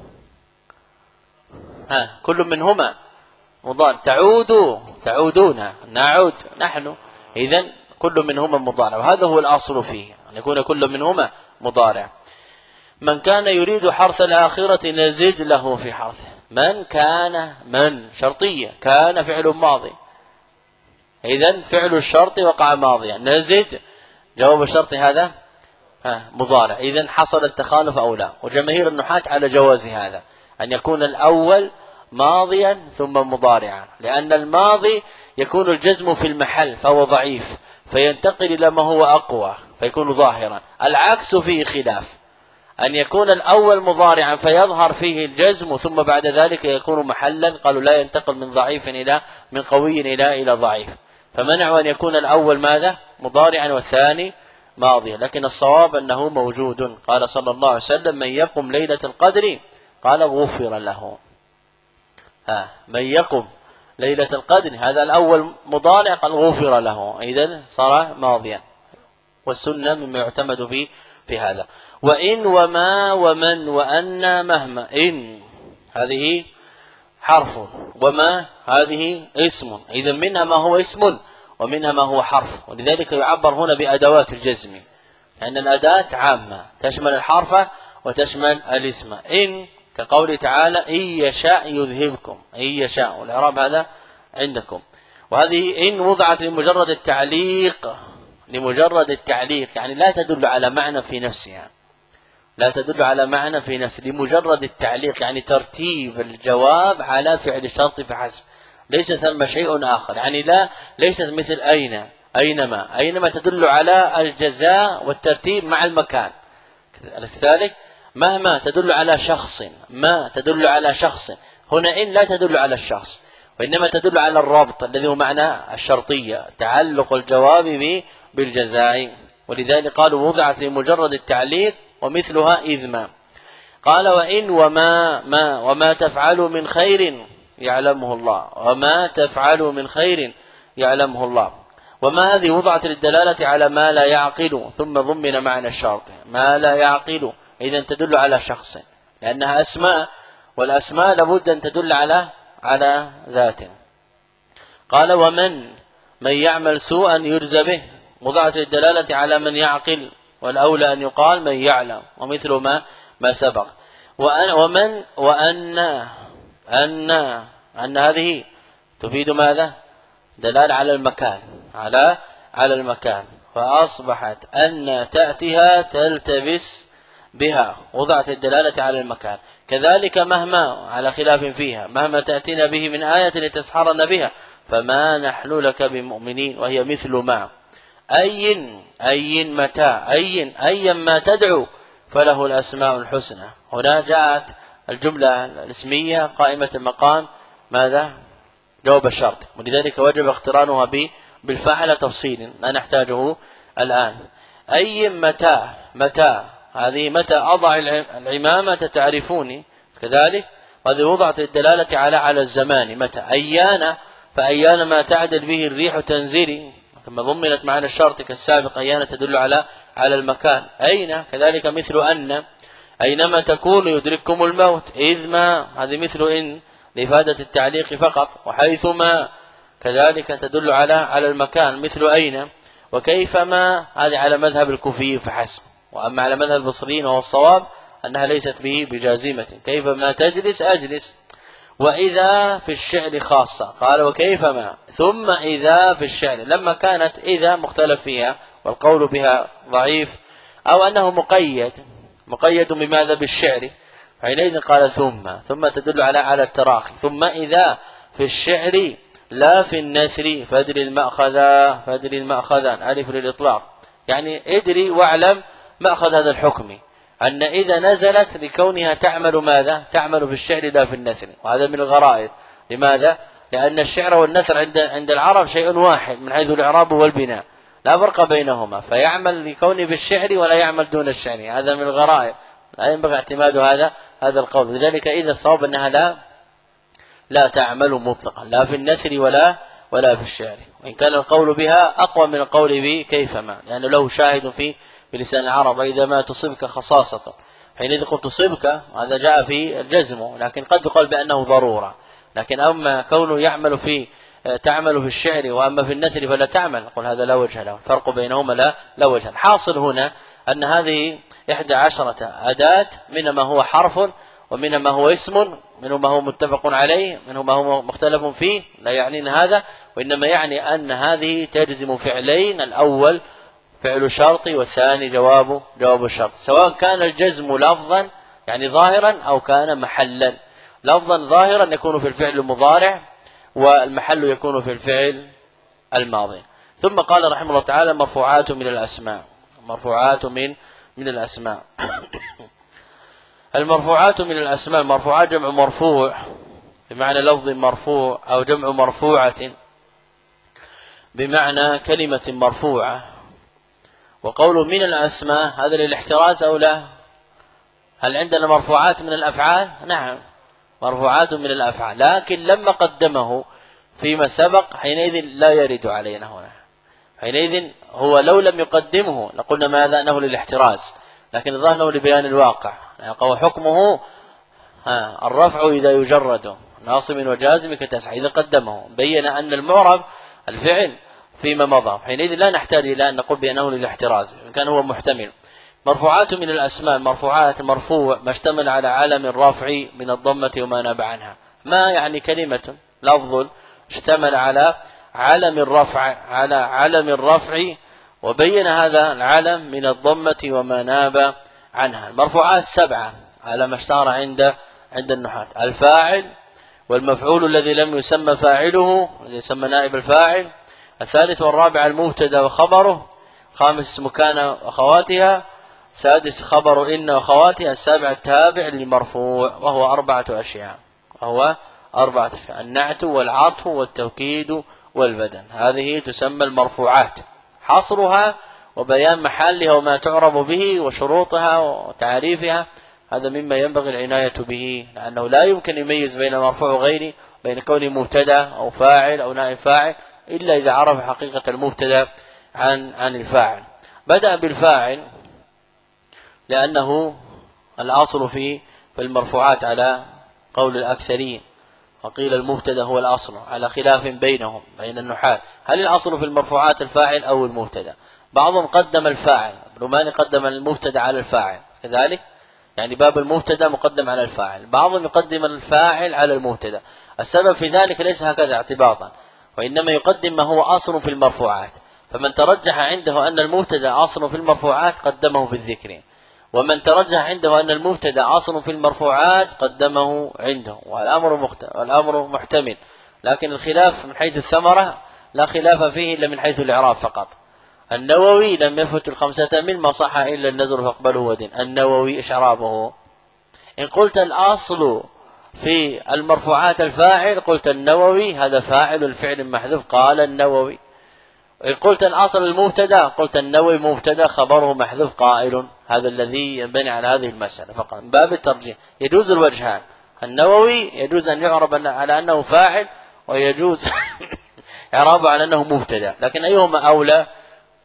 كل منهما مضارع. تعودون نعود نحن، إذن كل منهما مضارع، وهذا هو الأصل فيه أن يكون كل منهما مضارع. من كان يريد حرث الآخرة نزد له في حرثه. من شرطية، كان فعل ماضي، إذن فعل الشرط وقع ماضيا، نزد جواب الشرط هذا مضارع، إذن حصل التخالف أو لا. وجماهير النحاة على جواز هذا، أن يكون الأول ماضيا ثم مضارعا، لأن الماضي يكون الجزم في المحل فهو ضعيف، فينتقل إلى ما هو أقوى فيكون ظاهرا. العكس فيه خلاف، أن يكون الأول مضارعا فيظهر فيه الجزم ثم بعد ذلك يكون محلا، قالوا لا ينتقل من ضعيف من قوي إلى ضعيف، فمنعوا أن يكون الأول ماذا؟ مضارعا والثاني ماضيا. لكن الصواب أنه موجود. قال صلى الله عليه وسلم من يقم ليلة القدر قال غفر له. من يقم ليلة القدر، هذا الأول مضارع قال غفر له، إذن صار ماضيا، والسنة مما يعتمد في هذا. وإن وما ومن وأن مهما. إن هذه حرف، وما هذه اسم، إذن منها ما هو اسم ومنها ما هو حرف، ولذلك يعبر هنا بأدوات الجزم، لأن الأداة عامة تشمل الحرف وتشمل الاسم. إن كقوله تعالى إن يشاء يذهبكم، إن يشاء، والإعراب هذا عندكم. وهذه إن وضعت لمجرد التعليق، يعني لا تدل على معنى في نفسها، لمجرد التعليق، يعني ترتيب الجواب على فعل الشرط فحسب، ليس ثم شيء آخر. يعني ليست مثل أينما تدل على الجزاء والترتيب مع المكان. كذلك مهما تدل على شخص، ما تدل على شخص. هنا إن لا تدل على الشخص، وإنما تدل على الربط الذي هو معنى الشرطية، تعلق الجواب بالجزاء. ولذلك قالوا وضعت لمجرد التعليق، ومثلها إذ ما. قال وإن وما تفعلوا من خير يعلمه الله، وما تفعلوا من خير يعلمه الله. وما هذه وضعت للدلالة على ما لا يعقل، ثم ضمن معنى الشرط ما لا يعقل، إذن تدل على شخص، لأنها أسماء، والأسماء لابد أن تدل على ذات. قال ومن يعمل سوءا يجزى به، وضعت للدلالة على من يعقل، والأولى أن يقال من يعلم، ومثل ما سبق. ومن أن هذه تفيد ماذا؟ دلالة على المكان، على المكان، فأصبحت أن تأتيها تلتبس بها، وضعت الدلالة على المكان. كذلك مهما على خلاف فيها، مهما تأتينا به من آية لتسحرن بها فما نحن لك بمؤمنين، وهي مثل ما. أي متى أي ما تدعو فله الأسماء الحسنى. هنا جاءت الجملة الاسمية قائمة مقام ماذا؟ جواب الشرط، ولذلك وجب اقترانها بالفاعل تفصيل لا نحتاجه الآن. أي متى هذه متى أضع العمامة تعرفوني، كذلك هذه وضعت الدلالة على الزمان. متى فأيان ما تعدل به الريح تنزلي، ثم ضمنت معنى الشرط كالسابق. أيان تدل على المكان. أين كذلك مثل أينما تكونوا يدرككم الموت، إذ ما هذه مثل إن لإفادة التعليق فقط، وحيثما كذلك تدل على المكان مثل أين، وكيفما هذه على مذهب الكوفيين فحسب، وأما على مذهب البصريين وهو الصواب أنها ليست به بجازمة، كيفما تجلس أجلس. وإذا في الشعر خاصة قال وكيفما، ثم إذا في الشعر لما كانت إذا مختلف فيها والقول بها ضعيف، أو أنه مقيد بماذا؟ بالشعر، حينئذ قال ثم تدل على التراخي. ثم إذا في الشعر لا في النثر فادري المأخذان ألف للإطلاق، يعني ادري واعلم مأخذ هذا الحكم، أن إذا نزلت لكونها تعمل ماذا؟ تعمل في الشعر لا في النثر، وهذا من الغرائب. لماذا؟ لأن الشعر والنثر عند العرب شيء واحد من حيث الإعراب والبناء، لا فرق بينهما، فيعمل لكونه بالشعر ولا يعمل دون الشعر، هذا من الغرائب لا ينبغي اعتماد هذا القول. لذلك إذا الصواب أنها لا تعمل مطلقا لا في النثر ولا في الشعر، وإن كان القول بها أقوى من القول بكيفما، لأنه له شاهد في بلسان العرب إذا ما تصبك خصاصة، حينئذ قلت تصبك هذا جاء في الجزم، لكن قد يقال بأنه ضرورة. لكن أما كونه تعمل في الشعر وأما في النثر فلا تعمل، نقول هذا لا وجه له، الفرق بينهما لا وجه. الحاصل هنا أن هذه 11 أداة، منها ما هو حرف ومنها ما هو اسم، منه ما هو متفق عليه، منه ما هو مختلف فيه، لا يعنينا هذا، وإنما يعني أن هذه تجزم فعلين، الأول فعل شرط والثاني جواب الشرط، سواء كان الجزم لفظا يعني ظاهرا أو كان محلا. لفظا ظاهرا يكون في الفعل المضارع، والمحل يكون في الفعل الماضي. ثم قال رحمه الله تعالى مرفوعات من الأسماء. المرفوعات من الأسماء، المرفوعات جمع مرفوع بمعنى لفظ مرفوع، أو جمع مرفوعة بمعنى كلمة مرفوعة. وقول من الأسماء هذا للاحتراز أو لا؟ هل عندنا مرفوعات من الأفعال؟ نعم مرفوعات من الأفعال، لكن لما قدمه فيما سبق حينئذ لا يرد علينا هنا، حينئذ هو لو لم يقدمه لقلنا ماذا؟ أنه للاحتراز، لكن الظاهر أنه لبيان الواقع، يعني حكمه الرفع إذا يجرد ناصب وجازم كتسعى، إذا قدمه بين أن المعرب الفعل فيما مضى، حينئذ لا نحتاج إلى أن نقول بأنه للاحتراز إن كان هو محتمل. مرفوعات من الأسماء، مرفوعات مرفوع ما اشتمل على علم الرفع من الضمة وما ناب عنها. ما يعني كلمة لفظ اشتمل على علم الرفع وبين هذا العلم من الضمة وما ناب عنها. المرفوعات 7 على ما اشتهر عند النحاة: الفاعل والمفعول الذي لم يسمى فاعله الذي يسمى نائب الفاعل، الثالث والرابع المبتدا وخبره، خامس اسم كان واخواتها، سادس خبر إن واخواتها، السابع التابع للمرفوع وهو 4 أشياء، النعت والعطف والتوكيد والبدن، هذه تسمى المرفوعات. حصرها وبيان محلها وما تعرب به وشروطها وتعريفها هذا مما ينبغي العناية به، لأنه لا يمكن يميز بين مرفوع وغيره، بين كونه مبتدا أو فاعل أو نائب فاعل، إلا إذا عرف حقيقة المبتدا عن الفاعل. بدأ بالفاعل لأنه الأصل في المرفوعات على قول الأكثرين، وقيل المبتدا هو الأصل على خلاف بين النحاة، هل الأصل في المرفوعات الفاعل أو المبتدا؟ بعضهم قدم الفاعل، الروماني قدم المبتدا على الفاعل كذلك، يعني باب المبتدا مقدم على الفاعل، بعضهم يقدم الفاعل على المبتدا. السبب في ذلك ليس هكذا اعتباطا، وإنما يقدم ما هو أصل في المرفوعات، فمن ترجح عنده أن المبتدا أصل في المرفوعات قدمه في الذكر، ومن ترجح عنده أن المبتدا أصل في المرفوعات قدمه عنده، والأمر محتمل، لكن الخلاف من حيث الثمرة لا خلاف فيه إلا من حيث الإعراب فقط. النووي لم يفت 5 من ما صح إلا النزر فاقبله ودين. النووي إيش إعرابه؟ إن قلت الأصل في المرفوعات الفاعل قلت النووي هذا فاعل الفعل محذوف، قال النووي. إن قلت الأصل المبتدا قلت النووي مبتدا خبره محذوف قائل، هذا الذي ينبني على هذه المسألة فقط من باب الترجيح. يجوز الوجهان، النووي يجوز أن يعرب على أنه فاعل، ويجوز إعرابه على أنه مبتدا، لكن أيهما أولى؟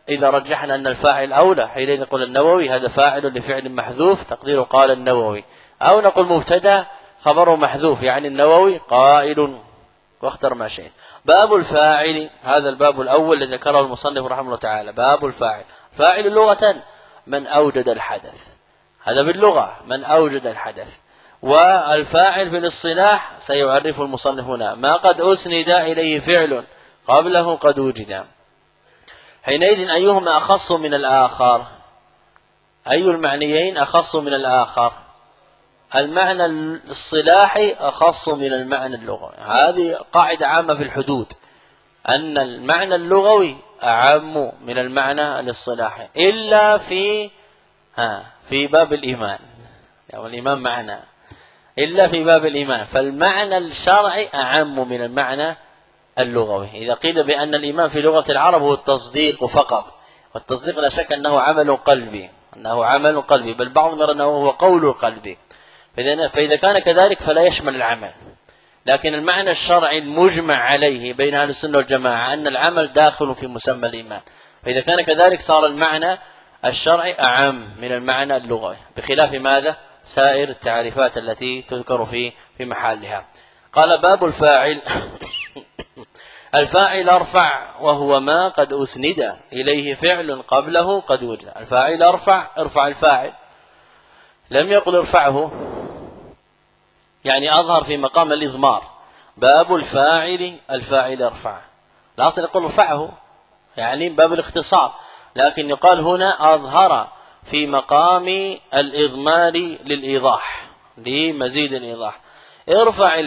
إذا رجحنا أن الفاعل أولى حينئذ نقول النووي هذا فاعل لفعل محذوف تقديره قال النووي، أو نقول مبتدا خبره محذوف يعني النووي قائل، واختر ما شئت. باب الفاعل، هذا الباب الأول الذي ذكره المصنف رحمه الله تعالى. باب الفاعل، فاعل لغة من أوجد الحدث، هذا باللغة من أوجد الحدث. والفاعل في الاصطلاح سيعرف المصنف هنا ما قد أسند إليه فعل قبله قد وجد. حينئذ أيهما أخص من الآخر؟ أي المعنيين أخص من الآخر؟ المعنى الاصطلاحي أخص من المعنى اللغوي. هذه قاعدة عامة في الحدود، أن المعنى اللغوي أعم من المعنى الاصطلاحي إلا في باب الإيمان، يعني الإيمان معنى إلا في باب الإيمان، فالمعنى الشرعي أعم من المعنى اللغوي. إذا قيل بأن الإيمان في لغة العرب هو التصديق فقط، والتصديق لا شك أنه عمل قلبي، بل بعضهم يرى أنه هو قول القلب، فإذا كان كذلك فلا يشمل العمل. لكن المعنى الشرعي المجمع عليه بين أهل السنة والجماعة أن العمل داخل في مسمى الإيمان، فإذا كان كذلك صار المعنى الشرعي أعم من المعنى اللغوي، بخلاف ماذا؟ سائر التعريفات التي تذكر في محلها. قال باب الفاعل الفاعل ارفع وهو ما قد أسند إليه فعل قبله قد وجد. الفاعل ارفع الفاعل، لم يقل ارفعه يعني أظهر في مقام الإضمار. باب الفاعل ارفع، لا أصل يقول ارفعه يعني باب الاختصار، لكن يقال هنا أظهر في مقام الإضمار للإيضاح، لمزيد الإيضاح. ارفع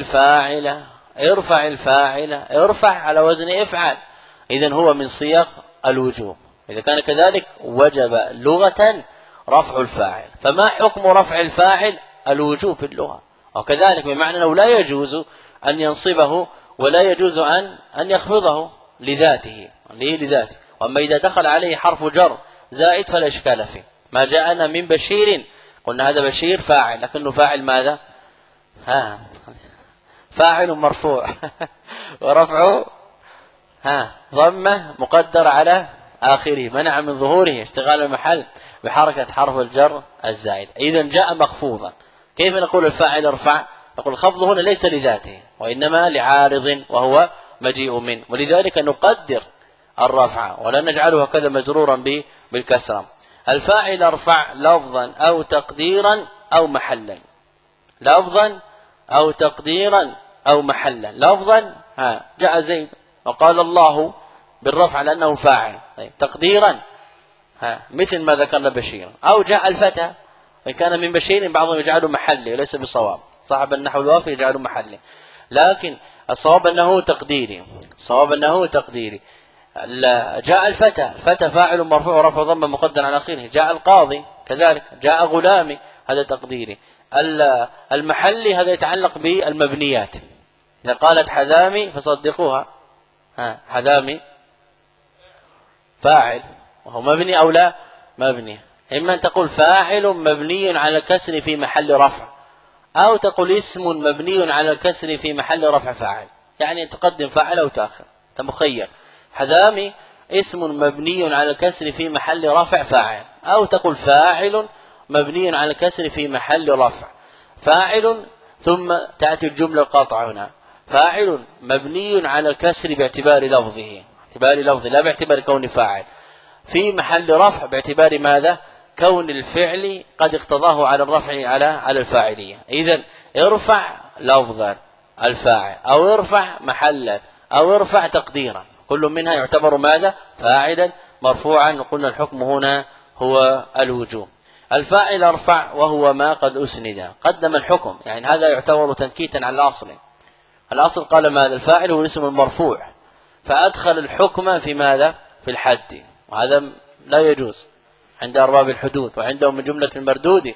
الفاعل ارفع على وزن افعل، إذن هو من صيغ الوجوب. إذا كان كذلك وجب لغة رفع الفاعل. فما حكم رفع الفاعل؟ الوجوب في اللغة، وكذلك بمعنى أنه لا يجوز أن ينصبه ولا يجوز أن يخفضه لذاته. وأما إذا دخل عليه حرف جر زائد فلا إشكال فيه. ما جاءنا من بشير قلنا هذا بشير فاعل، لكنه فاعل ماذا؟ فاعل مرفوع ورفعه ضمه مقدر على آخره منع من ظهوره اشتغال المحل بحركة حرف الجر الزائد. إذن جاء مخفوضا. كيف نقول الفاعل ارفع؟ نقول الخفض هنا ليس لذاته وإنما لعارض وهو مجيء منه، ولذلك نقدر الرفع ولا نجعله هكذا مجرورا بالكسرة. الفاعل ارفع لفظا أو تقديرا أو محلا، لفظا أو تقديرا أو محلا. لفظا جاء زيد وقال الله بالرفع لأنه فاعل. طيب تقديرا مثل ما ذكرنا بشير، أو جاء الفتى وإن كان من بشير بعضهم يجعله محلي وليس بصواب، صاحب النحو الوافي يجعله محلي، لكن الصواب أنه تقديري. جاء الفتى فاعل مرفوع ورفع ضمه مقدر على آخره. جاء القاضي كذلك، جاء غلامي هذا تقديري. المحلي هذا يتعلق بالمبنيات. إذا قالت حذامي فصدقوها، حذامي فاعل وهو مبني أو لا مبني. إما أن تقول فاعل مبني على الكسر في محل رفع، أو تقول اسم مبني على الكسر في محل رفع فاعل، يعني تقدم فاعل أو تأخر، أنت مخير. حذامي اسم مبني على الكسر في محل رفع فاعل، أو تقول فاعل مبني على الكسر في محل رفع فاعل، ثم تأتي الجملة القاطعة هنا فاعل مبني على الكسر باعتبار لفظه، لا باعتبار كون فاعل، في محل رفع باعتبار ماذا؟ كون الفعل قد اقتضاه على الرفع على الفاعلية. إذن ارفع لفظا الفاعل، أو ارفع محلا، أو ارفع تقديرا، كل منها يعتبر ماذا؟ فاعلا مرفوعا. وقلنا الحكم هنا هو الوجوب. الفاعل ارفع وهو ما قد أسند، قدم الحكم، يعني هذا يعتبر تنكيتا على الأصل قال ماذا؟ الفاعل هو الاسم المرفوع، فأدخل الحكم في ماذا؟ في الحد، وهذا لا يجوز عند أرباب الحدود، وعندهم من جملة المردود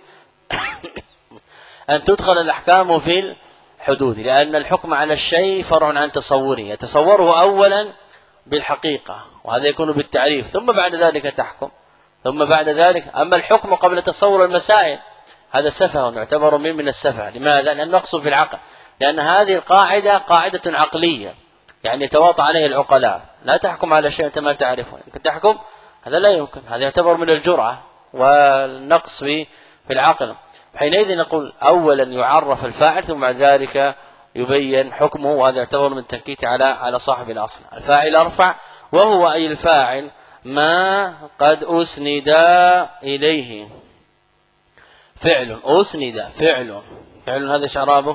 أن تدخل الأحكام في الحدود، لأن الحكم على الشيء فرع عن تصوره، يتصوره أولا بالحقيقة، وهذا يكون بالتعريف، ثم بعد ذلك تحكم، ثم بعد ذلك. أما الحكم قبل تصور المسائل هذا سفه، يعتبر من السفه. لماذا؟ لأنه نقص في العقل، لأن هذه القاعدة قاعدة عقلية، يعني يتواطى عليه العقلاء. لا تحكم على شيء أنت ما تعرفه، يمكن تحكم هذا لا يمكن، هذا يعتبر من الجرأة والنقص في العقل. حينئذ نقول أولا يعرف الفاعل ثم بعد ذلك يبين حكمه، وهذا يعتبر من التنكيت على صاحب الأصل. الفاعل أرفع، وهو أي الفاعل ما قد أسند إليه فعل. أسند فعل هذا شعرابه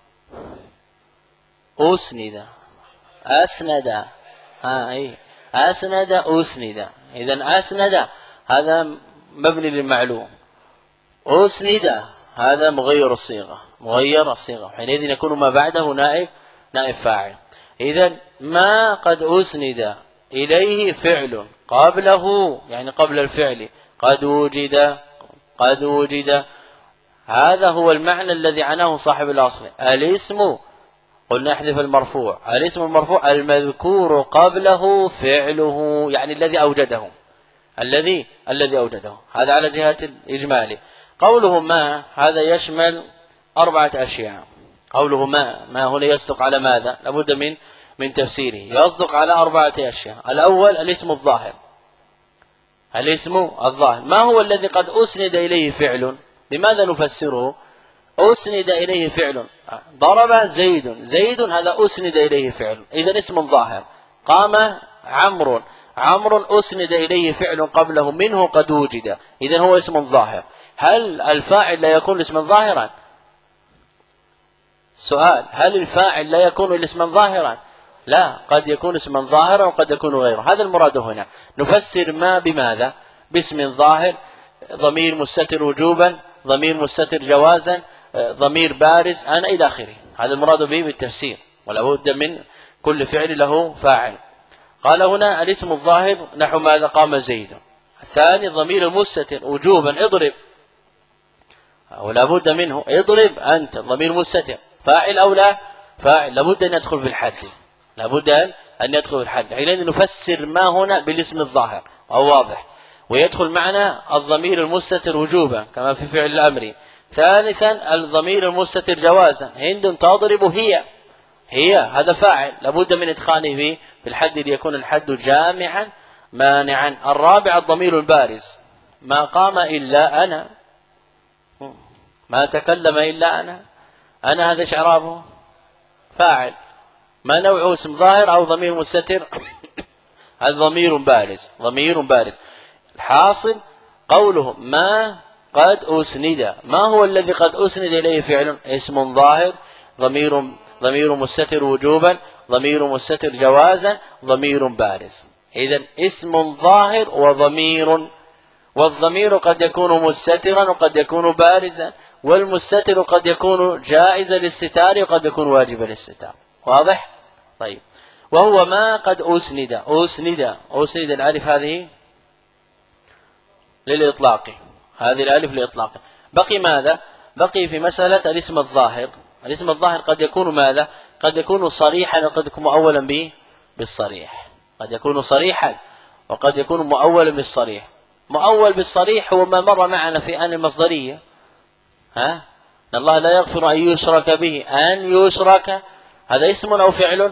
أسند أسند أي أسند أسند. إذن أسند هذا مبني للمعلوم، أسند هذا مغير الصيغة، حينئذ يكون ما بعده نائب فاعل. إذن ما قد أسند إليه فعل قبله، يعني قبل الفعل قد وجد. هذا هو المعنى الذي عناه صاحب الأصل. الاسم قلنا احذف المرفوع، الاسم المرفوع المذكور قبله فعله، يعني الذي أوجده، الذي أوجده. هذا على جهة الإجمال. قوله ما هذا يشمل 4 أشياء. قوله ما هنا يصدق على ماذا؟ لابد من تفسيره. يصدق على 4 أشياء. الأول الاسم الظاهر. ما هو الذي قد أسند إليه فعل؟ بماذا نفسره؟ أسند إليه فعل. ضرب زيد هذا أسند إليه فعل، إذا اسم ظاهر. قام عمرو أسند إليه فعل قبله منه قد وجد، إذا هو اسم ظاهر. هل الفاعل لا يكون اسما ظاهرا؟ سؤال، هل الفاعل لا يكون اسما ظاهرا؟ لا، قد يكون اسما ظاهرا وقد يكون غيره. هذا المراد هنا. نفسر ما بماذا؟ باسم ظاهر، ضمير مستتر وجوبا، ضمير مستتر جوازا، ضمير بارز، أنا إلى آخره. هذا المراد به بالتفسير، ولا بد من كل فعل له فاعل. قال هنا الاسم الظاهر نحو ماذا؟ قام زيد. الثاني ضمير المستتر وجوبا اضرب، ولا بد منه اضرب أنت، ضمير مستتر فاعل أو لا فاعل، لابد أن يدخل في الحد، حينئذ نفسر ما هنا بالاسم الظاهر أو واضح، ويدخل معنا الضمير المستتر وجوبا كما في فعل الأمر. ثالثا الضمير المستتر جوازا، هند تضرب هي هذا فاعل، لابد من إدخاله في الحد ليكون الحد جامعا مانعا. الرابع الضمير البارز، ما قام إلا أنا، ما تكلم إلا أنا هذا إعرابه فاعل. ما نوعه؟ اسم ظاهر أو ضمير مستتر؟ هذا ضمير بارز. الحاصل قوله ما قد أسند، ما هو الذي قد أسند إليه فعل؟ اسم ظاهر، ضمير مستتر وجوبا، ضمير مستتر جوازا، ضمير بارز. إذن اسم ظاهر وضمير، والضمير قد يكون مستترا وقد يكون بارزا، والمستتر قد يكون جائز للستار وقد يكون واجب للستار. واضح؟ طيب. وهو ما قد أسند الألف هذه للإطلاق، هذه الألف للإطلاق. بقي ماذا؟ بقي في مسألة الاسم الظاهر. الاسم الظاهر قد يكون ماذا؟ قد يكون صريحا وقد يكون مؤولا بالصريح، قد يكون صريحا وقد يكون مؤولا بالصريح. مؤول بالصريح هو ما مر معنا في آن المصدرية، إن الله لا يغفر أن يشرك به، أن يشرك هذا اسم أو فعل؟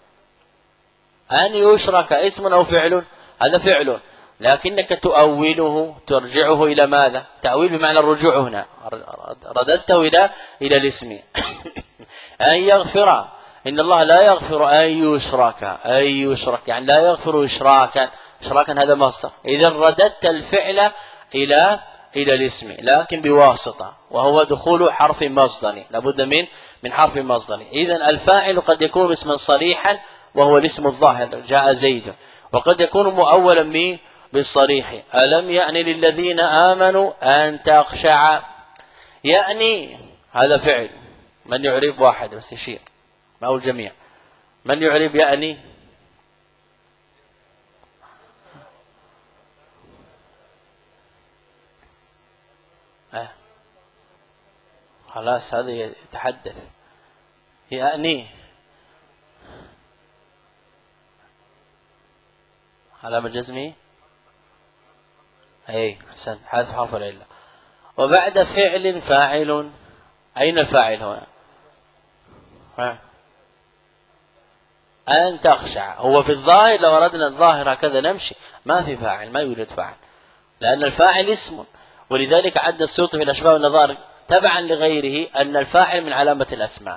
أن يشرك اسم أو فعل؟ هذا فعل، لكنك تؤوله ترجعه إلى ماذا؟ تأويل بمعنى الرجوع، هنا رددته إلى الاسم. أن يغفر، إن الله لا يغفر أن يشرك يعني لا يغفر إشراكا هذا مصدر. إذا رددت الفعل إلى الاسم لكن بواسطة، وهو دخول حرف مصدري، لابد من حرف مصدري. إذا الفاعل قد يكون اسما صريحا وهو الاسم الظاهر جاء زيد، وقد يكون مؤولا بالصريح. ألم يعني للذين آمنوا أن تخشع، يعني هذا فعل. من يعرب؟ واحد بس يشير، ما هو الجميع. من يعرب يعني؟ خلاص هذا يتحدث يعني علامة جزمه، اي حسن، حذف حرف العلة. وبعد فعل فاعل، أين الفاعل هنا؟ أن تخشع. هو في الظاهر لو أردنا الظاهر هكذا نمشي ما في فاعل، ما يوجد فاعل، لأن الفاعل اسم. ولذلك عد السيوطي في الأشباه والنظائر تبعا لغيره أن الفاعل من علامة الأسماء.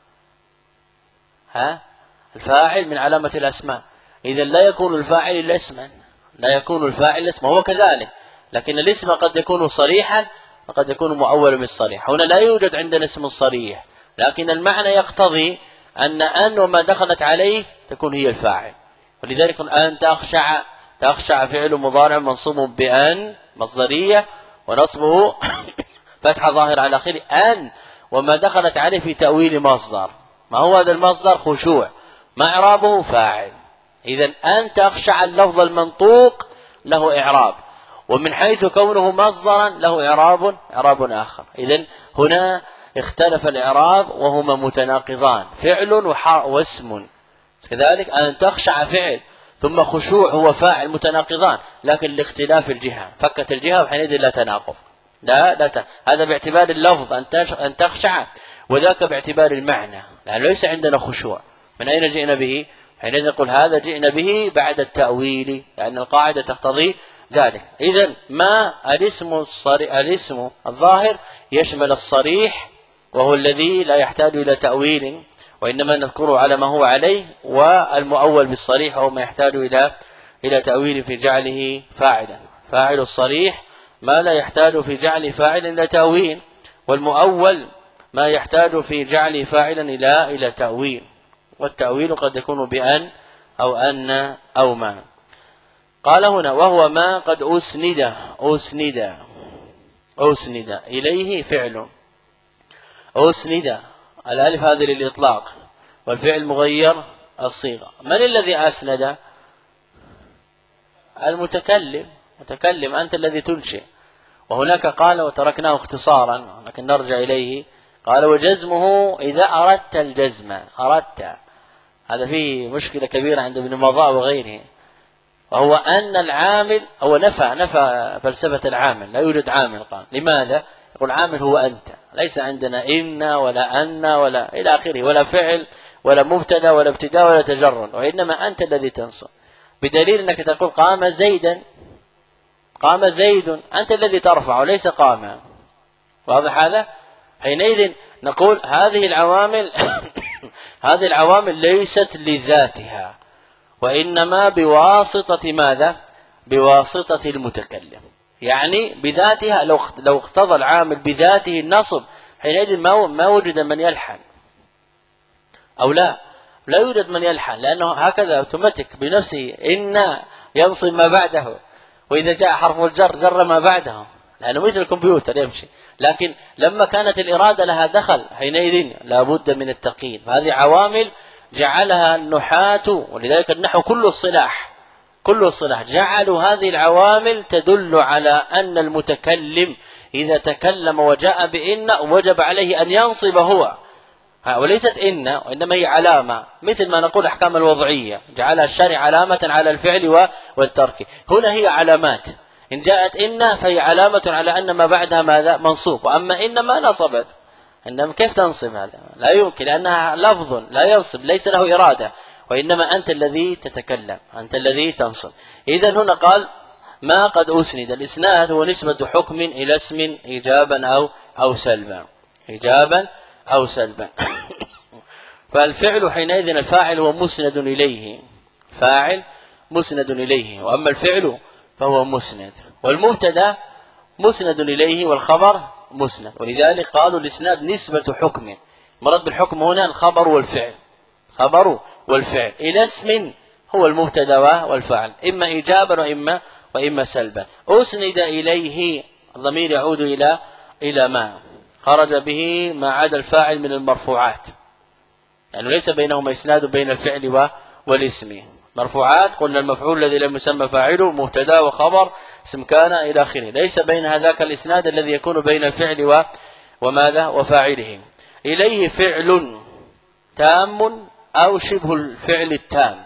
الفاعل من علامة الأسماء، إذا لا يكون الفاعل إلا اسما، لا يكون الفاعل اسما، هو كذلك. لكن الاسم قد يكون صريحا وقد يكون مؤولا بالصريح. هنا لا يوجد عندنا اسم صريح، لكن المعنى يقتضي أن وما دخلت عليه تكون هي الفاعل. ولذلك أن تخشع، تخشع فعل مضارع منصوب بأن مصدرية ونصبه فتح ظاهر على آخره، أن وما دخلت عليه في تأويل مصدر. ما هو هذا المصدر؟ خشوع، ما إعرابه؟ فاعل. إذن أن تخشع اللفظ المنطوق له إعراب، ومن حيث كونه مصدرا له إعراب آخر. إذن هنا اختلف الإعراب وهما متناقضان، فعل واسم. كذلك أن تخشع فعل ثم خشوع هو فاعل، متناقضان، لكن لاختلاف الجهة، فكت الجهة وحينئذ لا تناقض. هذا باعتبار اللفظ أن تخشع، وذاك باعتبار المعنى، لأنه ليس عندنا خشوع. من أين جئنا به؟ حينئذ نقول هذا جئنا به بعد التأويل، لأن القاعدة تقتضي ذلك. إذن ما الاسم الظاهر يشمل الصريح، وهو الذي لا يحتاج إلى تأويل، وإنما نذكره على ما هو عليه، والمؤول بالصريح وهو ما يحتاج إلى تأويل في جعله فاعلا. فاعل الصريح ما لا يحتاج في جعل فاعل إلى تأويل، والمؤول ما يحتاج في جعل فاعلا إلى تأويل، والتأويل قد يكون بأن أو أن أو ما. قال هنا وهو ما قد أسند إليه فعل. أسند الألف هذه للإطلاق، والفعل مغير الصيغة. من الذي أسند؟ المتكلم، أنت الذي تنشئ. وهناك قال وتركناه اختصارا لكن نرجع إليه، قال وجزمه إذا أردت الجزم. أردت هذا فيه مشكلة كبيرة عند ابن مضاء وغيره، وهو أن العامل هو نفى فلسفة العامل، لا يوجد عامل. قال لماذا؟ يقول عامل هو أنت، ليس عندنا إن ولا أن ولا إلى آخره، ولا فعل ولا مبتدا ولا ابتداء ولا تجرد، وإنما أنت الذي تنصب، بدليل أنك تقول قام زيد، أنت الذي ترفع وليس قام. واضح هذا؟ حينئذ نقول هذه العوامل هذه العوامل ليست لذاتها، وإنما بواسطة ماذا؟ بواسطة المتكلم. يعني بذاتها، لو اقتضى العامل بذاته النصب حينئذ ما وجد من يلحن، أو لا يوجد من يلحن، لأنه هكذا اوتوماتيك بنفسه إن ينصب ما بعده، وإذا جاء حرف الجر جر ما بعده، لأنه مثل الكمبيوتر يمشي. لكن لما كانت الإرادة لها دخل حينئذ لا بد من التقييد. هذه عوامل جعلها النحاة، ولذلك النحو كل الصلاح جعلوا هذه العوامل تدل على أن المتكلم إذا تكلم وجاء بإن وجب عليه أن ينصب هو، وليست إن، وإنما هي علامة، مثل ما نقول أحكام الوضعية جعلها الشارع علامة على الفعل والترك. هنا هي علامات، إن جاءت إن فهي علامة على أن ما بعدها ماذا؟ منصوب. وأما إن ما نصبت، إنما كيف تنصب؟ هذا لا يمكن، لأنها لفظ لا ينصب، ليس له إرادة، وإنما أنت الذي تتكلم، أنت الذي تنصب. إذن هنا قال ما قد أسند. الإسناد هو نسبة حكم إلى اسم إيجابا أو سلبا. فالفعل حينئذ الفاعل هو مسند إليه، فاعل مسند إليه، وأما الفعل فهو مسند، والمبتدا مسند إليه، والخبر مسند. ولذلك قالوا الإسناد نسبة حكم، مراد بالحكم هنا الخبر والفعل إلى اسم هو المبتدا والفاعل، إما إيجابا وإما سلبا. أسند إليه الضمير يعود إلى ما خرج به ما عدا الفاعل من المرفوعات، يعني ليس بينهما إسناد بين الفعل والاسم. مرفوعات قلنا المفعول الذي لم يسمى فاعله مبتدا وخبر اسم كان إلى آخره، ليس بين هذاك الإسناد الذي يكون بين الفعل وماذا وفاعله. إليه فعل تام أو شبه الفعل التام،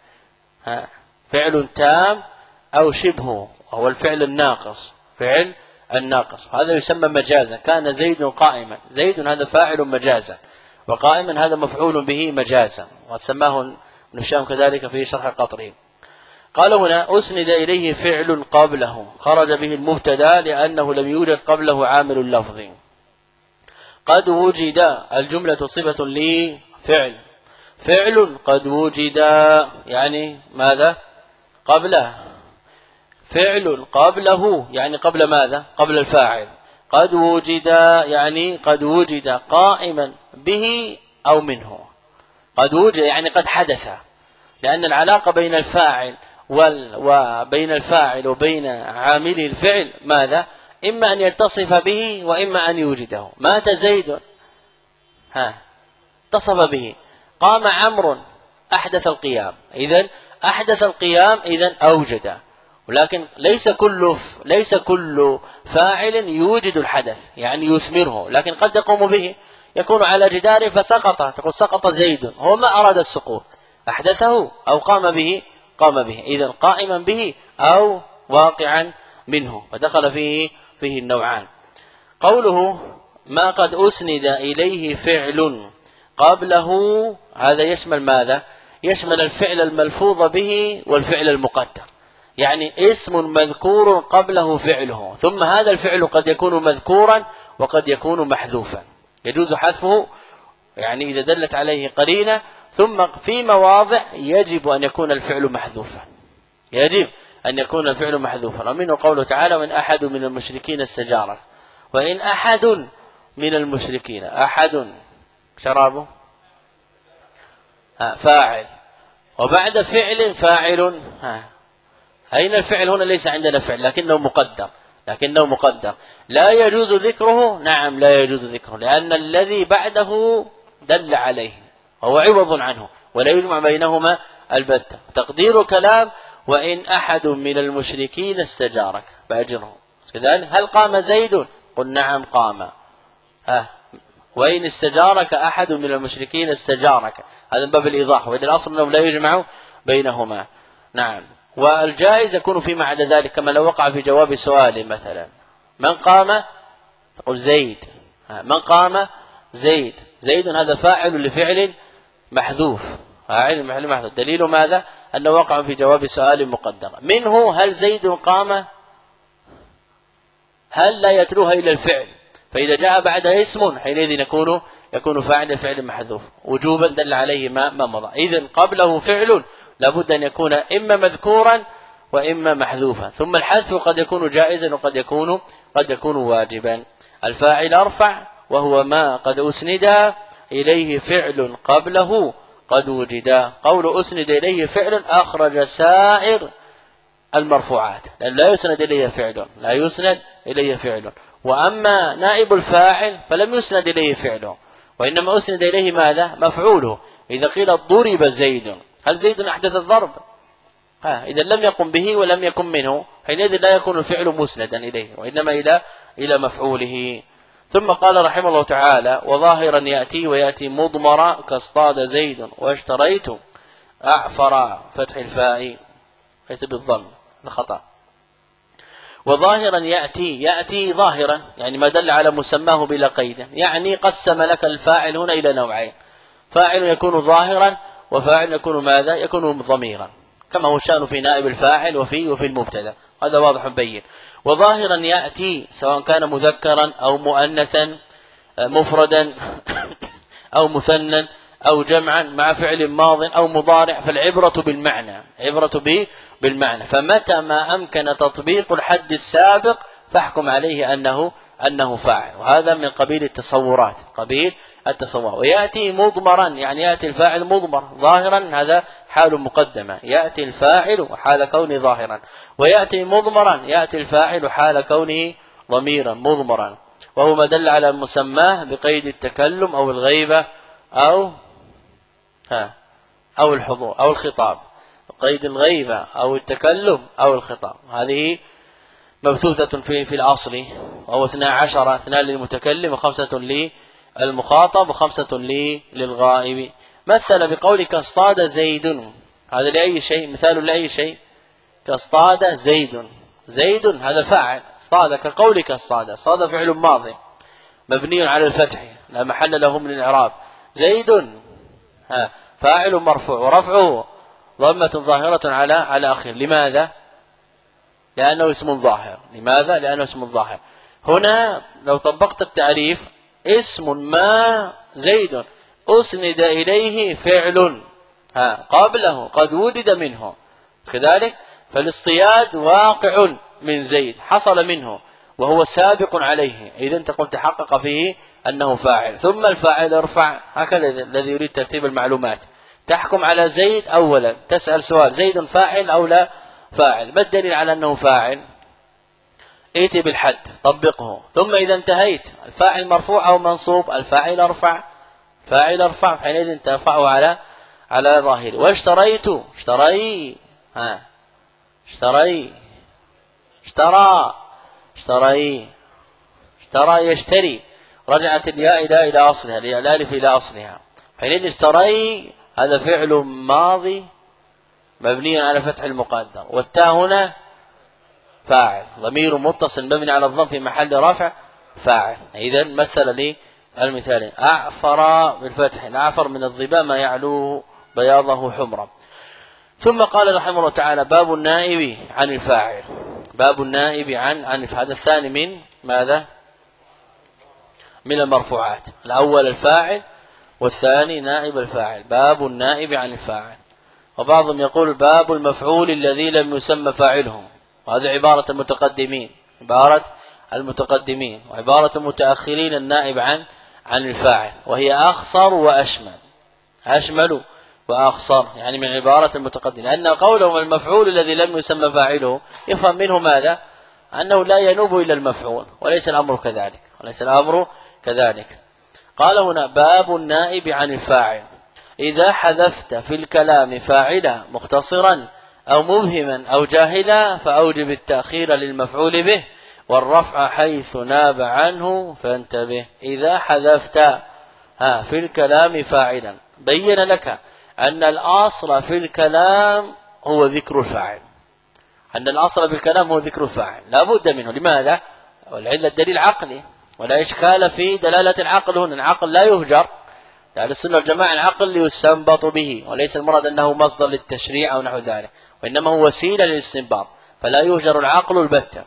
فعل تام أو شبهه، وهو الفعل الناقص، فعل الناقص، هذا يسمى مجازا. كان زيد قائما، زيد هذا فاعل مجازا، وقائما هذا مفعول به مجازا، وسماه ابن هشام كذلك في شرح القطري. قال هنا أسند إليه فعل قبله خرج به المبتدا لأنه لم يوجد قبله عامل اللفظ. قد وجد الجملة صفة لفعل، فعل قد وجد يعني ماذا؟ قبله. فعل قبله يعني قبل ماذا؟ قبل الفاعل. قد وجد يعني قد وجد قائما به أو منه. قد وجد يعني قد حدث، لأن العلاقة بين الفاعل وبين الفاعل وبين عامل الفعل ماذا؟ إما أن يتصف به وإما أن يوجده. مات زيد اتصف به، قام عمرو أحدث القيام، إذن أحدث القيام إذن أوجد. ولكن ليس كل فاعل يوجد الحدث يعني يثمره، لكن قد يقوم به، يكون على جدار فسقط، تقول سقط زيد، هو ما أراد السقوط، أحدثه أو قام به، إذن قائما به أو واقعا منه، فدخل فيه النوعان. قوله ما قد أسند إليه فعل قبله، هذا يشمل ماذا؟ يشمل الفعل الملفوظ به والفعل المقدر، يعني اسم مذكور قبله فعله، ثم هذا الفعل قد يكون مذكورا وقد يكون محذوفا، يجوز حذفه يعني إذا دلت عليه قرينة، ثم في مواضع يجب أن يكون الفعل محذوفا، يجب أن يكون الفعل محذوفا. ومنه قوله تعالى وإن أحد من المشركين استجارك، وإن أحد من المشركين، أحد شرابه فاعل، وبعد فعل فاعل، أين الفعل هنا؟ ليس عندنا فعل لكنه مقدر، لا يجوز ذكره. نعم لا يجوز ذكره، لأن الذي بعده دل عليه وهو عوض عنه ولا يجمع بينهما البتة. تقدير كلام وإن أحد من المشركين استجارك فأجره كذلك. هل قام زيد؟ قل نعم قام. وإن استجارك أحد من المشركين استجارك، هذا من باب الإيضاح، وإن الأصل أنه لا يجمع بينهما. نعم. والجائز يكون فيما عدا ذلك، كما لو وقع في جواب سؤال مثلا من قام تقول زيد، من قام زيد، زيد هذا فاعل لفعل محذوف، فاعل محذوف، دليل ماذا؟ أنه وقع في جواب سؤال مقدر. منه هل زيد قام؟ هل لا يتلوها إلا الفعل، فإذا جاء بعدها اسم حينئذ يكون فاعل فعل محذوف وجوبا دل عليه ما مضى. إذن قبله فعل لابد أن يكون إما مذكورا وإما محذوفا، ثم الحذف قد يكون جائزا وقد يكون واجبا. الفاعل أرفع وهو ما قد أسند إليه فعل قبله قد وجد. قول أسند إليه فعل أخرج سائر المرفوعات، لأن لا يسند إليه فعل، وأما نائب الفاعل فلم يسند إليه فعله، وإنما أسند إليه ماذا؟ مفعوله. إذا قيل ضرب زيد، هل زيد أحدث الضرب؟ إذا لم يقم به ولم يكن منه، حينئذ لا يكون الفعل مسندا إليه، وإنما إلى مفعوله. ثم قال رحمه الله تعالى وظاهرا يأتي ويأتي مضمرا كاصطاد زيد واشتريت أعفر فتح الفاء ليس بالضم، هذا خطأ. وظاهرا يأتي ظاهرا يعني ما دل على مسماه بلا قيد، يعني قسم لك الفاعل هنا إلى نوعين، فاعل يكون ظاهرا وفاعل يكون ماذا؟ يكون ضميرا، كما هو الشأن في نائب الفاعل وفي المبتدا، هذا واضح بين. وظاهرا يأتي سواء كان مذكرا أو مؤنثا، مفردا أو مثنى أو جمعا، مع فعل ماض أو مضارع، فالعبرة بالمعنى، فمتى ما أمكن تطبيق الحد السابق فاحكم عليه أنه فاعل، وهذا من قبيل التصورات ويأتي مضمرا يعني يأتي الفاعل مضمر ظاهرا، هذا حال مقدمة، يأتي الفاعل حال كونه ظاهرا، ويأتي مضمرا يأتي الفاعل حال كونه ضميرا مضمرا، وهو ما دل على مسماه بقيد التكلم أو الغيبة أو الحضور أو الخطاب، قيد الغيبة أو التكلم أو الخطاب، هذه مبثوثة في الأصل، وهو 12، 2 للمتكلم و5 للمخاطب و5 للغائب. مثل بقولك اصطاد زيد، هذا لأي شيء؟ مثال لأي شيء؟ كاصطاد زيد هذا فاعل، اصطاد كقولك اصطاد فعل ماضي مبني على الفتح لا محل له من الإعراب، زيد فاعل مرفوع ورفعه ضمة ظاهرة على آخره. لماذا؟ لأنه اسم ظاهر. لماذا؟ لأنه اسم ظاهر. هنا لو طبقت التعريف اسم ما زيد أسند إليه فعل قبله قد وجد منه كذلك، فالاصطياد واقع من زيد حصل منه وهو سابق عليه، إذا تقول تحقق فيه أنه فاعل. ثم الفاعل ارفع، هكذا الذي يريد ترتيب المعلومات. تحكم على زيد أولا، تسأل سؤال زيد فاعل أو لا فاعل، ما الدليل على أنه فاعل؟ ائتي بالحد طبقه. ثم إذا انتهيت الفاعل مرفوع أو منصوب، الفاعل ارفع، فاعل ارفع، حينئذ ترفعه على ظاهره. واشتريت اشتري اشتري اشترى اشتري اشترى يشتري، رجعت الياء إلى أصلها، الألف إلى أصلها. حينئذ اشتري هذا فعل ماضي مبني على فتح المقدر، والتاء هنا فاعل، ضمير متصل مبني على الضم في محل رفع فاعل. إذا مثل لي المثال أعفر بالفتح، الأعفر من الظباء ما يعلو بياضه حمرا. ثم قال رحمه الله تعالى باب النائب عن الفاعل، باب النائب عن هذا الثاني من ماذا؟ من المرفوعات، الأول الفاعل والثاني نائب الفاعل. باب النائب عن الفاعل. وبعضهم يقول باب المفعول الذي لم يسمى فاعله، وهذه عبارة المتقدمين، عبارة المتقدمين، وعبارة المتأخرين النائب عن الفاعل، وهي أخصر وأشمل، أشمل وأخصر، يعني من عبارة المتقدمين، لأن قولهم المفعول الذي لم يسمى فاعله يفهم منه ماذا؟ أنه لا ينوب إلى المفعول، وليس الأمر كذلك، وليس الأمر كذلك. قال هنا باب النائب عن الفاعل، إذا حذفت في الكلام فاعلا مختصرا أو مبهما أو جاهلا فأوجب التأخير للمفعول به والرفع حيث ناب عنه فانتبه. إذا حذفت في الكلام فاعلا، بين لك أن الأصل في الكلام هو ذكر الفاعل، أن الأصل في الكلام هو ذكر الفاعل لا بد منه. لماذا؟ والعلة الدليل عقلي، ولا إشكال في دلالة العقل هنا، العقل لا يهجر، يعني السنة والجماعة العقل يستنبط به، وليس المراد أنه مصدر للتشريع أو نحو ذلك، وإنما هو وسيلة للاستنباط، فلا يهجر العقل البتة.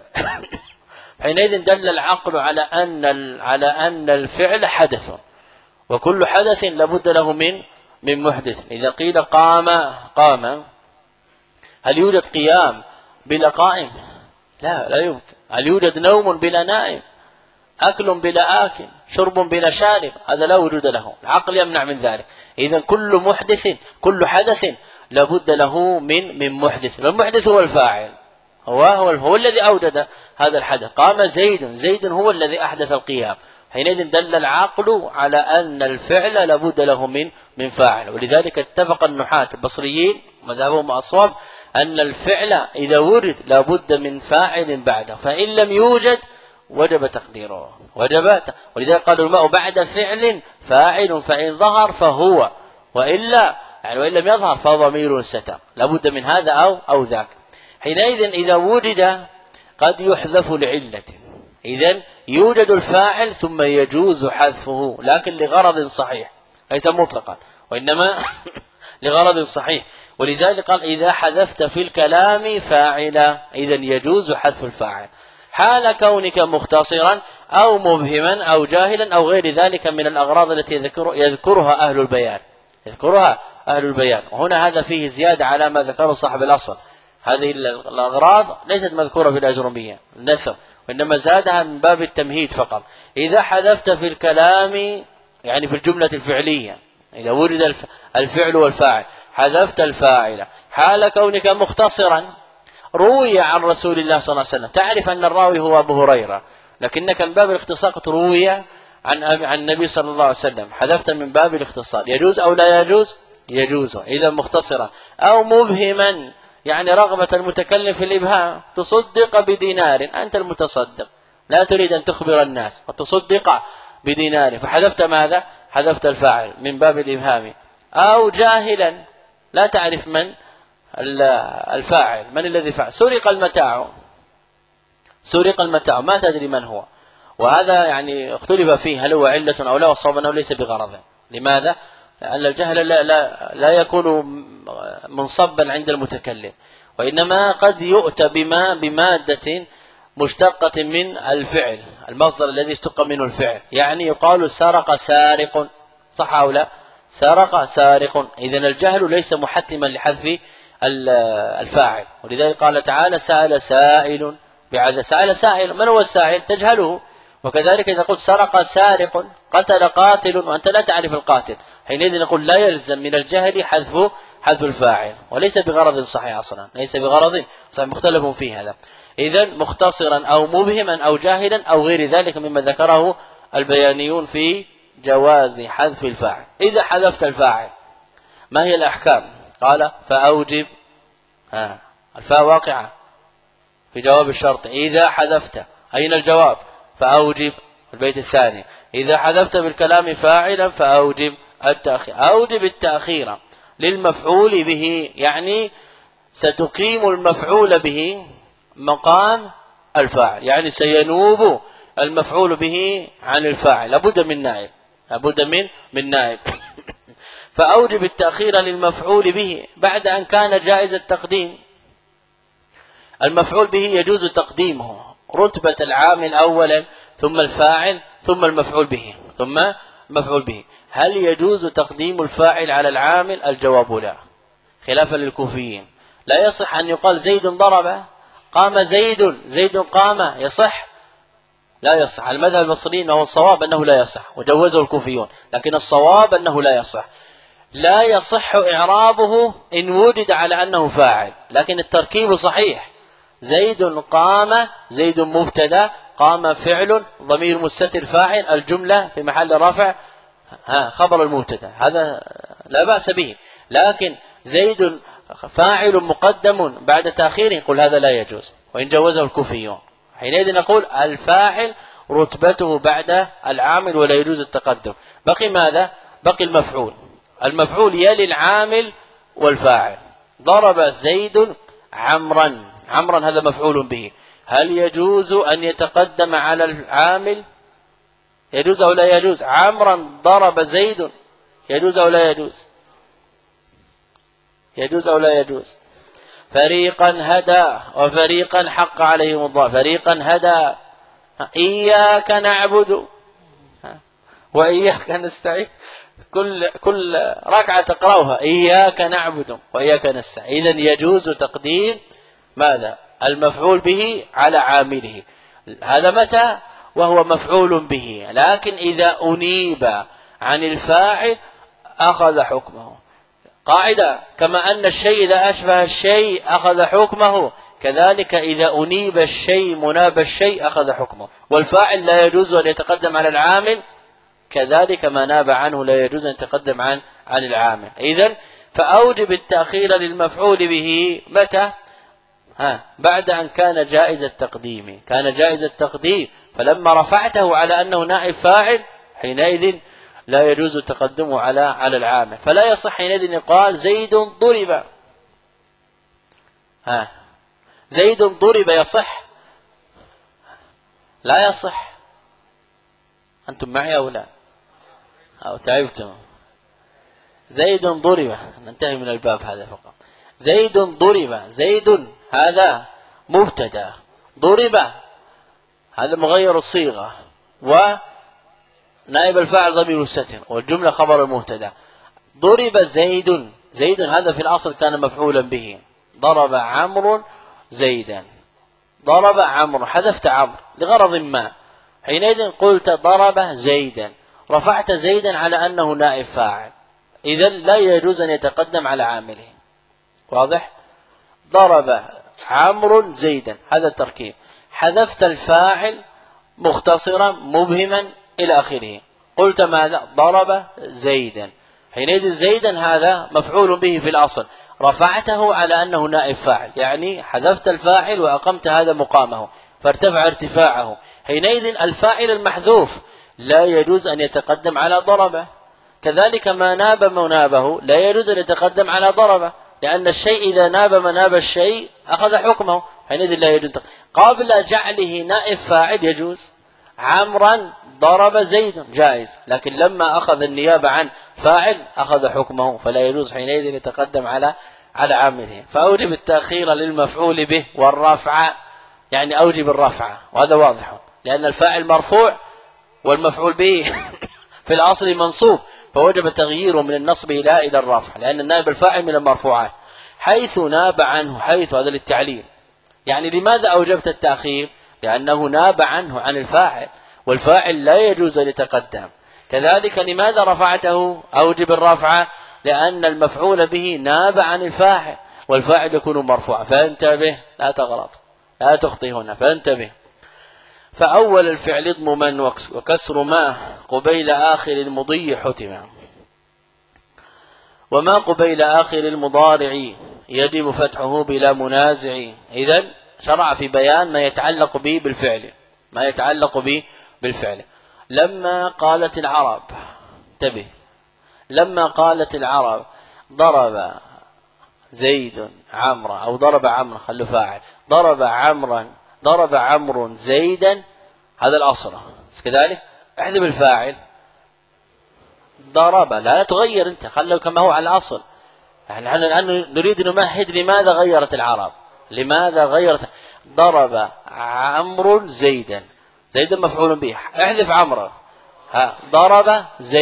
حينئذ دل العقل على أن الفعل حدث، وكل حدث لابد له من محدث. إذا قيل قام، هل يوجد قيام بلا قائم؟ لا يمكن. هل يوجد نوم بلا نائم؟ أكل بلا آكل؟ شرب بلا شارب؟ هذا لا وجود له، العقل يمنع من ذلك. إذن كل محدث، كل حدث لابد له من محدث، والمحدث هو الفاعل، هو الذي أوجد هذا الحدث. قام زيد هو الذي أحدث القيام. حينئذ دل العقل على أن الفعل لابد له من فاعل، ولذلك اتفق النحاة البصريين مذهبهم الصواب أن الفعل إذا ورد لابد من فاعل بعده، فإن لم يوجد وجب تقديره، ولذلك قالوا الماء بعد فعل فاعل، فإن ظهر فهو، وإلا يعني وإن لم يظهر فهو ضمير ستر، لابد من هذا أو ذاك. حينئذ إذا وجد قد يحذف لعلة، إذن يوجد الفاعل ثم يجوز حذفه، لكن لغرض صحيح ليس مطلقا، وإنما لغرض صحيح. ولذلك قال إذا حذفت في الكلام فاعلا، إذن يجوز حذف الفاعل حال كونك مختصرا أو مبهما أو جاهلا أو غير ذلك من الأغراض التي يذكرها أهل البيان. وهنا هذا فيه زيادة على ما ذكره صاحب الأصل، هذه الأغراض ليست مذكورة في الأجرمية النثر، وإنما زادها من باب التمهيد فقط. إذا حذفت في الكلام يعني في الجملة الفعلية، إذا وجد الفعل والفاعل حذفت الفاعل حال كونك مختصرا، روي عن رسول الله صلى الله عليه وسلم، تعرف أن الراوي هو أبو هريرة، لكنك من باب الاختصار روي عن النبي صلى الله عليه وسلم، حذفت من باب الاختصار. يجوز أو لا يجوز؟ يجوز إذا مختصرا. أو مبهما، يعني رغبة المتكلم في الإبهام، تصدق بدينار، أنت المتصدق لا تريد أن تخبر الناس وتصدق بدينار، فحذفت ماذا؟ حذفت الفاعل من باب الإبهام. أو جاهلا، لا تعرف من الفاعل، من الذي فعل. سرق المتاع ما تدري من هو، وهذا يعني اختلف فيه هل هو علة أو لا، والصواب أنه ليس بغرض. لماذا؟ لأن الجهل لا يكون منصبا عند المتكلم، وإنما قد يؤتى بمادة مشتقة من الفعل، المصدر الذي اشتق منه الفعل. يعني يقال سرق سارق، صح أو لا؟ سرق سارق. إذن الجهل ليس محتما لحذف الفاعل، ولذلك قال تعالى سأل سائل بعذاب. سأل سائل، من هو السائل؟ تجهله. وكذلك إذا قلت سرق سارق، قتل قاتل وأنت لا تعرف القاتل، حينئذ نقول لا يلزم من الجهل حذف الفاعل، وليس بغرض صحيح أصلا، ليس بغرض صحيح، مختلف فيه هذا. إذن مختصرا أو مبهما أو جاهلا أو غير ذلك مما ذكره البيانيون في جواز حذف الفاعل. إذا حذفت الفاعل ما هي الأحكام؟ قال فأوجب، الفاء واقعة في جواب الشرط. إذا حذفت، أين الجواب؟ فأوجب. البيت الثاني إذا حذفت بالكلام فاعلا فأوجب التأخير. أوجب التأخير للمفعول به، يعني ستقيم المفعول به مقام الفاعل، يعني سينوب المفعول به عن الفاعل، لابد من نائب، لابد من نائب. فأوجب التأخير للمفعول به بعد أن كان جائز التقديم. المفعول به يجوز تقديمه رتبة العامل أولا، ثم الفاعل، ثم المفعول به، ثم مفعول به. هل يجوز تقديم الفاعل على العامل؟ الجواب لا، خلافا للكوفيين. لا يصح أن يقال زيد ضرب، قام زيد قام، يصح؟ لا يصح. على المذهب البصري وهو الصواب أنه لا يصح، وجوزه الكوفيون، لكن الصواب أنه لا يصح. لا يصح إعرابه إن وجد على أنه فاعل، لكن التركيب صحيح. زيد قام، زيد مبتدا، قام فعل، ضمير مستتر فاعل، الجملة في محل رفع خبر المبتدا، هذا لا بأس به. لكن زيد فاعل مقدم بعد تأخيره، قل هذا لا يجوز، وإن جوزه الكوفيون. حينئذ نقول الفاعل رتبته بعد العامل ولا يجوز التقدم. بقي ماذا؟ بقي المفعول. المفعول يلي العامل والفاعل. ضرب زيد عمرا، عمرا هذا مفعول به، هل يجوز أن يتقدم على العامل؟ يجوز أو لا يجوز؟ عمرا ضرب زيد، يجوز أو لا يجوز؟ يجوز أو لا يجوز؟ فريقا هدى وفريقا حق عليهم الضلال. فريقا هدى، إياك نعبد وإياك نستعين، كل ركعة تقرأها إياك نعبد وإياك نستعين. إذن يجوز تقديم ماذا؟ المفعول به على عامله. هذا متى؟ وهو مفعول به، لكن إذا أنيب عن الفاعل أخذ حكمه. قاعدة: كما أن الشيء إذا أشبه الشيء أخذ حكمه، كذلك إذا أنيب الشيء مناب الشيء أخذ حكمه. والفاعل لا يجوز أن يتقدم على العامل، كذلك ما ناب عنه لا يجوز أن يتقدم عن العامل. إذن فأوجب التأخير للمفعول به متى؟ بعد أن كان جائز التقديم. كان جائز التقديم، فلما رفعته على أنه نائب فاعل حينئذ لا يجوز تقدمه على العامل. فلا يصح حينئذ يقال زيد ضرب. زيد ضرب يصح؟ لا يصح. أنتم معي أو لا؟ أو تعبتم؟ زيد ضرب، ننتهي من الباب هذا فقط. زيد ضرب، زيد هذا مبتدا، ضرب هذا مغير الصيغة، ونائب الفاعل ضمير الستر، والجملة خبر المبتدا. ضرب زيد، زيد هذا في الأصل كان مفعولا به. ضرب عمرو زيدا، ضرب عمرو، حذفت عمرو لغرض ما، حينئذ قلت ضرب زيدا، رفعت زيدا على أنه نائب فاعل، إذن لا يجوز أن يتقدم على عامله. واضح؟ ضرب عمرو زيدا، هذا التركيب. حذفت الفاعل مختصرا مبهما إلى آخره، قلت ماذا؟ ضرب زيدا، حينئذ زيدا هذا مفعول به في الأصل، رفعته على أنه نائب فاعل، يعني حذفت الفاعل وأقمت هذا مقامه فارتفع ارتفاعه. حينئذ الفاعل المحذوف لا يجوز أن يتقدم على ضربه، كذلك ما ناب منابه لا يجوز أن يتقدم على ضربه، لأن الشيء إذا ناب مناب الشيء أخذ حكمه، حينئذ لا يجوز. قبل جعله نائب فاعل يجوز. عمرا ضرب زيد جائز، لكن لما أخذ النيابة عن فاعل أخذ حكمه، فلا يجوز حينئذ يتقدم على عامله. فأوجب التأخير للمفعول به والرفع، يعني أوجب الرفع، وهذا واضح لأن الفاعل مرفوع والمفعول به في الأصل منصوب، فوجب تغييره من النصب إلى الرفع، لأن النائب الفاعل من المرفوعات حيث ناب عنه، حيث هذا للتعليل. يعني لماذا أوجبت التأخير؟ لأنه ناب عنه عن الفاعل، والفاعل لا يجوز أن يتقدم. كذلك لماذا رفعته؟ أوجب الرفع لأن المفعول به ناب عن الفاعل، والفاعل يكون مرفوعا. فانتبه، لا تغلط، لا تخطئ هنا، فانتبه. فأول الفعل اضم من وكسر ما قبيل آخر المضي حتما، وما قبيل آخر المضارع يجب فتحه بلا منازع. إذن شرع في بيان ما يتعلق به بالفعل، ما يتعلق به بالفعل. لما قالت العرب، انتبه، لما قالت العرب ضرب زيد عمرو، أو ضرب عمرو، خلوا فاعل، ضرب عمرو زيدا، هذا الأصل كذلك. احذف الفاعل، ضرب، لا تغير انت، خلوا كما هو على الأصل. نحن الآن نريد نمهد لماذا غيرت العرب، لماذا غيرت. ضرب عمرو زيدا، زيدا مفعول به، احذف عمرو، ضرب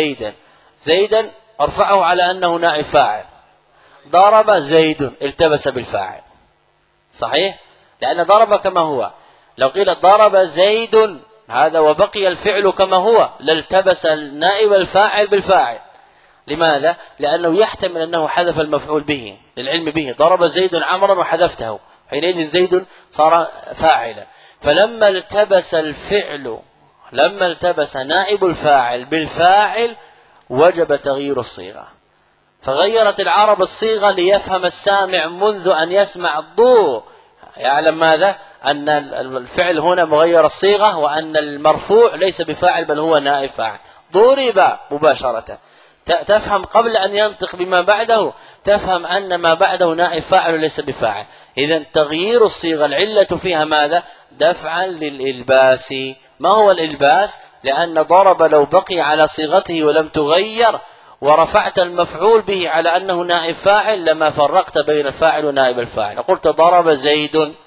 زيدا ارفعه على أنه نائب فاعل. ضرب زيد التبس بالفاعل، صحيح، لأن ضرب كما هو. لو قيل ضرب زيد هذا وبقي الفعل كما هو لالتبس النائب الفاعل بالفاعل. لماذا؟ لأنه يحتمل أنه حذف المفعول به للعلم به. ضرب زيد عمرا وحذفته، حينئذ زيد صار فاعلا. فلما التبس الفعل، لما التبس نائب الفاعل بالفاعل وجب تغيير الصيغة. فغيرت العرب الصيغة ليفهم السامع منذ أن يسمع الضوء، يعلم ماذا؟ أن الفعل هنا مغير الصيغة، وأن المرفوع ليس بفاعل بل هو نائب فاعل. ضرب مباشرة، تفهم قبل أن ينطق بما بعده، تفهم أن ما بعده نائب فاعل وليس بفاعل. إذن تغيير الصيغة العلة فيها ماذا؟ دفعا للإلباس. ما هو الإلباس؟ لأن ضرب لو بقي على صيغته ولم تغير ورفعت المفعول به على أنه نائب فاعل لما فرقت بين الفاعل ونائب الفاعل. قلت ضرب زيد،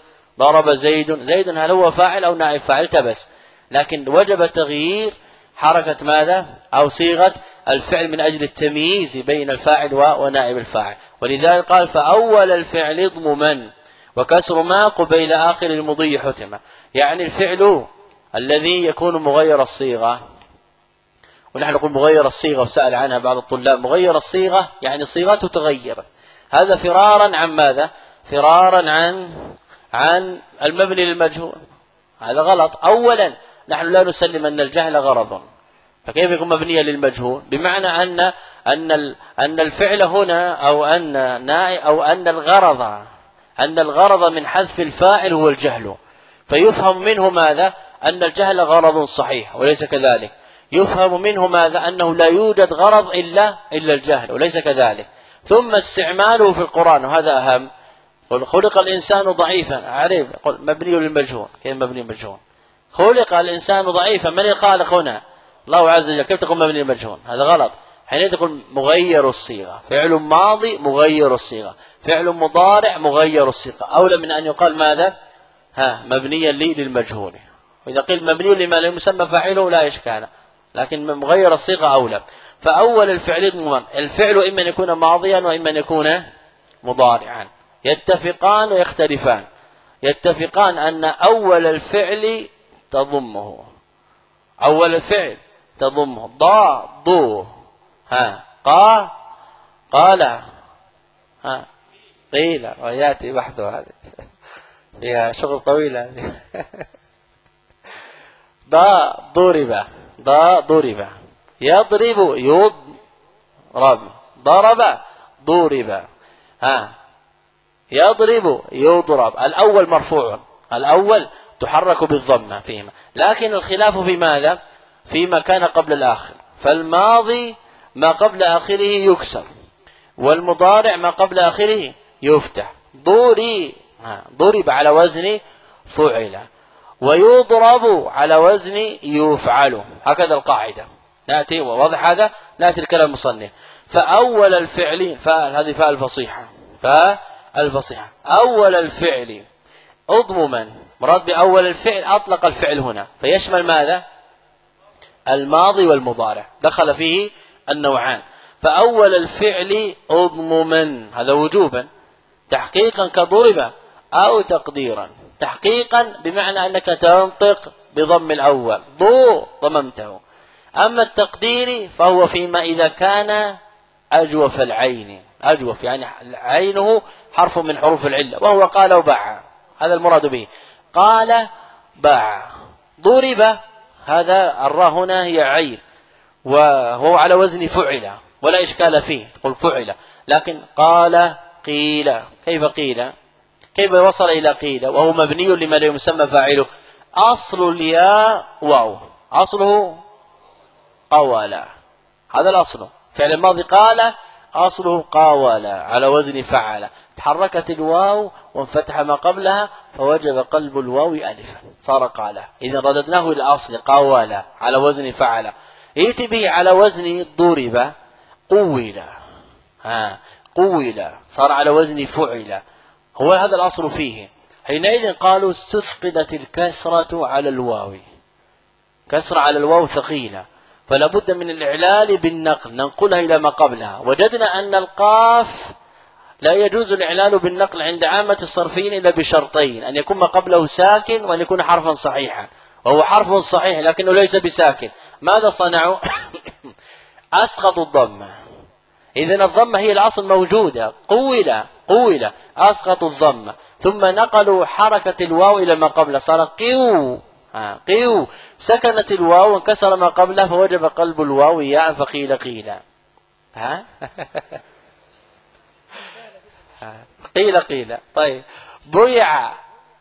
زيد هل هو فاعل أو نائب فاعل؟ تبس، لكن وجب تغيير حركة ماذا؟ أو صيغة الفعل من أجل التمييز بين الفاعل ونائب الفاعل. ولذلك قال فأول الفعل اضم من وكسر ما قبيل آخر المضي حتما، يعني الفعل الذي يكون مغير الصيغة. ونحن نقول مغير الصيغة، وسأل عنها بعض الطلاب. مغير الصيغة يعني صيغته تغير، هذا فرارا عن ماذا؟ فرارا عن المبني للمجهول. هذا غلط. أولا نحن لا نسلم أن الجهل غرض، فكيف يكون مبنيا للمجهول؟ بمعنى أن الفعل هنا أو أن الغرض من حذف الفاعل هو الجهل، فيفهم منه ماذا؟ أن الجهل غرض صحيح وليس كذلك. يفهم منه ماذا؟ أنه لا يوجد غرض إلا الجهل وليس كذلك. ثم استعماله في القرآن، وهذا أهم. قل خلق الإنسان ضعيفا، أعرف قل مبني للمجهول. كيف مبني للمجهول؟ خلق الإنسان ضعيفا، من الخالق هنا؟ الله عز وجل. كيف تقول مبني للمجهول؟ هذا غلط. حين تقول مغير الصيغة، فعل ماضي مغير الصيغة، فعل مضارع مغير الصيغة، أولى من أن يقال ماذا؟ مبنيا للمجهول. وإذا قيل مبني لما لا يسمى فاعله لا إشكال، لكن مغير الصيغة أولى. فأول الفعل ضمن، الفعل إما أن يكون ماضيا وإما أن يكون مضارعا، يتفقان ويختلفان. يتفقان أن أول الفعل تضمه، أول الفعل تضمه ضو قال قيل، وياتي بحثه هذه فيها شغل طويل هذه. ضرب يضرب يضرب، ضرب ضرب، يضرب يضرب. الأول مرفوع، الأول تحرك بالضمة فيهما، لكن الخلاف في ماذا؟ فيما كان قبل الآخر. فالماضي ما قبل آخره يكسر، والمضارع ما قبل آخره يفتح. ضرب على وزن فعل. ويضرب على وزن يفعل. هكذا القاعدة. نأتي وواضح هذا، نأتي الكلام المصنف. فأول الفعل، هذه فاء الفصيحة، فاء الفصيحة، أول الفعل أضمما، مراد بأول الفعل أطلق الفعل هنا فيشمل ماذا؟ الماضي والمضارع، دخل فيه النوعان. فأول الفعل أضمما، هذا وجوبا، تحقيقا كضرب أو تقديرا. تحقيقا بمعنى أنك تنطق بضم الأول، ضممته. أما التقدير فهو فيما إذا كان أجوف العين، أجوف يعني عينه حرف من حروف العلة، وهو قال وباع، هذا المراد به. قال باع. ضرب، هذا الراء هنا هي عين، وهو على وزن فعل ولا إشكال فيه، تقول فعل. لكن قال قيل، كيف قيل؟ كيف وصل إلى قيل وهو مبني لما لا يسمى فاعله؟ أصل الياء واو، أصله قوالا، هذا الأصل. فعل الماضي قال أصله قاولا على وزن فعل، تحركت الواو وانفتح ما قبلها فوجب قلب الواو ألفا، صار قال. إذن رددناه إلى الأصل قاولا على وزن فعل. يأتي به على وزن ضرب قولا، قولا صار على وزن فعل، هو هذا الأصل فيه. حينئذ قالوا استثقلت الكسرة على الواو، كسرة على الواو ثقيلة، فلا بد من الإعلال بالنقل، ننقلها إلى ما قبلها. وجدنا أن القاف لا يجوز الإعلال بالنقل عند عامة الصرفيين إلا بشرطين: أن يكون ما قبله ساكن، وأن يكون حرفا صحيحا. وهو حرف صحيح لكنه ليس بساكن. ماذا صنعوا؟ أسقطوا الضمة. إذن الضمة هي الأصل موجودة، قولا أسقطوا الضمة، ثم نقلوا حركة الواو إلى ما قبله، صار قيو، سكنت الواو وانكسر ما قبله فوجب قلب الواو ياء فقيل قيل. قيل. طيب بيع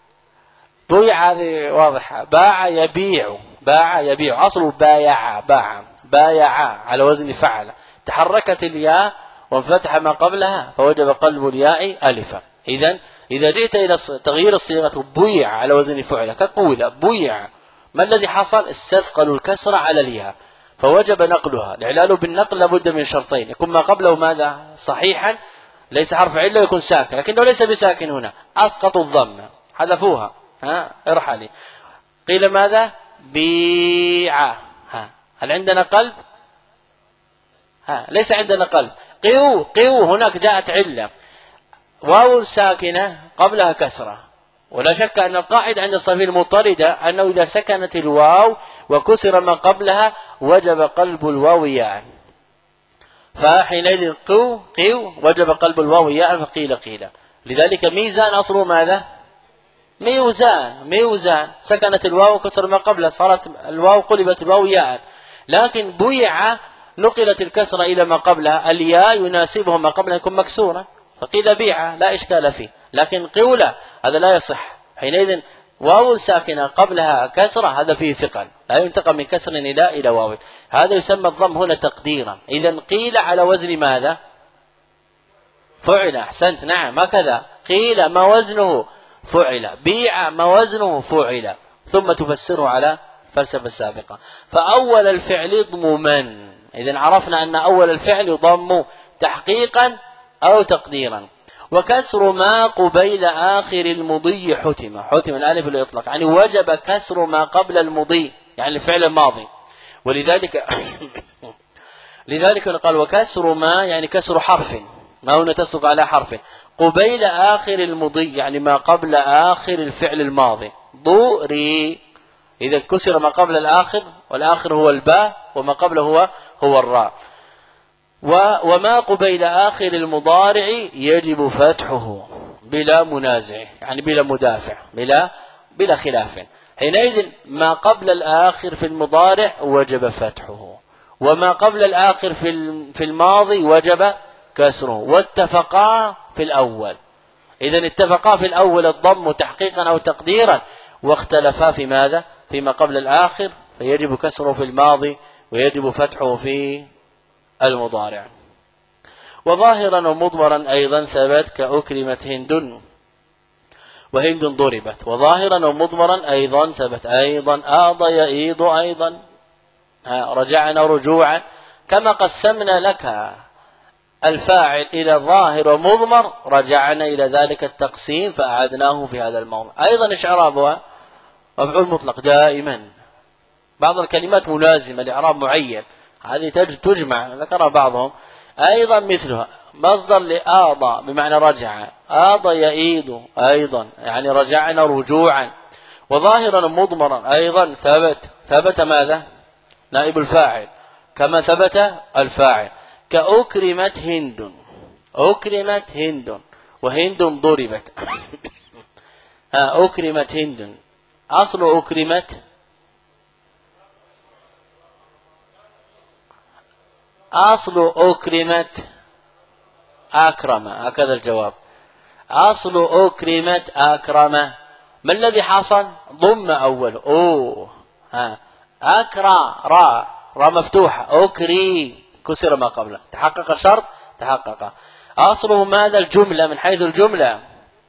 هذه واضحة. باع يبيع، أصل بايع على وزن فعل، تحركت الياء وانفتح ما قبلها فوجب قلب الياء ألفا. إذن إذا جئت إلى تغيير الصيغة بيع على وزن فعل كقول بيع، ما الذي حصل؟ استثقلوا الكسر على الياء فوجب نقلها. الإعلال بالنقل لابد من شرطين: يكون ما قبله ماذا؟ صحيحا، ليس حرف علة، يكون ساكن، لكنه ليس بساكن هنا. أسقطوا الضمة، حذفوها، ارحلي. قيل ماذا؟ بيع. هل عندنا قلب؟ ليس عندنا قلب. قيو هناك جاءت علة، واو ساكنة قبلها كسرة، ولا شك أن القاعدة عند الصرفيين المضطردة أنه إذا سكنت الواو وكسر ما قبلها وجب قلب الواو ياء، فحينئذ قيو وجب قلب الواو ياء فقيل. لذلك ميزان أصله ماذا؟ ميوزان، سكنت الواو وكسر ما قبلها صارت الواو قلبت الواو ياء. لكن بيع نقلت الكسرة إلى ما قبلها، الياء يناسبه ما قبلها يكون مكسورة فقيل بيع، لا إشكال فيه. لكن قولة هذا لا يصح. حينئذ واو ساكنة قبلها كسرة هذا فيه ثقل، لا ينتقل من كسر إلى واو، هذا يسمى الضم هنا تقديرا. إذن قيل على وزن ماذا؟ فعل. أحسنت، نعم هكذا. قيل ما وزنه فعل، بيع ما وزنه فعل، ثم تفسره على الفلسفة السابقة. فأول الفعل ضمما، إذن عرفنا أن أول الفعل يضم تحقيقا أو تقديرا. وكسر ما قبيل آخر المضي حتم الألف الإطلاق، يعني وجب كسر ما قبل المضي، يعني الفعل الماضي. ولذلك قال وكسر ما، يعني كسر حرف، ما هنا تصدق على حرف، قبيل آخر المضي يعني ما قبل آخر الفعل الماضي. ضري، إذا كسر ما قبل الآخر، والآخر هو الباء وما قبله هو الراء. وما قبيل آخر المضارع يجب فتحه بلا منازع، يعني بلا مدافع، بلا خلاف. حينئذ ما قبل الآخر في المضارع وجب فتحه، وما قبل الآخر في الماضي وجب كسره، واتفقا في الأول. إذن اتفقا في الأول الضم تحقيقا أو تقديرا، واختلفا في ماذا؟ فيما قبل الآخر فيجب كسره في الماضي ويجب فتحه في المضارع. وظاهرا ومضمرا أيضا ثبت كأكرمت هند. وهند ضربت. وظاهرا ومضمرا أيضا ثبت أيضا آض يئيض أيضا رجعنا رجوعا. كما قسمنا لك الفاعل إلى ظاهر ومضمر رجعنا إلى ذلك التقسيم فأعدناه في هذا الموضع. أيضا إيش إعرابها؟ مفعول مطلق دائما. بعض الكلمات ملازمة لإعراب معين هذه تجمع ذكر بعضهم. أيضا مثلها مصدر لآضى بمعنى رجع آضى يئيد أيضا يعني رجعنا رجوعا. وظاهرا مضمرا أيضا ثبت ماذا؟ نائب الفاعل كما ثبت الفاعل. كأكرمت هند أكرمت هند وهند ضربت. أكرمت هند أصل أكرمت أصل أكرمت أكرم هكذا الجواب. أصل أكرمت أكرم. ما الذي حصل؟ ضم أول أكرى را مفتوحة أكري كسر ما قبله تحقق الشرط تحقق. أصله ماذا؟ الجملة من حيث الجملة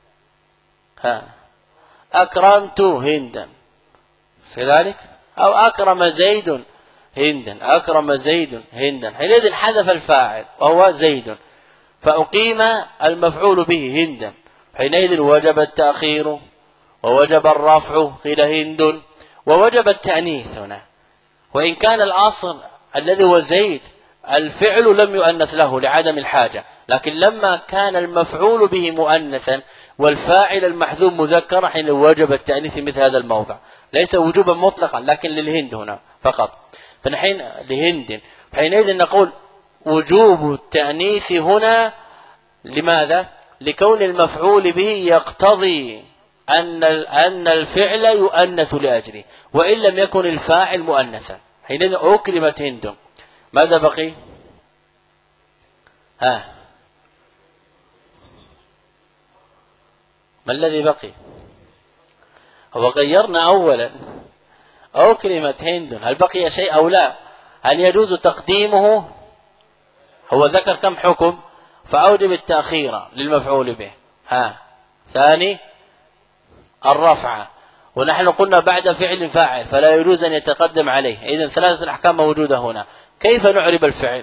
أكرمت هندا كذلك أو أكرم زيد هندا أكرم زيد هندا. حينئذ حذف الفاعل وهو زيد فأقيم المفعول به هندا. حينئذ وجب التأخير ووجب الرفع قيل هند ووجب التأنيث هنا. وإن كان الأصل الذي هو زيد الفعل لم يؤنث له لعدم الحاجة، لكن لما كان المفعول به مؤنثا والفاعل المحذوف مذكرا حين وجب التأنيث في مثل هذا الموضع. ليس وجوبا مطلقا لكن للهند هنا فقط. فنحين لهند حينئذ نقول وجوب التأنيث هنا لماذا؟ لكون المفعول به يقتضي أن الفعل يؤنث لأجله وإن لم يكن الفاعل مؤنثا. حينئذ أكرمت هند ماذا بقي؟ ما الذي بقي؟ هو غيرنا أولا أكرمت هند هل بقي شيء أو لا؟ هل يجوز تقديمه؟ هو ذكر كم حكم فأوجب التأخير للمفعول به. ثاني الرفع ونحن قلنا بعد فعل فاعل فلا يجوز أن يتقدم عليه. إذن ثلاثة الأحكام موجودة هنا. كيف نعرب الفعل؟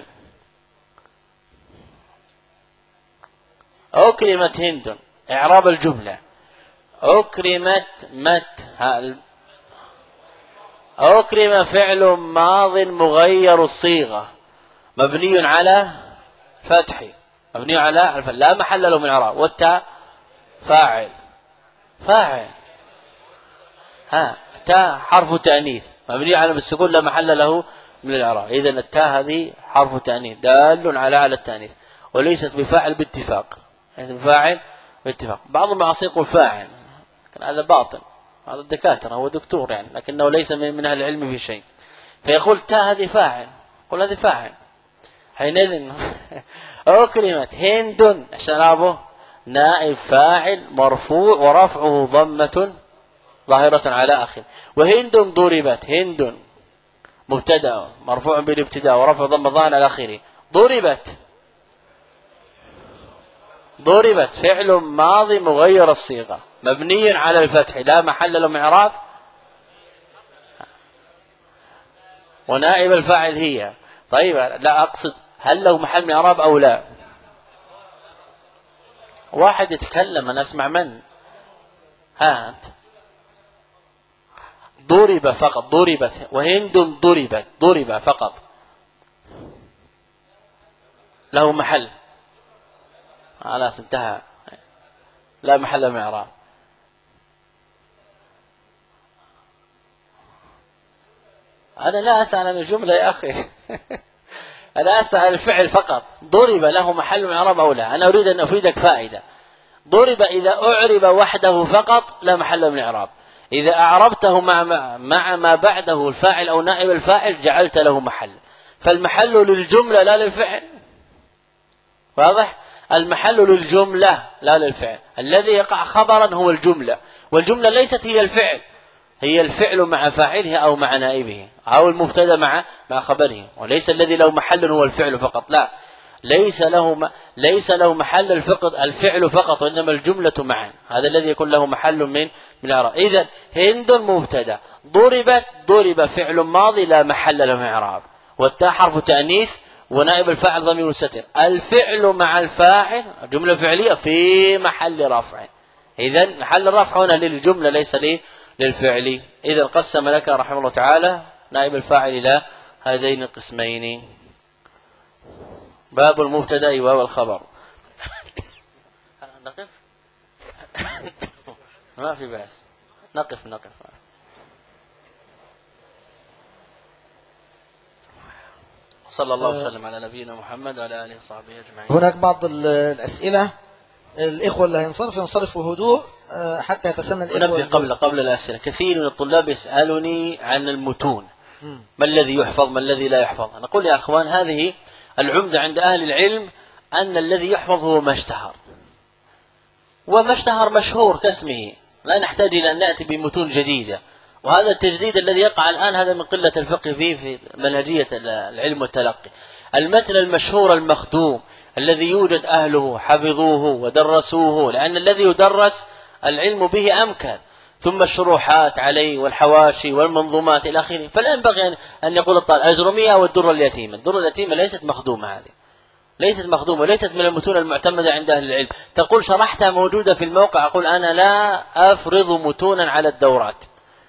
أكرمت هند إعراب الجملة أكرمت أكرم فعل ماض مغير الصيغة مبني على فتح مبني على الفتح لا محل له من إعراب. والتاء فاعل تاء حرف تأنيث مبني على السكون لا محل له من الإعراب. إذن التاء هذه حرف تأنيث دال على التأنيث وليست بفاعل باتفاق. ليست بفاعل باتفاق. بعضهم يعصيق الفاعل لكن هذا باطل. هذا الدكاترة هو دكتور يعني لكنه ليس من أهل العلم في شيء. فيقول تاء هذه فاعل قل هذه فاعل. حينئذ أكرمت هند إعرابه نائب فاعل مرفوع ورفعه ضمة ظاهرة على آخر. وهند ضربت هند مبتدأ مرفوع بالابتداء ورفع ضمة ظاهرة على آخره. ضربت فعل ماضي مغير الصيغة مبني على الفتح لا محل له من إعراب ونائب الفاعل هي. طيب لا أقصد هل له محل من إعراب أو لا؟ واحد يتكلم أنا أسمع من أنت. ضرب فقط ضربت وهند ضرب فقط له محل خلاص انتهى لا محل من إعراب. أنا لا أسأل عن الجملة يا أخي أنا أسأل عن الفعل فقط. ضرب له محل من إعراب أو لا؟ أنا أريد أن أفيدك فائدة. ضرب إذا أعرب وحده فقط لا محل من إعراب. إذا أعربته مع ما بعده الفاعل أو نائب الفاعل جعلت له محل. فالمحل للجملة لا للفعل. واضح؟ المحل للجملة لا للفعل. الذي يقع خبرا هو الجملة والجملة ليست هي الفعل. هي الفعل مع فاعله أو مع نائبه أو المبتدا مع خبره. وليس الذي له محل هو الفعل فقط لا. ليس له ليس له محل الفعل فقط وإنما الجملة معا، هذا الذي يكون له محل من الإعراب. إذن هند مبتدا، ضرب فعل ماضي لا محل له من إعراب، والتاء حرف تأنيث ونائب الفاعل ضمير مستتر، الفعل مع الفاعل جملة فعلية في محل رفع. إذن محل الرفع هنا للجملة ليس للفعل. إذن قسم لك رحمه الله تعالى نائب الفاعل إلى هذين القسمين. باب المبتدا والخبر. نقف ما في بأس، نقف صلى الله وسلم على نبينا محمد وعلى آله وصحبه أجمعين. هناك بعض الأسئلة، الإخوة اللي ينصرفوا هدوء حتى يتسنى الإخوة. أنبه قبل الأسئلة، كثير من الطلاب يسألني عن المتون، ما الذي يحفظ ما الذي لا يحفظ. نقول يا أخوان هذه العمدة عند أهل العلم، أن الذي يحفظ هو ما اشتهر، وما اشتهر مشهور كاسمه، لا نحتاج إلى أن نأتي بمتون جديدة. وهذا التجديد الذي يقع الآن هذا من قلة الفقه فيه في منهجية العلم والتلقي. المتن المشهور المخدوم الذي يوجد أهله حفظوه ودرسوه، لأن الذي يدرس العلم به أمكن، ثم الشروحات عليه والحواشي والمنظومات إلى آخره. فلا ينبغي أن يقول الطالب الأجرمية والدرة اليتيمة. الدرة اليتيمة ليست مخدومة، هذه ليست مخدومة، ليست من المتون المعتمدة عند أهل العلم. تقول شرحتها موجودة في الموقع، أقول أنا لا أفرض متونا على الدورات،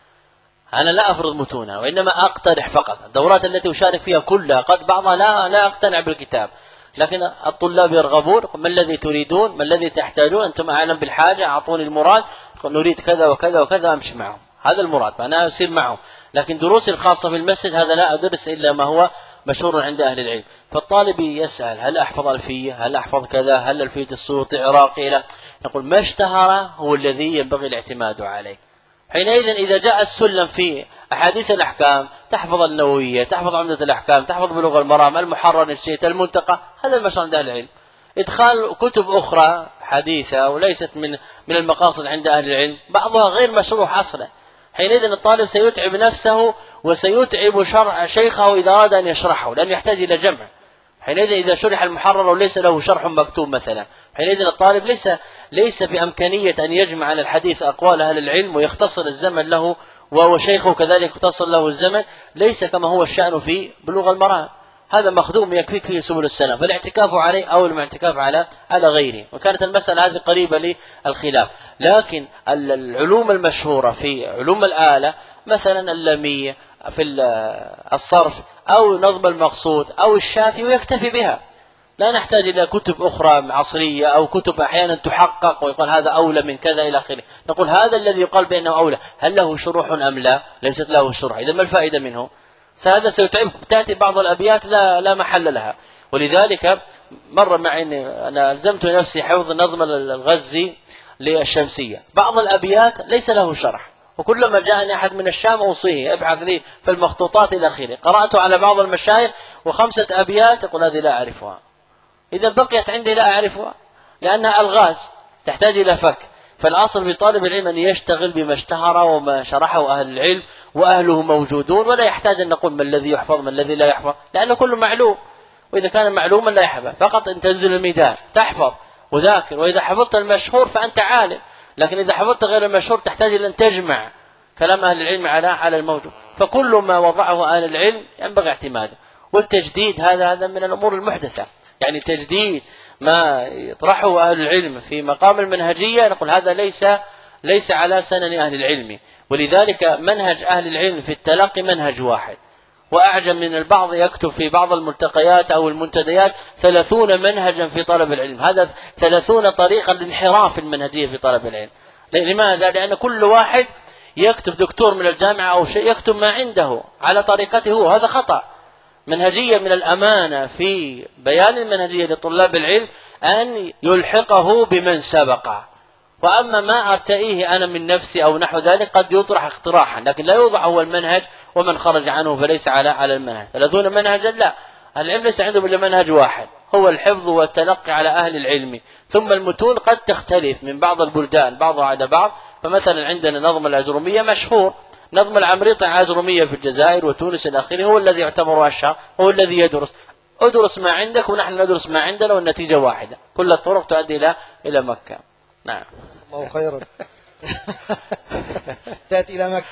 أنا لا أفرض متونا، وإنما أقترح فقط. الدورات التي أشارك فيها كلها قد بعضها لا أقتنع بالكتاب، لكن الطلاب يرغبون، ما الذي تريدون، ما الذي تحتاجون، أنتم أعلم بالحاجة، أعطوني المراد، نريد كذا وكذا وكذا، أمشي معهم، هذا المراد، فأنا أسير معهم. لكن دروسي الخاصة في المسجد هذا لا أدرس إلا ما هو مشهور عند أهل العلم. فالطالب يسأل هل أحفظ ألفية، هل أحفظ كذا، هل ألفية السيوطي عراقي، لا، نقول ما اشتهر هو الذي ينبغي الاعتماد عليه. حينئذ إذا جاء السلم في أحاديث الأحكام، تحفظ النووية، تحفظ عمدة الأحكام، تحفظ بلوغ المرام، المحرر الشيت، المنتقى، هذا المشهور عند أهل العلم. إدخال كتب أخرى حديثة وليست من المقاصد عند أهل العلم، بعضها غير مشروح أصلا. حينئذ الطالب سيتعب نفسه وسيتعب شيخه إذا أراد أن يشرحه، لأنه يحتاج إلى جمع. حينئذ إذا شرح المحرر وليس له شرح مكتوب مثلا، حينئذ الطالب ليس بإمكانية أن يجمع على الحديث أقوال أهل العلم ويختصر الزمن له، وشيخه كذلك يختصر له الزمن، ليس كما هو الشأن في بلوغ المرام. هذا مخدوم يكفيك فيه سبل السلام، فالاعتكاف عليه أو الاعتكاف على غيره. وكانت المسألة هذه قريبة للخلاف. لكن العلوم المشهورة في علوم الآلة، مثلا اللامية في الصرف أو نظم المقصود أو الشافي، ويكتفي بها، لا نحتاج إلى كتب أخرى عصرية أو كتب أحيانا تحقق ويقال هذا أولى من كذا إلى آخره. نقول هذا الذي يقال بأنه أولى، هل له شروح أم لا؟ ليست له شروح، إذا ما الفائدة منه؟ هذا سيتعب. تأتي بعض الأبيات لا محل لها. ولذلك مر معي أنا ألزمت نفسي حفظ نظم الغزي للشمسية، بعض الأبيات ليس له شرح، وكلما جاءني أحد من الشام أوصيه ابحث لي في المخطوطات إلى آخره. قرأت على بعض المشايخ وخمسة أبيات يقول هذه لا أعرفها، إذا بقيت عندي لا أعرفها، لأنها ألغاز تحتاج إلى فك. فالأصل بطالب العلم أن يشتغل بما اشتهر وما شرحه أهل العلم وأهله موجودون، ولا يحتاج أن نقول ما الذي يحفظ ما الذي لا يحفظ، لأنه كله معلوم. وإذا كان معلوما لا يحفظ، فقط أن تنزل الميدان تحفظ وذاكر، وإذا حفظت المشهور فأنت عالم. لكن إذا حفظت غير المشهور تحتاج إلى أن تجمع كلام أهل العلم على الموجود. فكل ما وضعه أهل العلم ينبغي اعتماده. والتجديد هذا من الأمور المحدثة، يعني تجديد ما يطرحه أهل العلم في مقام المنهجية، نقول هذا ليس على سنن أهل العلم. ولذلك منهج أهل العلم في التلقي منهج واحد، وأعجب من البعض يكتب في بعض الملتقيات أو المنتديات 30 منهجا في طلب العلم. هذا 30 طريقا لانحراف المنهجية في طلب العلم. لماذا؟ لأن كل واحد يكتب، دكتور من الجامعة أو شيء يكتب ما عنده على طريقته هو، هذا خطأ. منهجية من الأمانة في بيان المنهجية لطلاب العلم أن يلحقه بمن سبقه. وأما ما أرتئيه أنا من نفسي أو نحو ذلك قد يطرح اقتراحا، لكن لا يوضع هو المنهج، ومن خرج عنه فليس على المنهج. 30 منهجا لا، العلم ليس عندهم إلا منهج واحد، هو الحفظ والتلقي على أهل العلم. ثم المتون قد تختلف من بعض البلدان بعضها على بعض. فمثلا عندنا نظم الأجرمية مشهور، نظم العمريطي الأجرمية في الجزائر وتونس إلى آخره هو الذي يعتبر أشهر، هو الذي يدرس. ادرس ما عندك ونحن ندرس ما عندنا والنتيجة واحدة، كل الطرق تؤدي إلى مكة. نعم. الله خيرا. تأتي إلى مكة.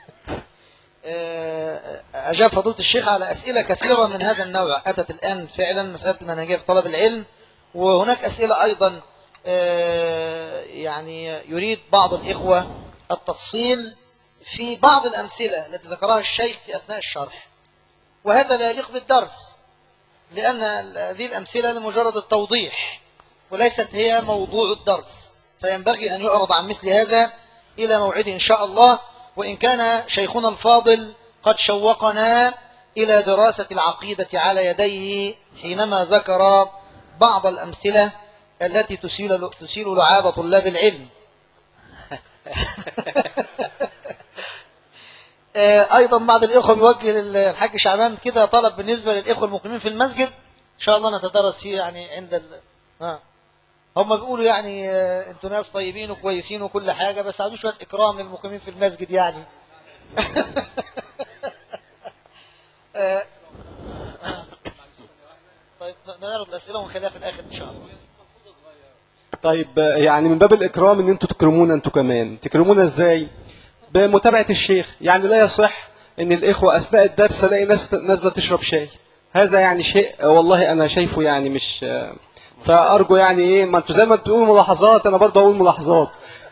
أجاب فضيلة الشيخ على أسئلة كثيرة من هذا النوع أتت الآن فعلا، مسألة المنهجية في طلب العلم، وهناك أسئلة أيضا يعني يريد بعض الإخوة التفصيل في بعض الأمثلة التي ذكرها الشيخ في أثناء الشرح، وهذا لا يليق بالدرس، لأن هذه الأمثلة لمجرد التوضيح وليست هي موضوع الدرس، فينبغي أن يعرض عن مثل هذا إلى موعد إن شاء الله. وإن كان شيخنا الفاضل قد شوقنا إلى دراسة العقيدة على يديه حينما ذكر بعض الأمثلة التي تسيل لعاب طلاب العلم. أيضا بعض الإخوة بيوجه للحاج شعبان كده طلب بالنسبة للإخوة المقيمين في المسجد، إن شاء الله نتدرس فيه يعني عند هم بيقولوا يعني انتوا ناس طيبين وكويسين وكل حاجة، بس عاوزين شوية إكرام للمقيمين في المسجد يعني. طيب نعرض الأسئلة ونخليها في الآخر إن شاء الله. طيب يعني من باب الإكرام إن أنتوا تكرمونا أنتوا كمان. تكرمونا إزاي؟ بمتابعة الشيخ. يعني لا يصح إن الإخوة أثناء الدرس ألاقي ناس نازلة تشرب شاي، هذا يعني شيء والله أنا شايفه يعني مش، فأرجو يعني إيه، ما أنتوا زي ما بتقولوا ملاحظات أنا برضه أقول ملاحظات.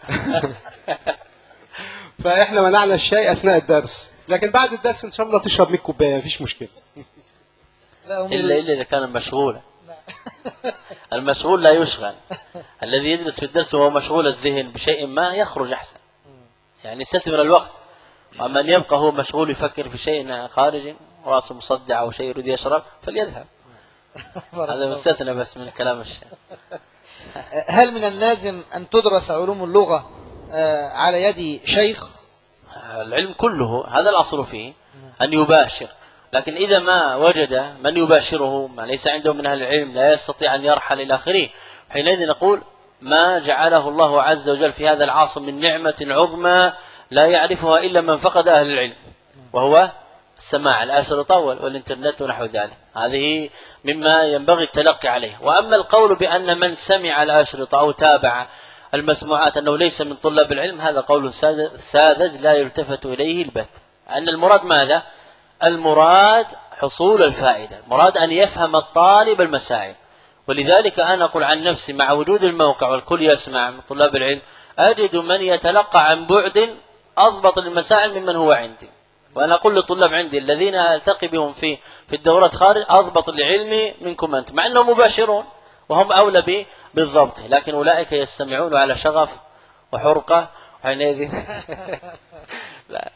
فإحنا منعنا الشاي أثناء الدرس، لكن بعد الدرس إن شاء الله تشرب 100 كوباية مفيش مشكلة. إلا إذا كان مشغولا. المشغول لا يشغل، الذي يجلس في الدرس وهو مشغول الذهن بشيء ما يخرج أحسن، يعني يستثمر الوقت. وأما أن يبقى هو مشغول يفكر في شيء خارج رأسه مصدع أو شيء يريد يشرب فليذهب. هذا مستثنى بس من كلام الشيخ. هل من اللازم أن تدرس علوم اللغة على يد شيخ؟ العلم كله هذا الأصل فيه أن يباشر، لكن إذا ما وجد من يباشره، ما ليس عنده من أهل العلم، لا يستطيع أن يرحل إلى آخره، حينئذ نقول ما جعله الله عز وجل في هذا العصر من نعمة عظمى لا يعرفها إلا من فقد أهل العلم، وهو السماع، الأشرطة والإنترنت ونحو ذلك. هذه مما ينبغي التلقي عليه. وأما القول بأن من سمع الأشرطة أو تابع المسموعات أنه ليس من طلاب العلم، هذا قول ساذج لا يلتفت إليه البت. أن المراد ماذا؟ المراد حصول الفائدة، المراد أن يفهم الطالب المسائل. ولذلك أنا أقول عن نفسي مع وجود الموقع والكل يسمع من طلاب العلم، أجد من يتلقى عن بعد أضبط المسائل ممن هو عندي. وأنا أقول للطلاب عندي الذين ألتقي بهم في الدورات خارج أضبط العلم منكم أنت، مع أنهم مباشرون وهم أولى بالضبط، لكن أولئك يستمعون على شغف وحرقة وحينئذ. لا.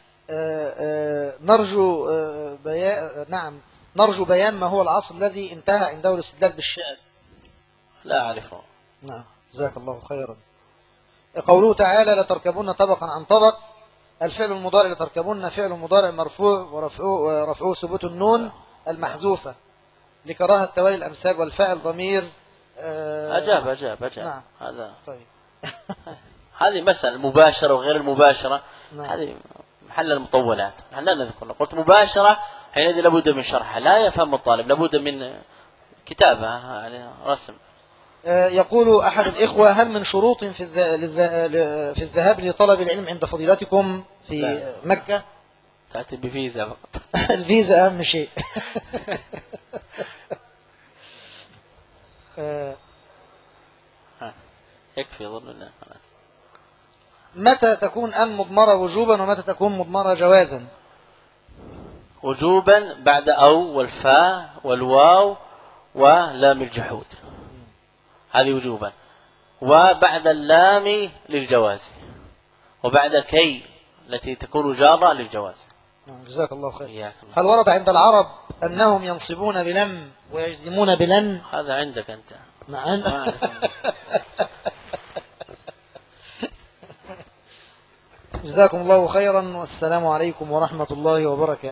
نرجو نرجو بيان ما هو العصر الذي انتهى عنده الاستدلال بالشعر. لا أعرفه. نعم جزاك الله خيرا. قوله تعالى لتركبون طبقا عن طبق، الفعل المضارع لتركبون فعل مضارع مرفوع ورفعه ثبوت النون المحذوفة لكراهة توالي الأمثال، والفاعل ضمير. أجاب. نعم. هذا طيب. هذه مسألة المباشرة وغير المباشرة. نعم. هذه محل المطولات، نحن لا نذكر. قلت مباشرة حينئذ لابد من شرحها، لا يفهم الطالب، لابد من كتابة يعني رسم. يقول أحد الإخوة هل من شروط في الذهاب لطلب العلم عند فضيلتكم في لا. مكة؟ تأتي بفيزا فقط. الفيزا أهم شيء. يكفي ظننا. متى تكون أن مضمرة وجوبا ومتى تكون مضمرة جوازا؟ وجوبا بعد أو والفاء والواو ولام الجحود، هذه وجوبا، وبعد اللام للجواز، وبعد كي التي تكون جارة للجواز. جزاك الله خير. الله. هل ورد عند العرب أنهم ينصبون بلم ويجزمون بلن؟ هذا عندك أنت. نعم. جزاكم الله خيرا، والسلام عليكم ورحمة الله وبركاته.